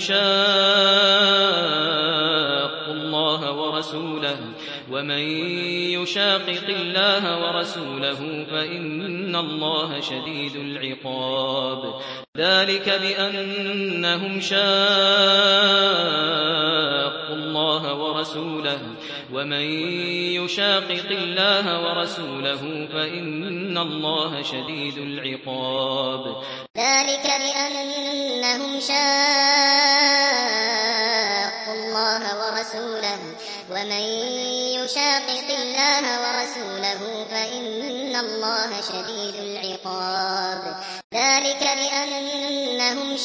شاقوا الله ورسوله ومن يشاقق الله ورسوله فإن الله شديد العقاب ذلك بأنهم شاقوا الله ورسوله ومن يشاقق الله ورسوله فإن الله شديد العقاب ذلك بأنهم شاقوا الله ورسوله ومن يشاقق الله ورسوله فإن الله شديد العقاب ذلك بأنهم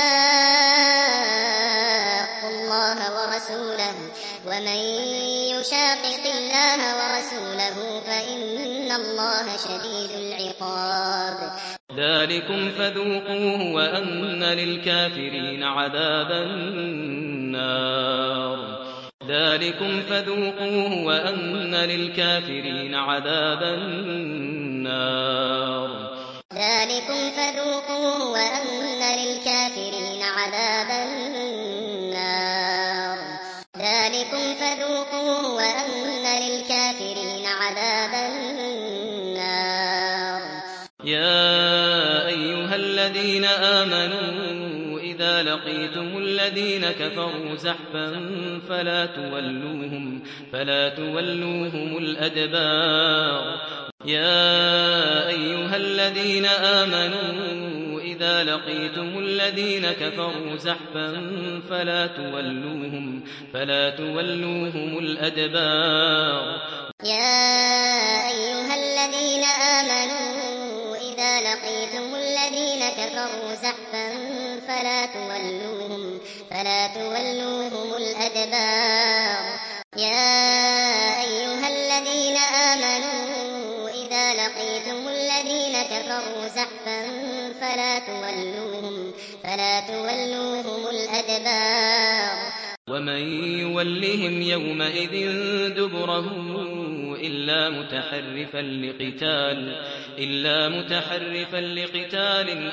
شاقوا الله ورسوله ومن يشاقق الله ورسوله فإن الله شديد العقاب ذلكم فذوقوه وأن للكافرين عذاب النار ذلكم فذوقوه وأن للكافرين عذاب النار ذلكم فذوقوه وأن للكافرين عذاب النار ذلكم فذوقوه وأن للكافرين عذاب النار يا أيها الذين آمنوا إذا لقيتم الذين كفروا زحفا فلا تولوهم الأدبار يا أيها الذين آمنوا إذا لقيتم الذين كفروا زحفا فلا تولوهم الأدبار يا أيها الذين آمنوا إذا لقيتم الذين كفروا زحفا فلا تولوهم الأدبار يا أيها الذين آمنوا إذا لقيتم الذين كفروا زحفا فلا تولوهم الأدبار ومن يولهم يومئذ دبره إلا متحرفا لقتال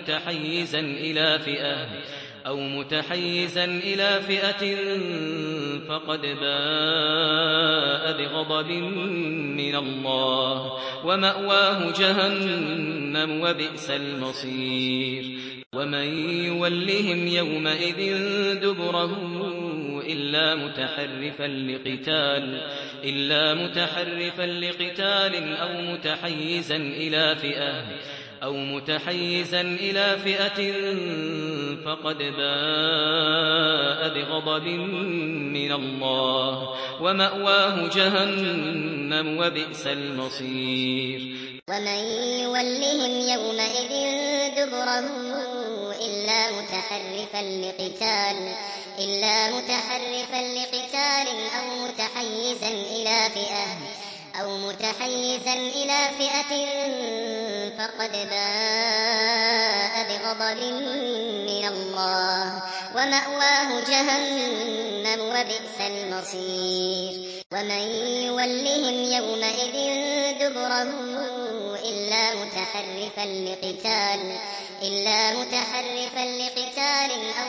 أو متحيزا إلى فئة فقد باء بغضب من الله ومأواه جهنم وبئس المصير ومن يولهم يومئذ دبره إلا متحرفا لقتال أو متحيزا إلى فئة فقد باء بغضب من الله ومأواه جهنم وبئس المصير ومن يولهم يومئذ دبره إلا متحرفا لقتال أو متحيزا إلى فئة فقد باء بغضب من الله ومأواه جهنم وبئس المصير ومن يولهم يومئذ دبره إلا متحرفا لقتال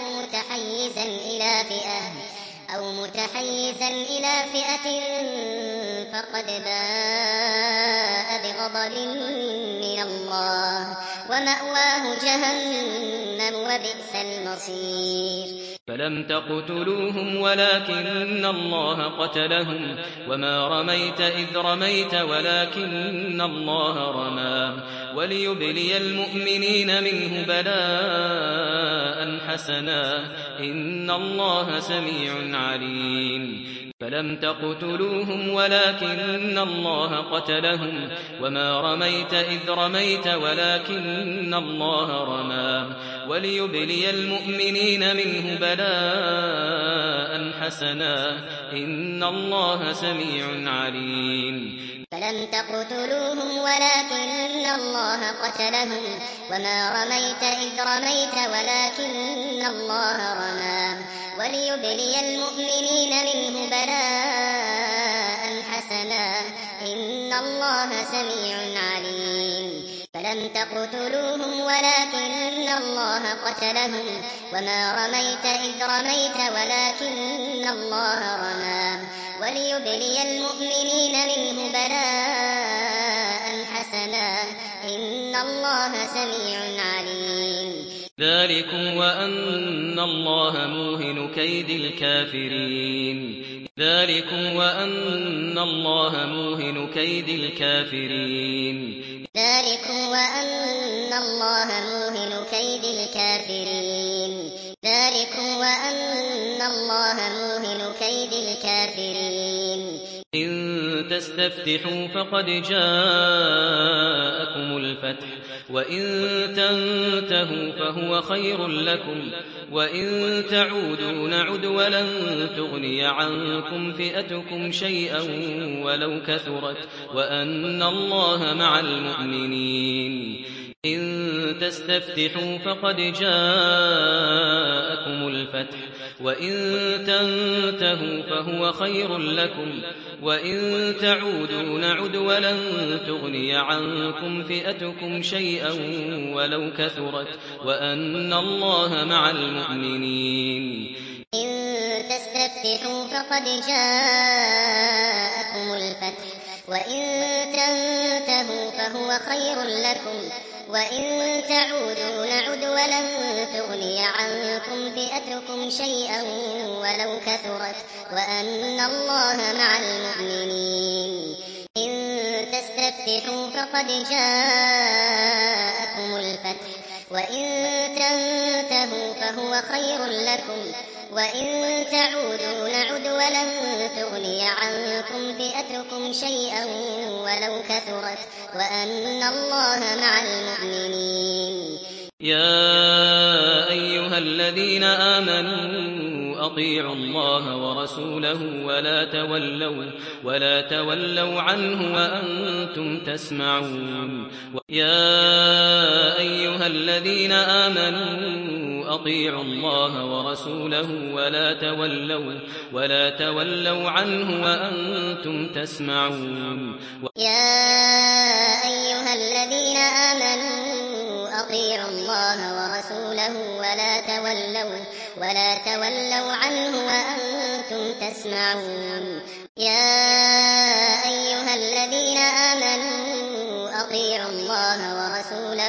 أو متحيزا إلى فئة فقد باء بغضب من الله ومأواه جهنم وبئس المصير فلم تقتلوهم ولكن الله قتلهم وما رميت إذ رميت ولكن الله رمى وليبلي المؤمنين منه بلاء حسنا إن الله سميع عليم فلم تقتلوهم ولكن الله قتلهم وما رميت إذ رميت ولكن الله رمى وليبلي المؤمنين منه بلاء حسنا إن الله سميع عليم فلم تقتلوهم ولكن الله قتلهم وما رميت إذ رميت ولكن الله رمى وليبلي المؤمنين منه بلاء حسنا إن الله سميع عليم فلم تقتلوهم ولكن الله قتلهم وما رميت إذ رميت ولكن الله رمى وليبلي المؤمنين منه بلاء حسنا إن الله سميع عليم ذلكم وأن الله موهن كيد الكافرين ذلكم وأن الله موهن كيد الكافرين ذلكم وأن الله موهن كيد الكافرين ذلكم وأن الله موهن كيد الكافرين إن تستفتحوا فقد جاءكم الفتح وإن تنتهوا فهو خير لكم وإن تعودوا نعد ولن تغني عنكم فئتكم شيئا ولو كثرت وأن الله مع المؤمنين إن تستفتحوا فقد جاءكم الفتح وإن تنتهوا فهو خير لكم وإن تعودوا نعد ولن تغني عنكم فئتكم شيئا ولو كثرت وأن الله مع المؤمنين إن تستفتحوا فقد جاءكم الفتح وإن تنتهوا فهو خير لكم وإن تعودوا نعد ولن تغني عنكم فئتكم شيئا ولو كثرت وأن الله مع المؤمنين إن تستفتحوا فقد جاءكم الفتح وإن تنتهوا فهو خير لكم وإن تعودوا نعد ولن تغني عنكم فئتكم شيئا ولو كثرت وأن الله مع المؤمنين يا أيها الذين آمنوا أطيعوا الله ورسوله ولا تولوا عنه وأنتم تسمعون يا أيها الذين آمنوا أطيعوا الله ورسوله ولا تولوا عنه وأنتم تسمعون يا أيها الذين آمنوا أطيعوا الله ورسوله ولا تولوا عنه وأنتم تسمعون يا أيها الذين آمنوا أطيعوا الله ورسوله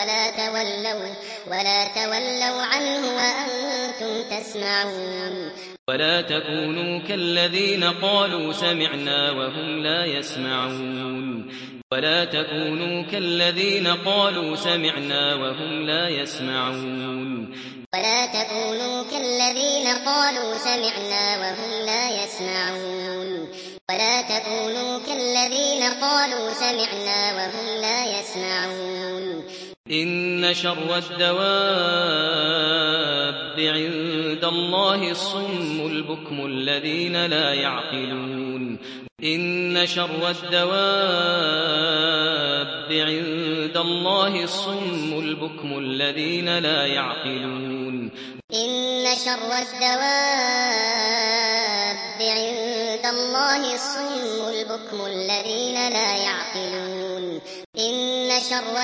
ولا تولوا عنه وأنتم تسمعون ولا تكونوا كالذين قالوا سمعنا وهم لا يسمعون ولا تكونوا كالذين قالوا سمعنا وهم لا يسمعون ولا تكونوا كالذين قالوا سمعنا وهم لا يسمعون ولا تكونوا كالذين قالوا سمعنا وهم لا يسمعون إن شر الدواب عند الله الصم البكم الذين لا يعقلون إن شر الدواب عند الله الصم البكم الذين لا يعقلون إن شر الدواب عند الله الصم البكم الذين لا يعقلون إن شر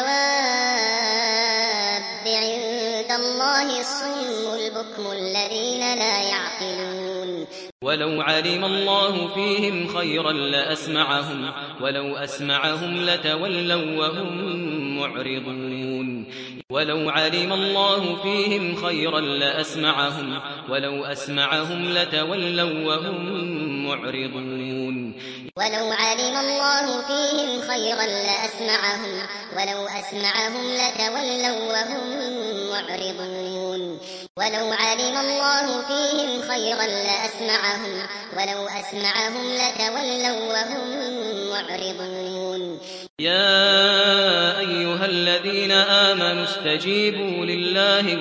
الدواب عند الله الصم البكم الذين لا يعقلون ولو علم الله فيهم خيرا لأسمعهم ولو أسمعهم لتولوا وهم معرضون ولو علم الله فيهم خيرا لأسمعهم ولو أسمعهم لتولوا وهم معرضون ولو علم الله فيهم خيرا لأسمعهم ولو أسمعهم لتولوا وهم معرضون ولو علم الله فيهم خيرا لأسمعهم ولو أسمعهم لتولوا وهم معرضون يا أيها الذين آمنوا استجيبوا لله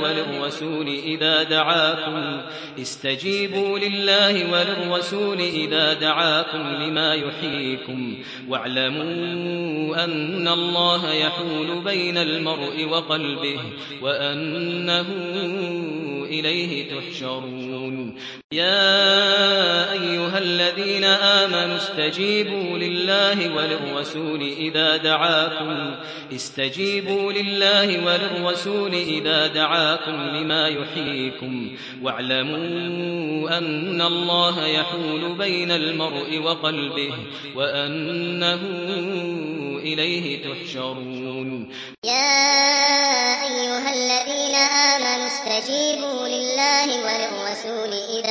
وللرسول إذا دعاكم لما يحييكم واعلموا أن الله يحول بين المرء وقلبه وأنه إليه تحشرون يا أيها الذين آمنوا استجيبوا لله وللرسول إذا دعاكم لما يحييكم واعلموا أن الله يحول بين المرء وقلبه وأنه إليه تحشرون يا أيها الذين آمنوا استجيبوا لله وللرسول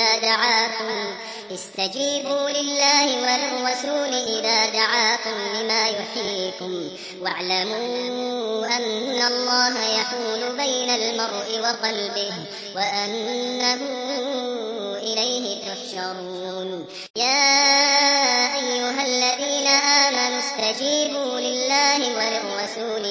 إذا دعاكم لما يحييكم واعلموا أن الله يحول بين المرء وقلبه وأنه إليه تحشرون يا أيها الذين آمنوا استجيبوا لله وللرسول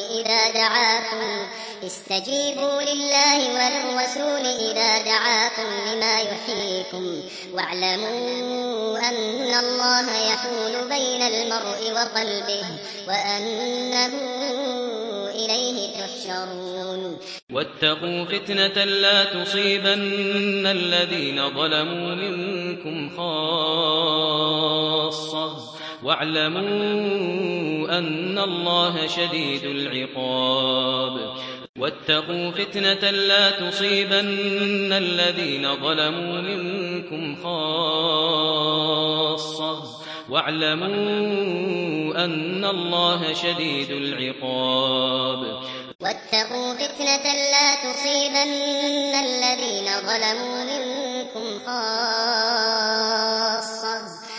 إذا دعاكم لما يحييكم واعلموا أن الله يحول بين المرء وقلبه وأنه إليه تحشرون يحشرون واتقوا فتنة لا تصيبن الذين ظلموا منكم خاصة واعلموا أن الله شديد العقاب واتقوا فتنة لا تصيبن الذين ظلموا منكم خاصة واعلموا أن الله شديد العقاب واتقوا فتنة لا تصيبن الذين ظلموا منكم خاصة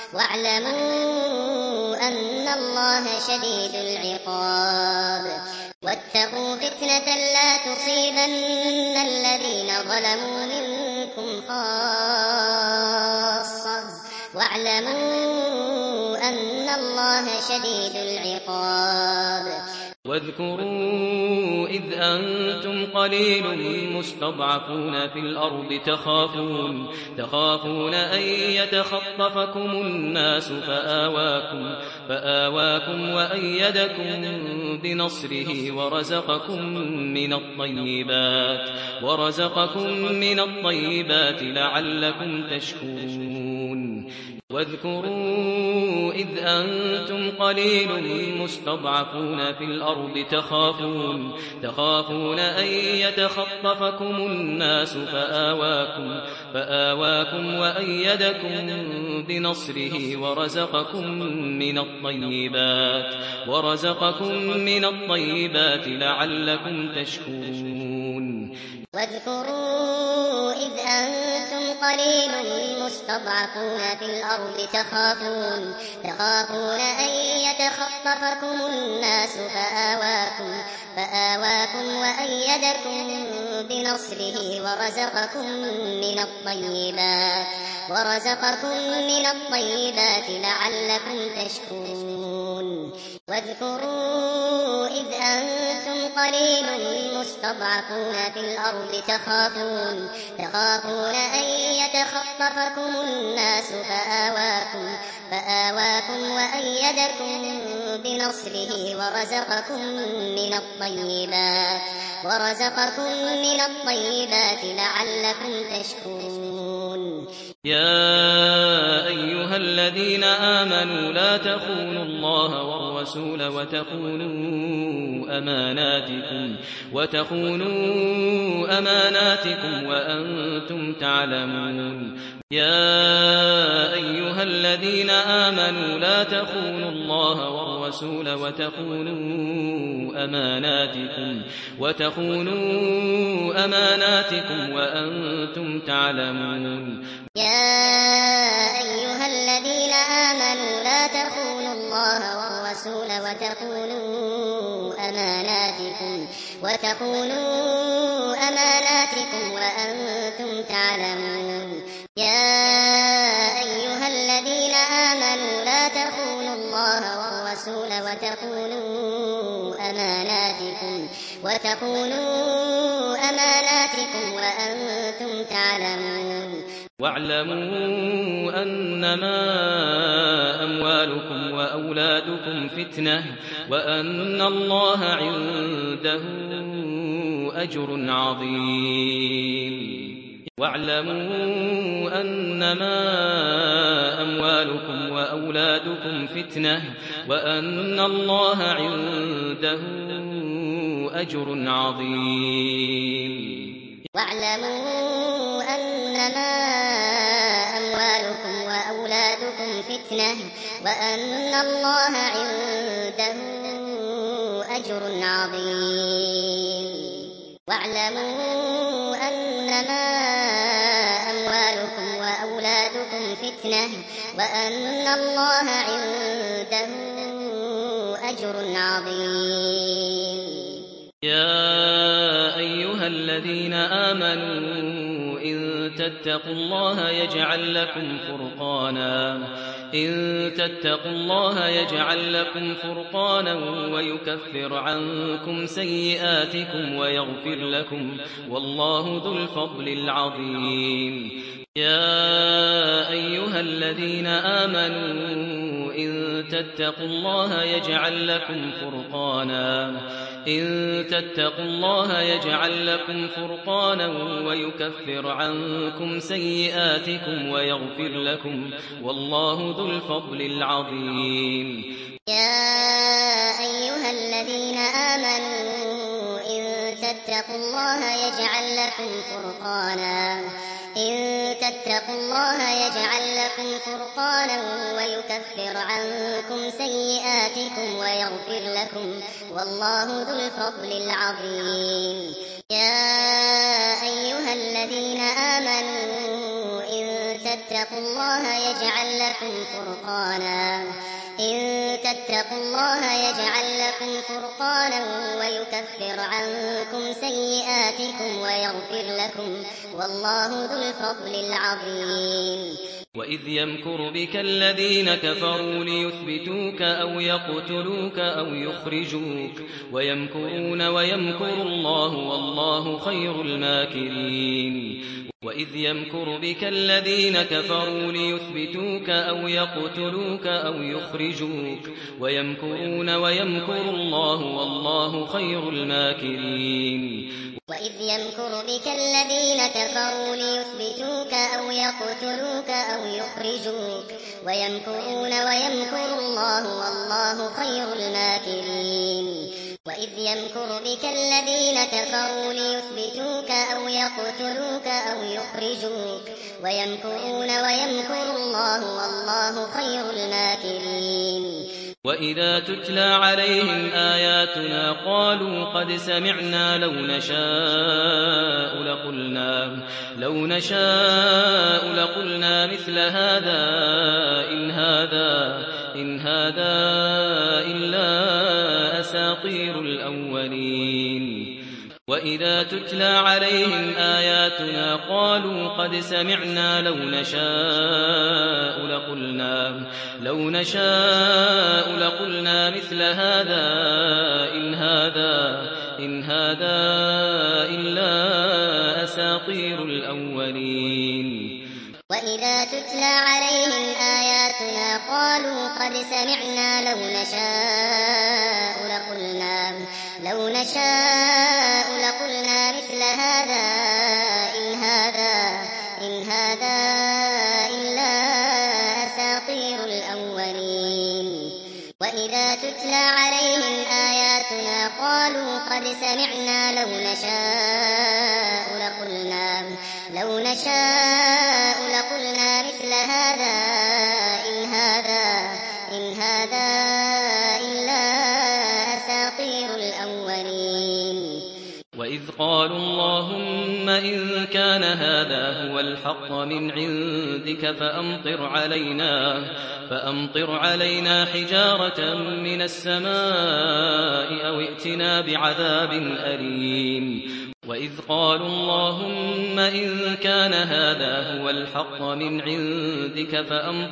واعلموا أن الله شديد العقاب واتقوا فتنة لا تصيبن الذين ظلموا منكم خاصة واعلموا أن الله شديد العقاب واذكروا إذ أنتم قليل مستضعفون في الأرض تخافون أن يتخطفكم الناس فآواكم وأيدكم بنصره ورزقكم من الطيبات لعلكم تشكرون واذكروا إذ أنتم قليل مستضعفون في الأرض تخافون أن يتخطفكم الناس فآواكم وأيدكم بنصره ورزقكم من الطيبات لعلكم تشكرون واذكروا إذ أنتم قليل مستضعفون في الأرض تخافون أن يتخطفكم الناس فآواكم وأيدكم بنصره ورزقكم من الطيبات لعلكم تشكرون واذكروا إذ أنتم قليل مستضعفون في الأرض تخافون أن يتخطفكم الناس فآواكم وأيدكم بنصره ورزقكم من الطيبات لعلكم تشكرون يا أيها الذين آمنوا لا تخونوا الله والرسول وتخونوا أماناتكم وأنتم تعلمون يا أيها الذين آمنوا لا تخونوا الله والرسول وتخونوا أماناتكم وأنتم تعلمون يا أيها الذين آمنوا لا تخونوا الله والرسول وتخونوا أماناتكم وأنتم تعلمون يا أيها الذين آمنوا لا تخونوا الله والرسول وتخونوا أماناتكم وأنتم تعلمون واعلموا أنما أموالكم وأولادكم فتنة وأن الله عنده أجر عظيم واعلموا أنما أموالكم وأولادكم فتنة وأن الله عنده أجر عظيم واعلموا أنما أموالكم وأولادكم فتنة وأن الله عنده أجر عظيم واعلموا أنما أموالكم وأولادكم فتنة وأن الله عنده أجر عظيم يا أيها الذين آمنوا إن تتقوا الله يجعل لكم فرقانا ويكفر عنكم سيئاتكم ويغفر لكم والله ذو الفضل العظيم يا أيها الذين آمنوا إن تتقوا الله يجعل لكم فرقانا ويكفر عنكم سيئاتكم ويغفر لكم والله ذو الفضل العظيم. يا أيها الذين آمنوا إن تتقوا الله يجعل لكم فرقانا ويكفر عنكم سيئاتكم ويغفر لكم والله ذو الفضل العظيم. يا أيها الذين آمنوا إن تتقوا الله يجعل لكم فرقانا ويكفر عنكم سيئاتكم ويغفر لكم والله ذو الفضل العظيم. وإذ يمكر بك الذين كفروا ليثبتوك أو يقتلوك أو يخرجوك ويمكرون ويمكر الله والله خير الماكرين. وإذ يمكر بك الذين كفروا ليثبتوك أو يقتلوك أو يخرجوك ويمكرون ويمكر الله والله خير الماكرين. وإذ يمكر بك الذين كفروا ليثبتوك أو يقتلوك أو يخرجوك ويمكرون ويمكر الله والله خير الماكرين. وإذ يمكر بك الذين كفروا ليثبتوك أو يقتلوك أو يخرجوك ويمكرون ويمكر الله والله خير الماكرين. وإذا تتلى عليهم آياتنا قالوا قد سمعنا لو نشاء لقلنا مثل هذا إن هذا إلا أساطير الأولين. وإذا تتلى عليهم آياتنا قالوا قد سمعنا لو نشاء لقلنا مثل هذا إن هذا إلا أساطير الأولين. وإذا تتلى عليهم آياتنا قالوا قد سمعنا لو نشاء لقلنا مثل هذا إن هذا إلا أساطير الأولين. وإذا تتلى عليهم آياتنا قالوا قد سمعنا لو نشاء لقلنا مثل هذا إن هذا إلا أساطير الأولين. وإذ قالوا اللهم إن كان هذا هو الحق من عندك فأمطر علينا حجارة من السماء أو ائتنا بعذاب أليم. وإذ قالوا اللهم إن كان هذا هو الحق من عندك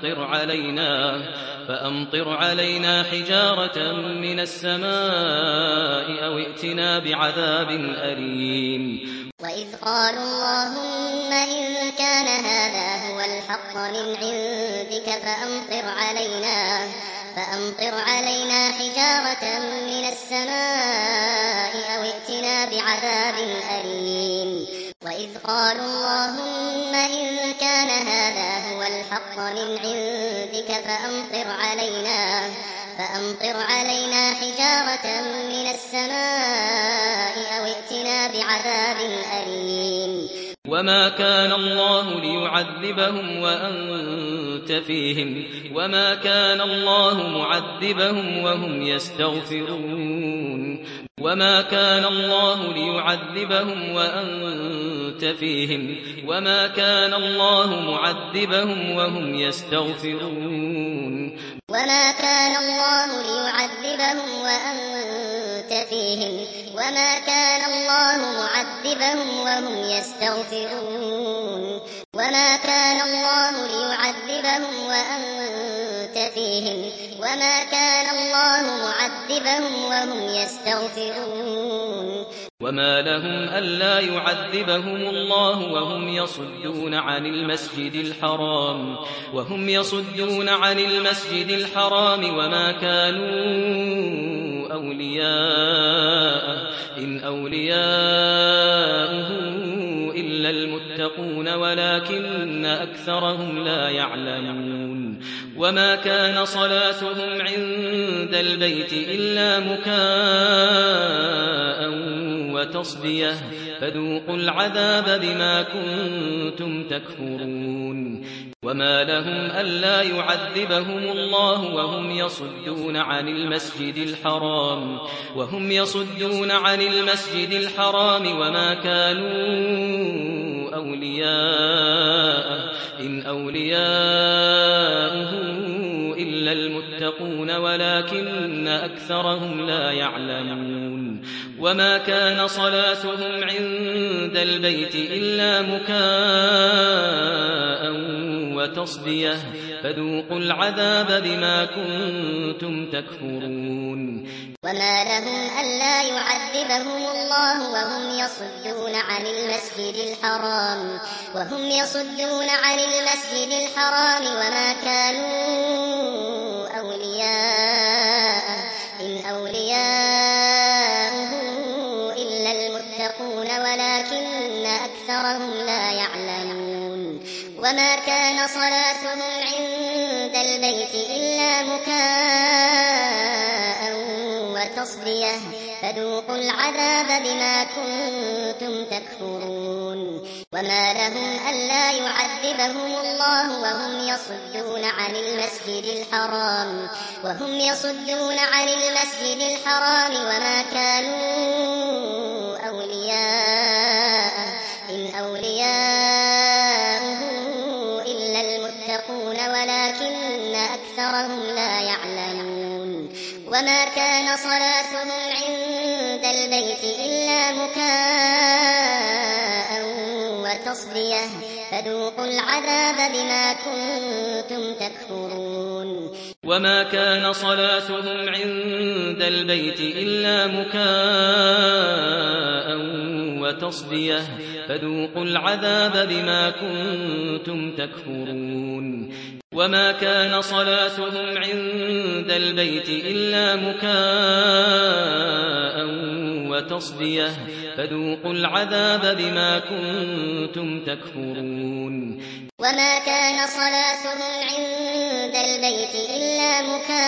فأمطر علينا حجارة من السماء أو ائتنا بعذاب أليم. وإذ قالوا اللهم إن كان هذا هو الحق من عندك فأمطر علينا حجارة من السماء أو ائتنا بعذاب أليم. وإذ قالوا اللهم إن كان هذا هو الحق من عندك فأمطر علينا حجارة من السماء أو ائتنا بعذاب أليم. وما كان الله ليعذبهم وأنت فيهم وما كان الله معذبهم وهم يستغفرون. وما كان الله ليعذبهم وأنت فيهم وما كان الله معذبهم وهم يستغفرون. وما كان الله ليعذبهم وأنت فيهم وما كان الله معذبهم وهم يستغفرون. وما كان الله ليعذبهم وأنت فيهم فيهم وما كان الله معذبهم وهم يستغفرون وما لهم ألا يعذبهم الله وهم يصدون عن المسجد الحرام وما كانوا أولياءه إن أولياؤه إلا المتقون ولكن أكثرهم لا يعلمون وما كان صلاتهم عند البيت إلا مكاء وتصدية فذوقوا العذاب بما كنتم تكفرون وما لهم ألا يعذبهم الله وهم يصدون عن المسجد الحرام وما كانوا أولياءه إن أولياؤه إلا المتقون ولكن أكثرهم لا يعلمون وما كان صلاتهم عند البيت إلا مكاء وتصدية فذوقوا العذاب بما كنتم تكفرون وما لهم ألا يعذبهم الله وهم يصدون عن المسجد الحرام وما كانوا أولياءه إن أولياؤه إلا المتقون ولكن أكثرهم لا يعلمون وما كان صلاتهم عند البيت إلا مكاء وتصدية فذوقوا العذاب بما كنتم تكفرون وما لهم ألا يعذبهم الله وهم يصدون عن المسجد الحرام وما كانوا أولياءه إن أولياؤه إلا المتقون ولكن أكثرهم لا يعلمون وما كان صلاتهم عند البيت إلا مكاء وتصدية فذوقوا العذاب بما كنتم تكفرون وما كان صلاتهم عند البيت إلا مكاء وتصدية فذوقوا العذاب بما كنتم تكفرون وما كان صلاتهم عند البيت إلا مكاء وتصدية فذوقوا العذاب بما كنتم تكفرون وما كان صلاتهم عند البيت إلا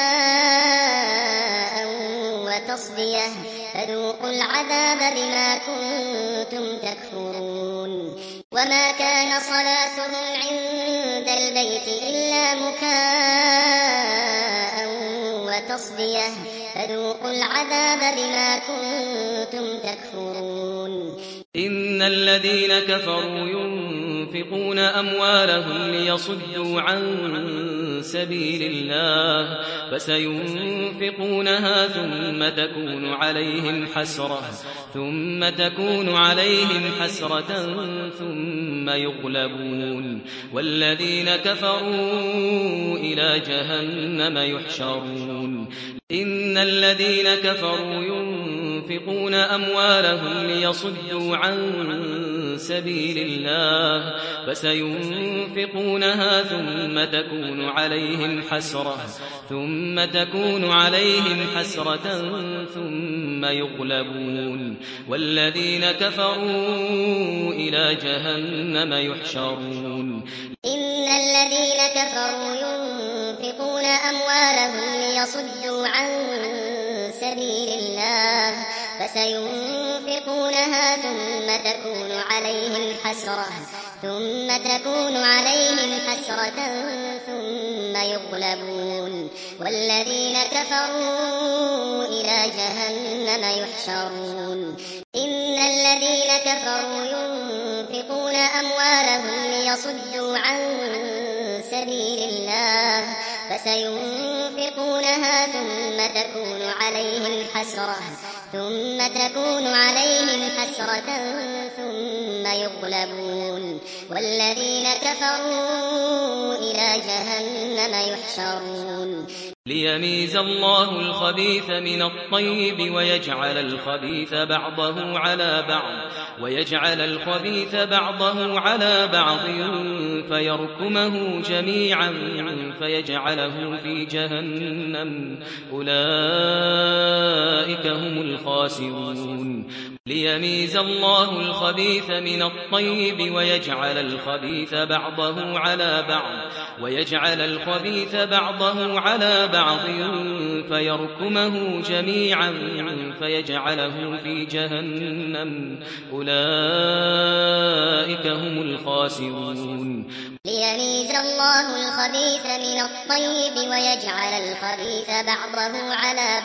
مكاء وتصدية فذوقوا العذاب بما كنتم تكفرون وما كان صلاتهم عند البيت إلا مكاء وتصدية فذوقوا العذاب بما كنتم تكفرون إن الذين كفروا ينفقون أموالهم ليصدوا عن سبيل الله فسينفقونها ثم تكون عليهم حسرة ثم يغلبون والذين كفروا إلى جهنم يحشرون إن الذين كفروا ينفقون أموالهم ليصدوا عن سبيل الله فسينفقونها ثم تكون عليهم حسرة ثم يغلبون والذين كفروا إلى جهنم يحشرون إن الذين كفروا ينفقون أموالهم ليصدوا عن سبيل الله فسينفقونها ثم تكون عليهم حسرة ثم يغلبون والذين كفروا إلى جهنم يحشرون إن الذين كفروا ينفقون أموالهم ليصدوا عن سبيل الله فسينفقونها ثم تكون عليهم ثم تكون عليهم حسرة ثم يغلبون والذين كفروا إلى جهنم يحشرون ليميز الله الخبيث من الطيب ويجعل الخبيث بعضه على بعض فيركمه جميعا فيجعله في جهنم أولئك هم الخاسرون ليميز الله الخبيث من الطيب ويجعل الخبيث بعضه على بعض فيركمه جميعا فيجعله في جهنم أولئك هم الخاسرون ليميز الله الخبيث من الطيب ويجعل الخبيث بعضه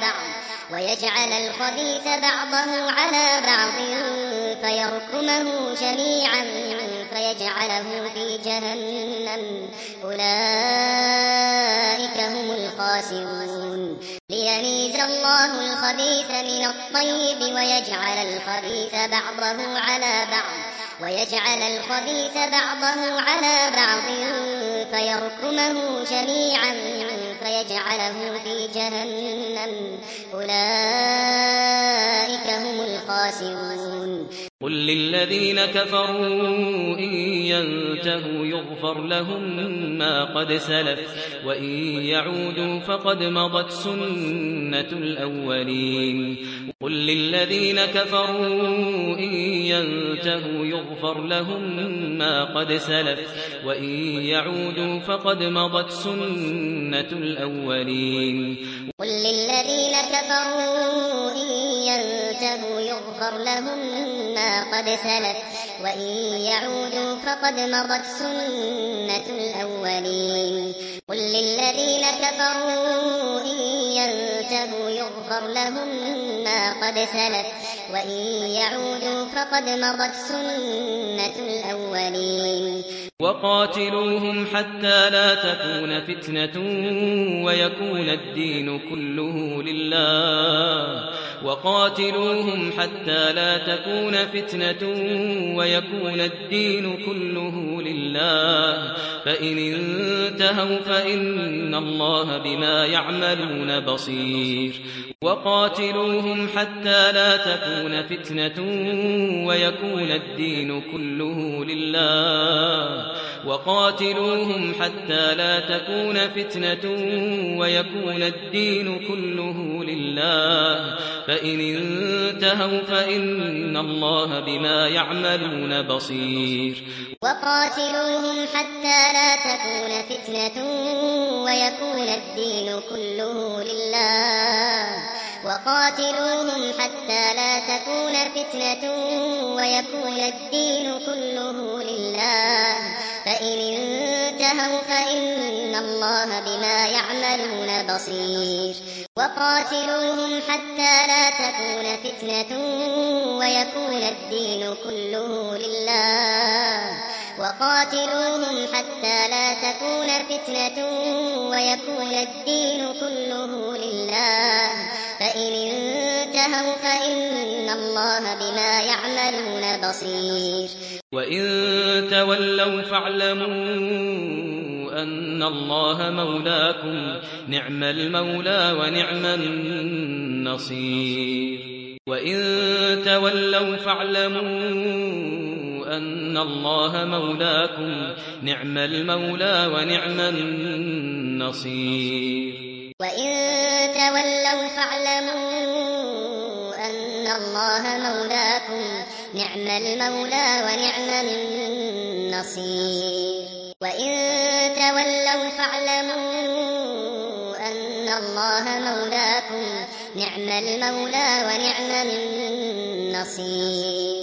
على بعض فيركمه جميعا فيجعله في جهنم أولئك هم الخاسرون ليميز الله الخبيث من الطيب ويجعل الخبيث بعضه على بعض فيركمه جميعا فيجعله في جهنم أولئك هم الخاسرون قل للذين كفروا إن ينتهوا يغفر لهم ما قد سلف وإن يعودوا فقد مضت سنة الأولين قل للذين كفروا إن ينتهوا يغفر لهم ما قد سلف وإن يعودوا فقد مضت سنة الأولين قل للذين كفروا إن ينتهوا يغفر لهم ما قد سلف وإن يعودوا فقد مضت سنة الأولين قل للذين كفروا إن ينتهوا يغفر لهم ما قد سلف وإن يعودوا فقد مضت سنة الأولين وقاتلوهم حتى لا تكون فتنة ويكون الدين كله لله فإن انتهوا فإن الله بما يعملون بصير وقاتلوهم حتى لا تكون فتنة ويكون الدين كله لله فإن انتهوا فإن الله بما يعملون بصير وقاتلوهم حتى لا تكون فتنة ويكون الدين كله لله فإن انتهوا فإن الله بما يعملون بصير وقاتلوهم حتى لا تكون فتنة ويكون الدين كله لله فإن انتهوا فإن الله بما يعملون بصير وإن تولوا فاعلموا أن الله مولاكم نعم المولى ونعم النصير وإن تولوا فاعلموا أن الله مولاكم نعم المولى ونعم النصير وإن تولوا فاعلموا أن الله مولاكم نعم المولى ونعم النصير وإن تولوا فاعلموا أن الله مولاكم نعم المولى ونعم النصير